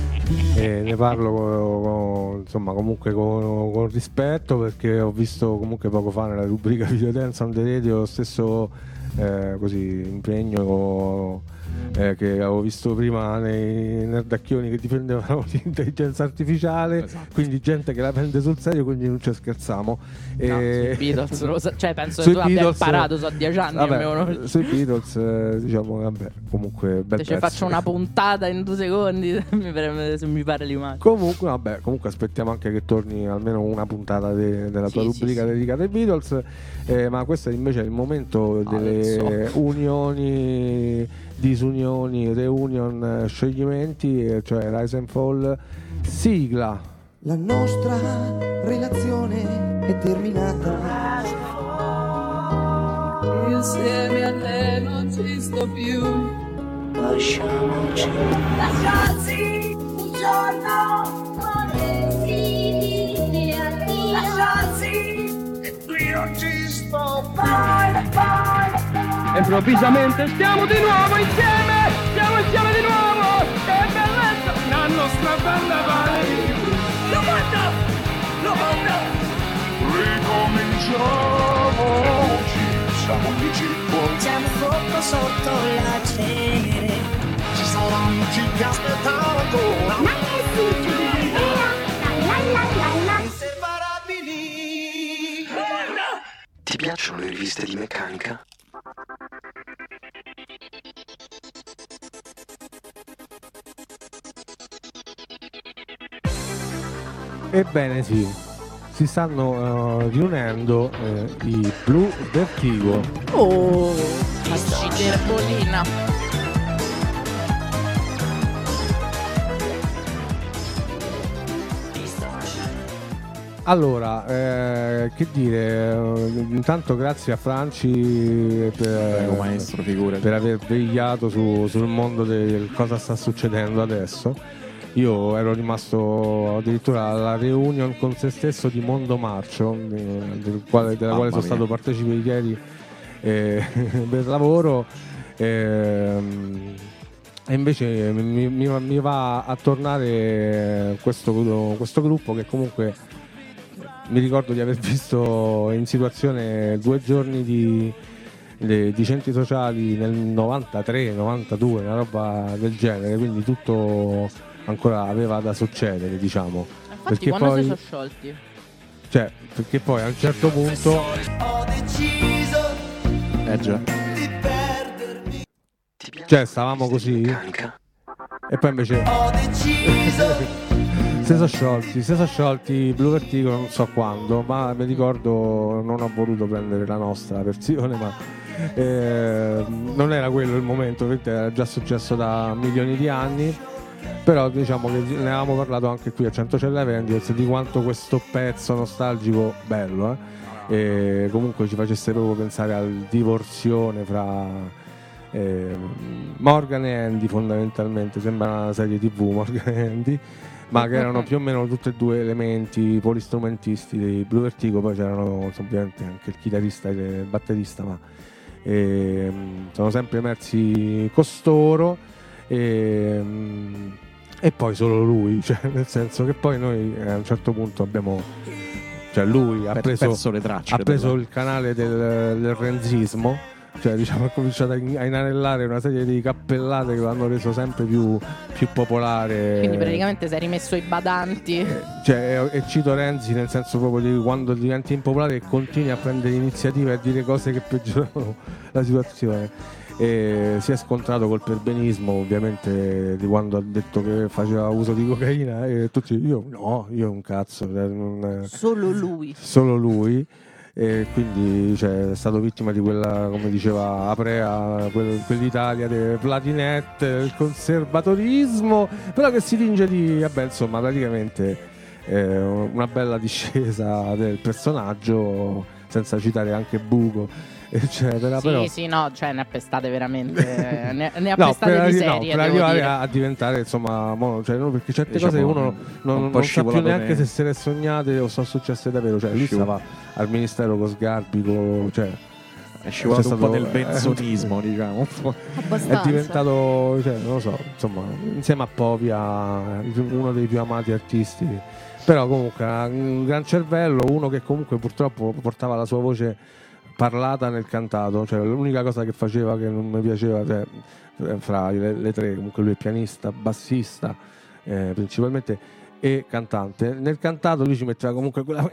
E ne parlo con, con, insomma, comunque con, con rispetto, perché ho visto comunque poco fa nella rubrica Video Dance on the Radio lo stesso eh, così impegno eh, che avevo visto prima nei nerdacchioni che difendevano l'intelligenza artificiale, esatto. Quindi gente che la prende sul serio, quindi non ci scherziamo. No, e... sui Beatles, lo sa- cioè penso Sui che tu abbia Beatles, imparato, so dieci anni vabbè, almeno. sui Beatles eh, diciamo vabbè, comunque bel Se ci pezzo. faccio una puntata in due secondi mi pare- se mi pare di male. Comunque, vabbè, comunque aspettiamo anche che torni almeno una puntata de- della tua Sì, rubrica sì, sì. dedicata ai Beatles. Eh, ma questo invece è il momento delle so. unioni, disunioni, reunion, eh, scioglimenti, eh, cioè Rise and Fall. Sigla. La nostra relazione è terminata. Insieme a te non ci sto più. Lasciamoci. Lasciarsi un giorno con destini e addio. Lasciarsi e qui non ci sto poi, poi. Improvvisamente stiamo di nuovo insieme, stiamo insieme di nuovo, che bellezza, la nostra bella vai. Lo manda, lo manda. Ricominciamo oggi, siamo amici buoni. Siamo sotto sotto la cenere. Ci saranno chi ti aspettano ancora. Ma nessuno ci vedrà. La la la la. Inseparabili. Ti piacciono le riviste di meccanica? Ebbene sì, si stanno uh, riunendo eh, i Blue Vertigo. Oh. Ciderbolina. Allora, eh, che dire, eh, intanto grazie a Franci per, Prego, maestro, figurati. per aver vegliato su- sul mondo del cosa sta succedendo adesso. Io ero rimasto addirittura alla reunion con se stesso di Mondo Marcio, eh, del quale- della quale Mamma sono mia. stato partecipe ieri eh, per lavoro. ehm, E invece mi, mi- mi va a tornare questo, questo gruppo che comunque mi ricordo di aver visto in situazione due giorni di, di- di centri sociali nel novantatré novantadue, una roba del genere, quindi tutto ancora aveva da succedere, diciamo. Infatti Perché quando poi, si sono sciolti? cioè, perché poi a un certo punto Ho deciso Eh già. di perdermi. cioè stavamo così e poi invece Ho deciso si sono sciolti, si sono sciolti i Blue Vertigo non so quando, ma mi ricordo non ho voluto prendere la nostra versione, ma eh, non era quello il momento, perché era già successo da milioni di anni, però diciamo che ne avevamo parlato anche qui a Centocelle Avengers di quanto questo pezzo nostalgico bello eh, e comunque ci facesse proprio pensare al divorzione fra eh, Morgan e Andy, fondamentalmente sembra una serie tv Morgan e Andy, ma che erano più o meno tutti e due elementi polistrumentisti dei Blue Vertigo. Poi c'erano ovviamente anche il chitarrista e il batterista, ma ehm, sono sempre emersi costoro e, e poi solo lui, cioè nel senso che poi noi eh, a un certo punto abbiamo, cioè lui ha Per- preso, perso le tracce ha preso della- il canale del, del renzismo, cioè diciamo ha cominciato a a inanellare una serie di cappellate che lo hanno reso sempre più, più popolare. Quindi praticamente si è rimesso i badanti. Cioè, e, e cito Renzi nel senso proprio di quando diventi impopolare e continui a prendere iniziative e a dire cose che peggiorano la situazione. E si è scontrato col perbenismo, ovviamente, di quando ha detto che faceva uso di cocaina, e tutti io no, io un cazzo, cioè, non- Solo lui. solo lui. E quindi cioè, è stato vittima di quella, come diceva Aprea, quel- quell'Italia del Vladinet, il conservatorismo, però che si tinge di, vabbè, insomma, praticamente eh, una bella discesa del personaggio, senza citare anche Buco, eccetera. Sì, però, sì, no, cioè ne ha pestate veramente. ne, ne ha no, pestate per, di arri- no, serie. per devo arrivare dire. a, a diventare, insomma, mo- cioè, no, perché certe Diciamo, cose uno un non, po' non sa più scivolatone. neanche se se le sognate o sono successe davvero. Cioè, lui Scivolo. stava al ministero con Sgarbi, con- cioè, È scivolato c'è un po' stato- nel benzonismo, diciamo. è Abbastanza. diventato, cioè, non lo so, insomma, insieme a Povia, uno dei più amati artisti. Però comunque ha un gran cervello, uno che comunque purtroppo portava la sua voce parlata nel cantato, cioè l'unica cosa che faceva che non mi piaceva, cioè, fra le, le tre, comunque lui è pianista, bassista eh, principalmente e cantante. Nel cantato lui ci metteva comunque quella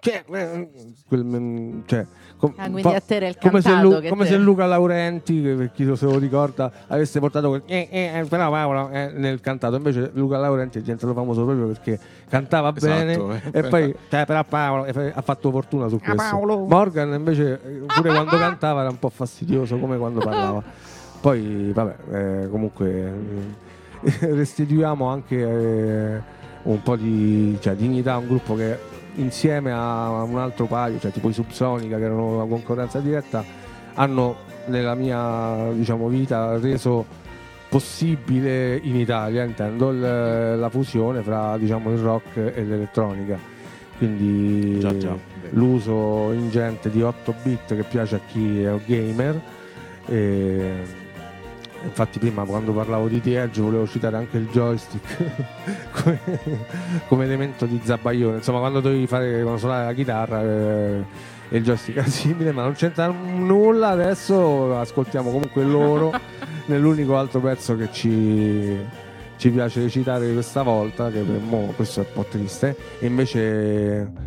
quel, cioè, com- Ah, quindi fa- a te era il come, se, cantato Lu- che come te- se Luca Laurenti, che per chi lo se lo ricorda, avesse portato quel eh, eh, però Paolo eh, nel cantato. Invece Luca Laurenti è diventato famoso proprio perché cantava Esatto, bene eh. e poi cioè, però Paolo e fa- ha fatto fortuna su questo. Paolo. Morgan invece eh, pure quando cantava era un po' fastidioso come quando parlava. Poi vabbè, eh, comunque eh, restituiamo anche eh, un po' di cioè, dignità a un gruppo che insieme a un altro paio, cioè tipo i Subsonica, che erano una concorrenza diretta, hanno nella mia, diciamo, vita reso possibile in Italia, intendo, il- la fusione fra, diciamo, il rock e l'elettronica. Quindi Già, già, vero. l'uso ingente di otto bit che piace a chi è un gamer. E infatti prima quando parlavo di The Edge volevo citare anche il joystick come, come elemento di zabaione, insomma, quando dovevi fare, quando suonare la chitarra eh, e il joystick era simile, ma non c'entra nulla. Adesso ascoltiamo comunque loro nell'unico altro pezzo che ci, ci piace citare questa volta, che per mo questo è un po' triste, e invece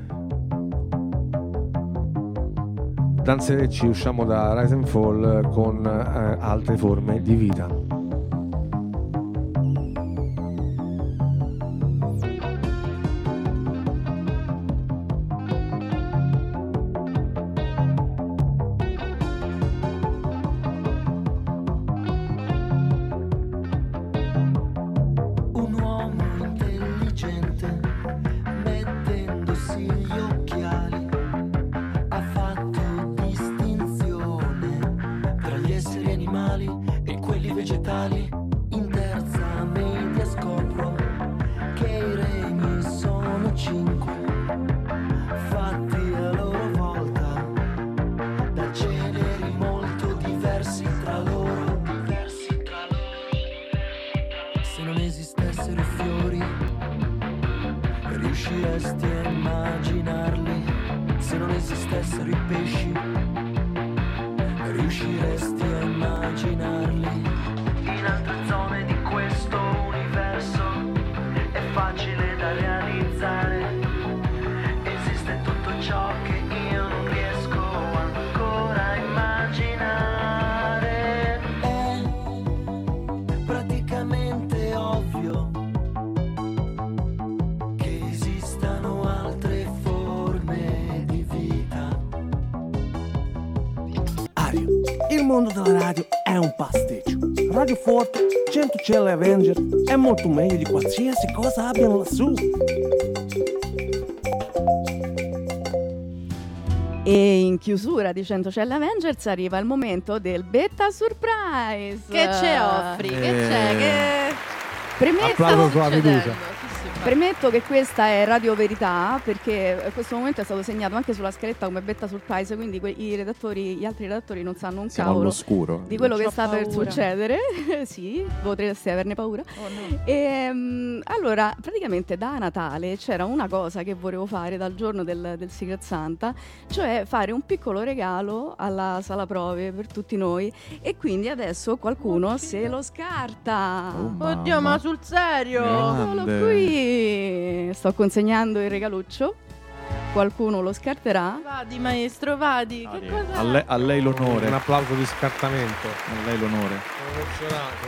danzerecci usciamo da Rise and Fall con eh, altre forme di vita. Se non esistessero i fiori, riusciresti a immaginarli. Se non esistessero i pesci, riusciresti a immaginarli. In altre zone di questo universo è facile da realizzare. Esiste tutto ciò che io non riesco ancora a immaginare. È praticamente ovvio che esistano altre forme di vita. Aria, il mondo della radio è un pasticcio. Radio Forte, Centocelle Avenger è molto meglio di qualsiasi cosa abbiano lassù. E in chiusura di Centocelle Avengers arriva il momento del Betta Surprise. Che ci offri? Che c'è? Che... Premetto, Applauso sulla fiducia. premetto che questa è Radio Verità, perché questo momento è stato segnato anche sulla scaletta come Betta Surprise, quindi que- i redattori, gli altri redattori non sanno un Siamo cavolo all'oscuro. di quello che C'ho sta per paura. succedere. Sì, potreste averne paura. Oh, no. E, um, allora, praticamente da Natale c'era una cosa che volevo fare dal giorno del, del Secret Santa, cioè fare un piccolo regalo alla sala prove per tutti noi, e quindi adesso qualcuno se lo scarta. Oh, Oddio, ma sul serio? Eccolo Grande. qui, sto consegnando il regaluccio. Qualcuno lo scarterà. Vadi maestro, vadi. Che cosa? A lei, a lei l'onore. Un applauso di scartamento. A lei l'onore. Sono emozionato.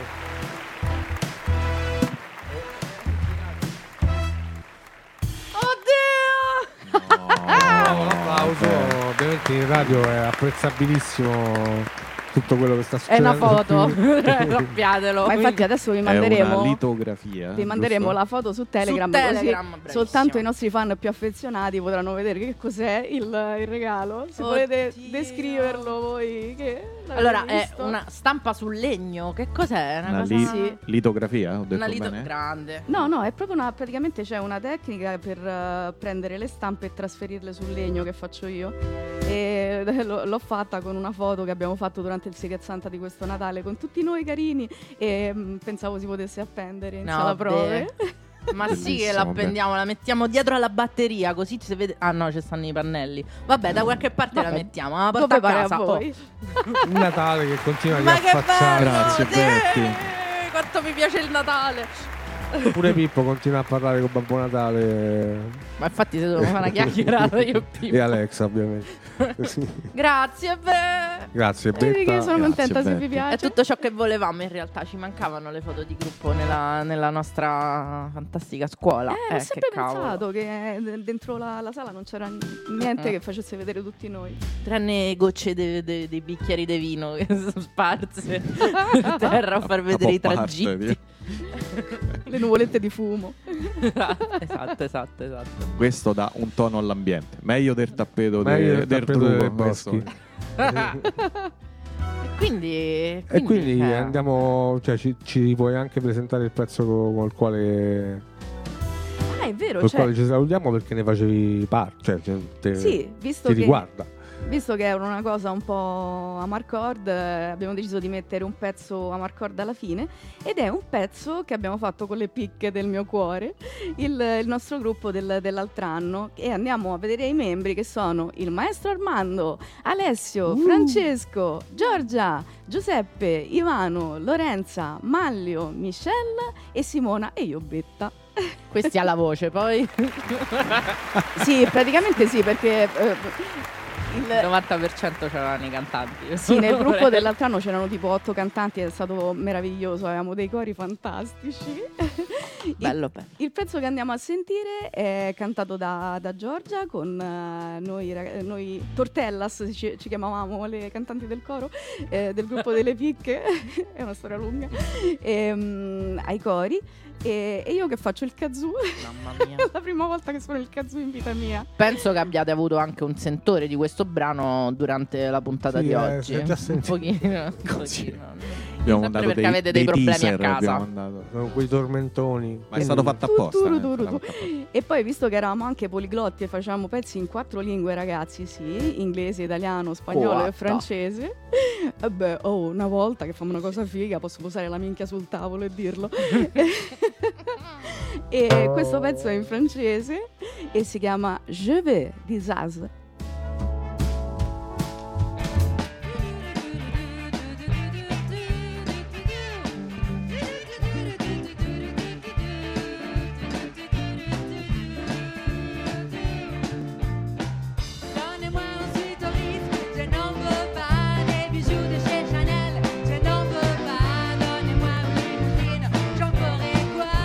Oddio! No, l'applauso ovviamente in radio è apprezzabilissimo tutto quello che sta È succedendo. una foto, qui. sappiatelo. Ma infatti adesso vi È manderemo una litografia. vi manderemo giusto? la foto su Telegram, Su Telegram, così bravissimo. soltanto i nostri fan più affezionati potranno vedere che cos'è il, il regalo. Se Oddio. volete descriverlo voi che l'avete Allora, è visto. una stampa sul legno. Che cos'è? Una, Una cosa li- Sì. litografia, ho detto una lito bene? grande. No, no, è proprio una, praticamente c'è una tecnica per eh, prendere le stampe e trasferirle sul legno che faccio io. E eh, lo- l'ho fatta con una foto che abbiamo fatto durante il Secret Santa di questo Natale con tutti noi carini, e mh, pensavo si potesse appendere in No, sala vabbè. prove. Ma sì che Bellissimo, la appendiamo, la mettiamo dietro alla batteria, così si vede. Ah no, ci stanno i pannelli. Vabbè, da qualche parte la Vabbè. mettiamo. La Dove porta a pare a casa. voi? Oh. Il Natale che continua a Ma che riaffacciare. bello! Grazie, Sì, Betty. quanto mi piace il Natale. Pure Pippo continua a parlare con Babbo Natale Ma infatti se dobbiamo fare una chiacchierata io e Pippo. e Alexa, ovviamente. Sì. Grazie, beh. Grazie Vedi che Betta. sono contenta se Betty. vi piace. È tutto ciò che volevamo in realtà, ci mancavano le foto di gruppo nella, nella nostra fantastica scuola. Eh, ho Eh, sempre che cavolo. pensato che d- dentro la, la sala non c'era n- niente Mm. che facesse vedere tutti noi. Tranne gocce de- de- dei bicchieri di vino che sono sparse per terra a far vedere i po' parte, tragitti. via. Le nuvolette di fumo. esatto, esatto, esatto. Questo dà un tono all'ambiente. Meglio del tappeto Meglio de- del del tappeto truco, dei questo. boschi. E quindi, E quindi, quindi eh, andiamo, cioè ci, ci puoi anche presentare il pezzo co- col quale, Ah, è vero, col cioè, quale ci salutiamo, perché ne facevi parte, cioè, cioè, te- sì, visto ti che, riguarda. visto che è una cosa un po' amarcord, eh, abbiamo deciso di mettere un pezzo amarcord alla fine, ed è un pezzo che abbiamo fatto con le picche del mio cuore, il, il nostro gruppo del- dell'altro anno, e andiamo a vedere i membri che sono il maestro Armando, Alessio, Uh. Francesco, Giorgia, Giuseppe, Ivano, Lorenza, Maglio, Michelle e Simona, e io Betta. questi alla voce, poi Sì, praticamente sì, perché eh, il il, novanta per cento c'erano i cantanti. sì, nel gruppo dell'altro anno c'erano tipo otto cantanti, è stato meraviglioso, avevamo dei cori fantastici. Bello, bello. Il pezzo che andiamo a sentire è cantato da, da Giorgia con eh, noi, rag- noi Tortellas, ci, ci chiamavamo le cantanti del coro, eh, del gruppo delle picche, è una storia lunga, e, mm, ai cori. E, e io che faccio il kazoo. Mamma mia. È la prima volta che suono il kazoo in vita mia. Penso che abbiate avuto anche un sentore di questo brano durante la puntata Sì, di eh, oggi. si è già un sentito. pochino, un Così. pochino. Abbiamo Sempre mandato perché dei, avete dei dei problemi a teaser, casa. abbiamo mandato. Sono quei tormentoni. Ma è stato fatto apposta. Turu, eh, turu, è stato tu. fatto apposta. E poi, visto che eravamo anche poliglotti e facevamo pezzi in quattro lingue, ragazzi, sì, inglese, italiano, spagnolo Quattro. e francese. E beh, oh, una volta che famo una cosa figa, posso posare la minchia sul tavolo e dirlo. E questo pezzo è in francese e si chiama Je vais di Zaz. Donnez-moi un suite au Ritz, je n'en veux pas des bijoux de chez Chanel, je n'en veux pas. Donnez-moi une limousine, j'en ferai quoi?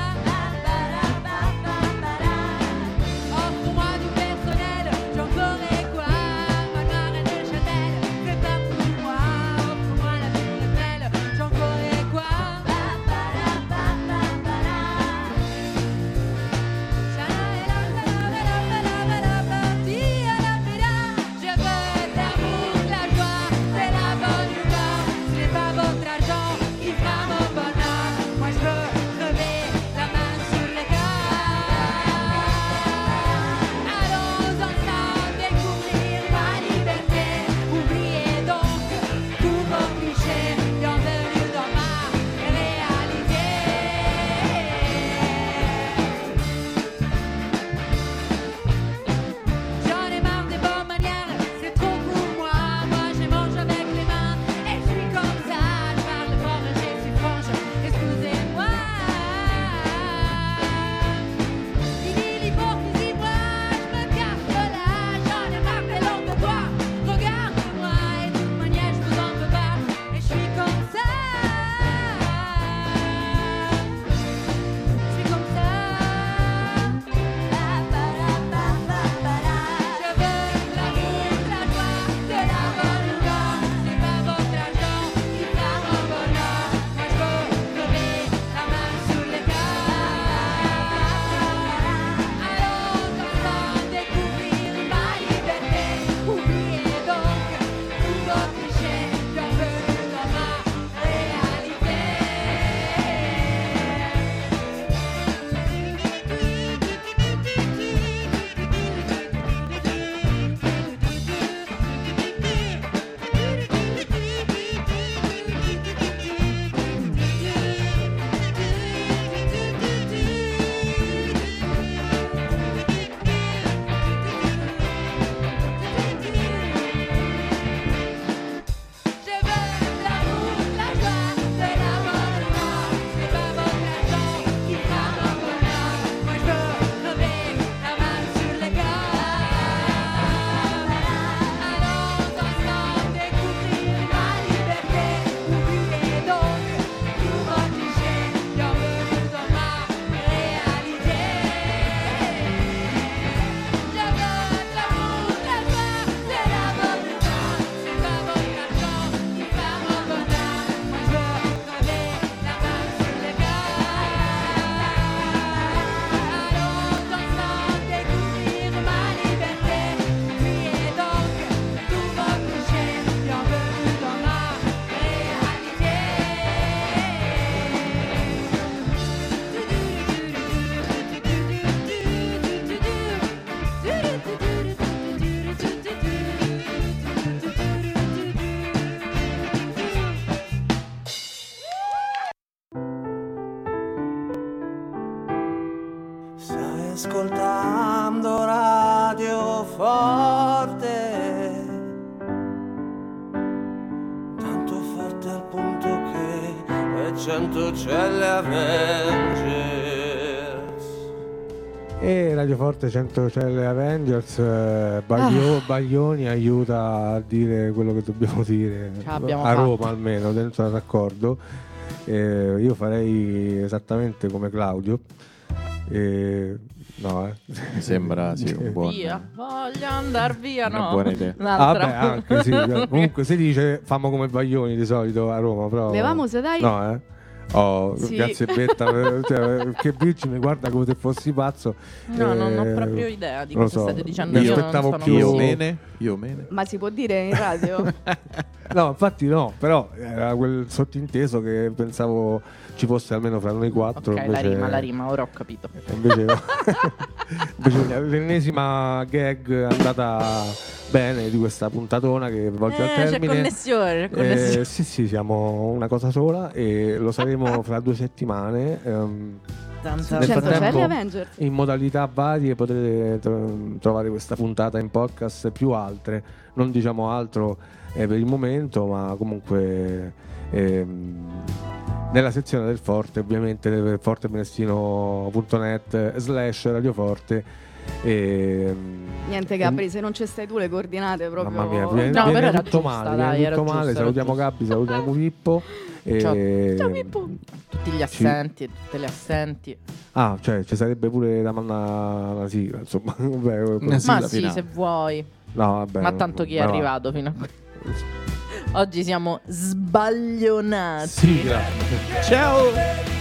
Offre-moi du personnel, j'en ferai quoi? Manoir et Neuchâtel, c'est pas pour moi. Offre-moi la tour Eiffel, j'en ferai quoi? Je veux de l'amour, de la joie, de la bonne humeur. Ce n'est pas votre argent qui fera mon bonheur. Moi je veux crever la main sur le cœur. Allons ensemble découvrir ma liberté. Oubliez donc tous vos clichés. Bienvenue dans ma réalité. J'en ai marre des bonnes manières, c'est trop pour moi. Moi je mange avec les mains et je suis comme ça. Je parle fort et je suis franche, excusez-moi. Fini l'hypocrisie, moi je me casse de là. J'en ai marre des langues de bois, regarde-moi. Et de toute manière je vous en veux pas et je suis comme ça. Je suis comme ça. Je veux de l'amour, de la joie, de la bonne humeur. C'est pas votre argent qui fera mon bonheur. Moi je veux crever la main sur le cœur. Allons ensemble découvrir ma liberté. Oubliez donc tous vos clichés. Bienvenue dans ma réalité. Je veux de l'amour, de la joie, de la bonne humeur. C'est pas votre argent qui fera mon bonheur. Moi je veux crever la main sur le cœur. Allons ensemble découvrir ma liberté. Oubliez donc tous vos clichés. Bienvenue dans ma réalité. Je veux de l'amour, de la joie, de la bonne humeur. C'est pas votre argent qui fera mon bonheur. Moi je veux crever la main sur le cœur. Allons ensemble découvrir ma liberté. Oubliez donc tous vos clichés. Bienvenue dans ma Stai ascoltando Radio Forte, tanto forte al punto che è cento celle Avengers. E Radio Forte cento Celle Avengers, eh, Baglio- Ah. Baglioni aiuta a dire quello che dobbiamo dire Ce l'abbiamo a fatta. Roma, almeno dentro il raccordo. Eh, io farei esattamente come Claudio. Eh, no, eh. Mi sembra sì, un buon. Via, voglio andare via, Una no. buona idea. Un'altra. Vabbè, anche sì. Comunque si dice famo come Baglioni di solito a Roma, però Levamo se dai. no, eh. Oh, Sì. grazie Betta, cioè, che Virgine, guarda come se fossi pazzo. No, non ho Eh, proprio idea di non lo cosa so, state dicendo. mi Io non aspettavo sono più Io così. mene, io mene. Ma si può dire in radio? No, infatti no, però era quel sottinteso che pensavo ci fosse almeno fra noi quattro. Ok, la invece- rima, la rima, ora ho capito. Invece, no. Invece l'ennesima gag è andata bene di questa puntatona che volge Eh, al c'è termine. connessione, c'è connessione. Eh, sì, sì, siamo una cosa sola e lo saremo fra due settimane. ehm, Tanto- nel Centocelli frattempo, Avengers. in modalità varie potrete tro- trovare questa puntata in podcast più altre. Non diciamo altro eh, per il momento, ma comunque ehm, nella sezione del Forte, ovviamente fortebenestino punto net slash radioforte. E, Niente Gabri, se non ci stai tu le coordinate proprio. mamma mia, viene, No, viene però era tutto giusta, male, dai, viene era tutto male. giusta, era Salutiamo giusta. Gabbi, salutiamo Pippo. e- Ciao. Ciao, Pippo. Tutti gli assenti, tutte le assenti. Ah, cioè ci sarebbe pure da mandare una sigla, insomma. Vabbè, Ma sì, se vuoi. No, vabbè, Ma tanto chi è ma va. arrivato fino a qui? Oggi siamo sbaglionati. Sigla. Ciao.